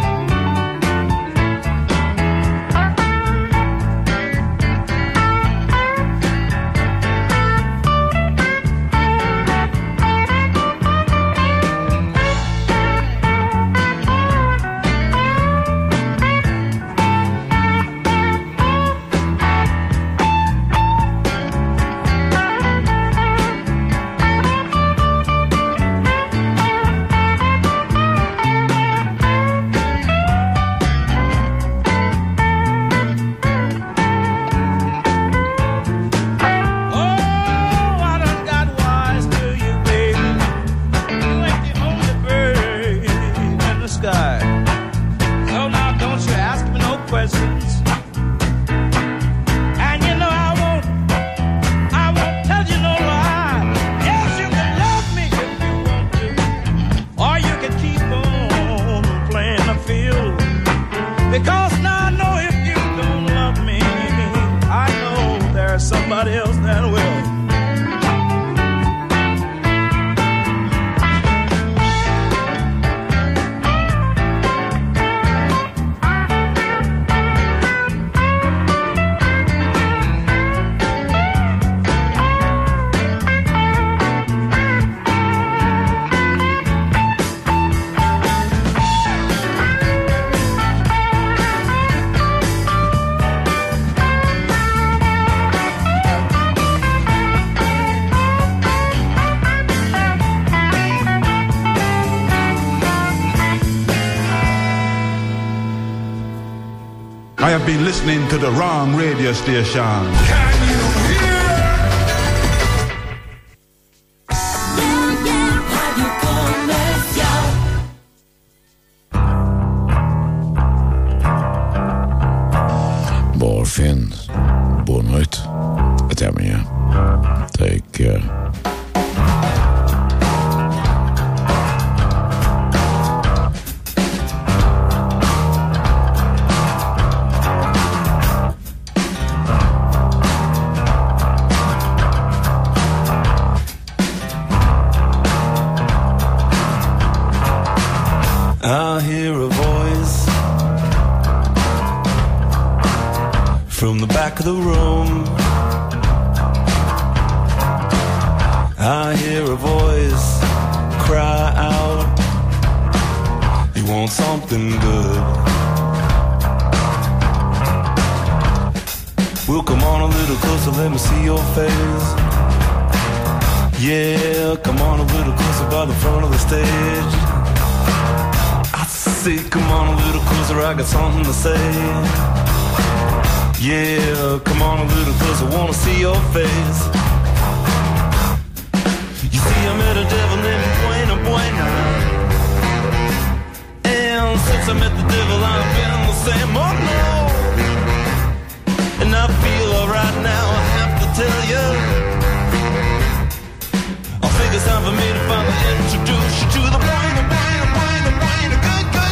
Because now I know if you don't love me, I know there's somebody else that will. I have been listening to the wrong radio station. Boa fim, boa noite, até amanhã. Take care. I hear a voice from the back of the room. I hear a voice cry out, you want something good. Well, come on a little closer, let me see your face. Yeah, come on a little closer by the front of the stage. Say, come on a little closer, I got something to say. Yeah, come on a little closer, wanna see your face. You see, I met a devil named Buena Buena, and since I met the devil, I've been the same. Oh no, and I feel alright now, I have to tell you. I think it's time for me to finally introduce you to the Buena Buena Buena Buena good good.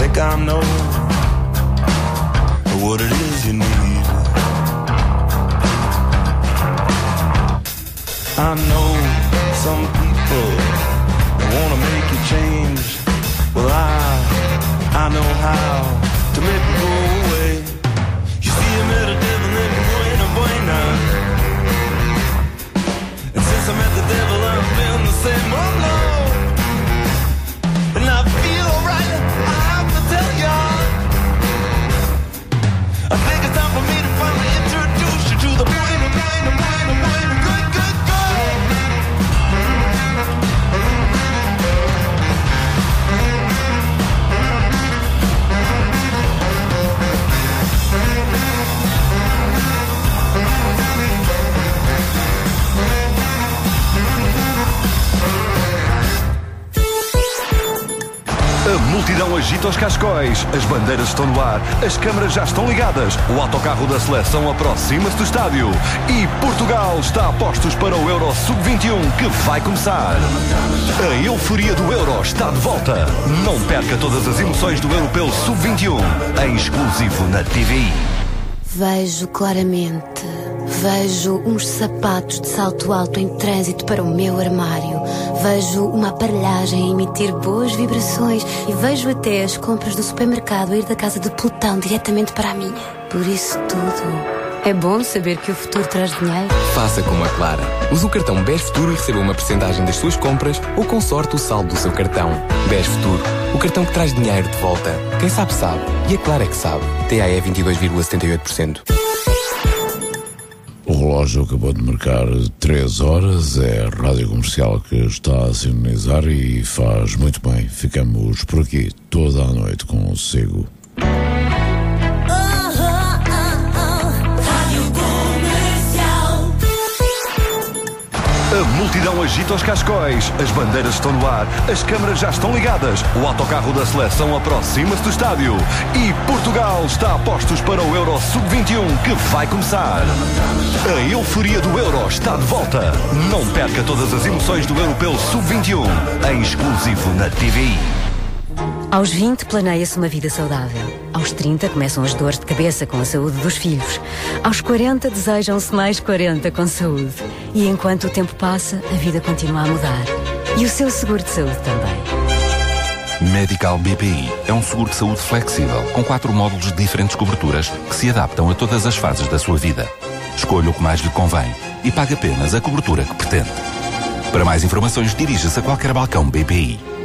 think I know what it is you need. I know some people wanna make you change. Well, I, I know how to make it go away. You see, I met a devil named Buena Buena, and since I met the devil, I've been the same. Oh no, and I feel alright. I have to tell ya, I think it's time for me to finally introduce you to the Buena Buena Buena Buena good good girl. A multidão agita os cascóis, as bandeiras estão no ar, as câmaras já estão ligadas, o autocarro da seleção aproxima-se do estádio e Portugal está a postos para o Euro sub vinte e um que vai começar. A euforia do Euro está de volta. Não perca todas as emoções do Europeu sub vinte e um, em exclusivo na T V I. Vejo claramente, vejo uns sapatos de salto alto em trânsito para o meu armário, vejo uma aparelhagem a emitir boas vibrações e vejo até as compras do supermercado a ir da casa de Plutão diretamente para a minha. Por isso tudo, é bom saber que o futuro traz dinheiro. Faça como a Clara. Use o cartão B E S Futuro e receba uma percentagem das suas compras ou com sorte o saldo do seu cartão. B E S Futuro, o cartão que traz dinheiro de volta. Quem sabe sabe. E a Clara é que sabe. T A E vinte e dois vírgula setenta e oito por cento. O relógio acabou de marcar três horas, é a Rádio Comercial que está a sintonizar e faz muito bem. Ficamos por aqui toda a noite com o sossego. A multidão agita os cascóis, as bandeiras estão no ar, as câmaras já estão ligadas, o autocarro da seleção aproxima-se do estádio e Portugal está a postos para o Euro sub vinte e um que vai começar. A euforia do Euro está de volta. Não perca todas as emoções do Europeu sub vinte e um, em exclusivo na T V I. Aos vinte planeia-se uma vida saudável. Aos trinta começam as dores de cabeça com a saúde dos filhos. Aos quarenta desejam-se mais quarenta com saúde. E enquanto o tempo passa, a vida continua a mudar. E o seu seguro de saúde também. Medical B P I é um seguro de saúde flexível, com quatro módulos de diferentes coberturas que se adaptam a todas as fases da sua vida. Escolha o que mais lhe convém e pague apenas a cobertura que pretende. Para mais informações, dirija-se a qualquer balcão B P I.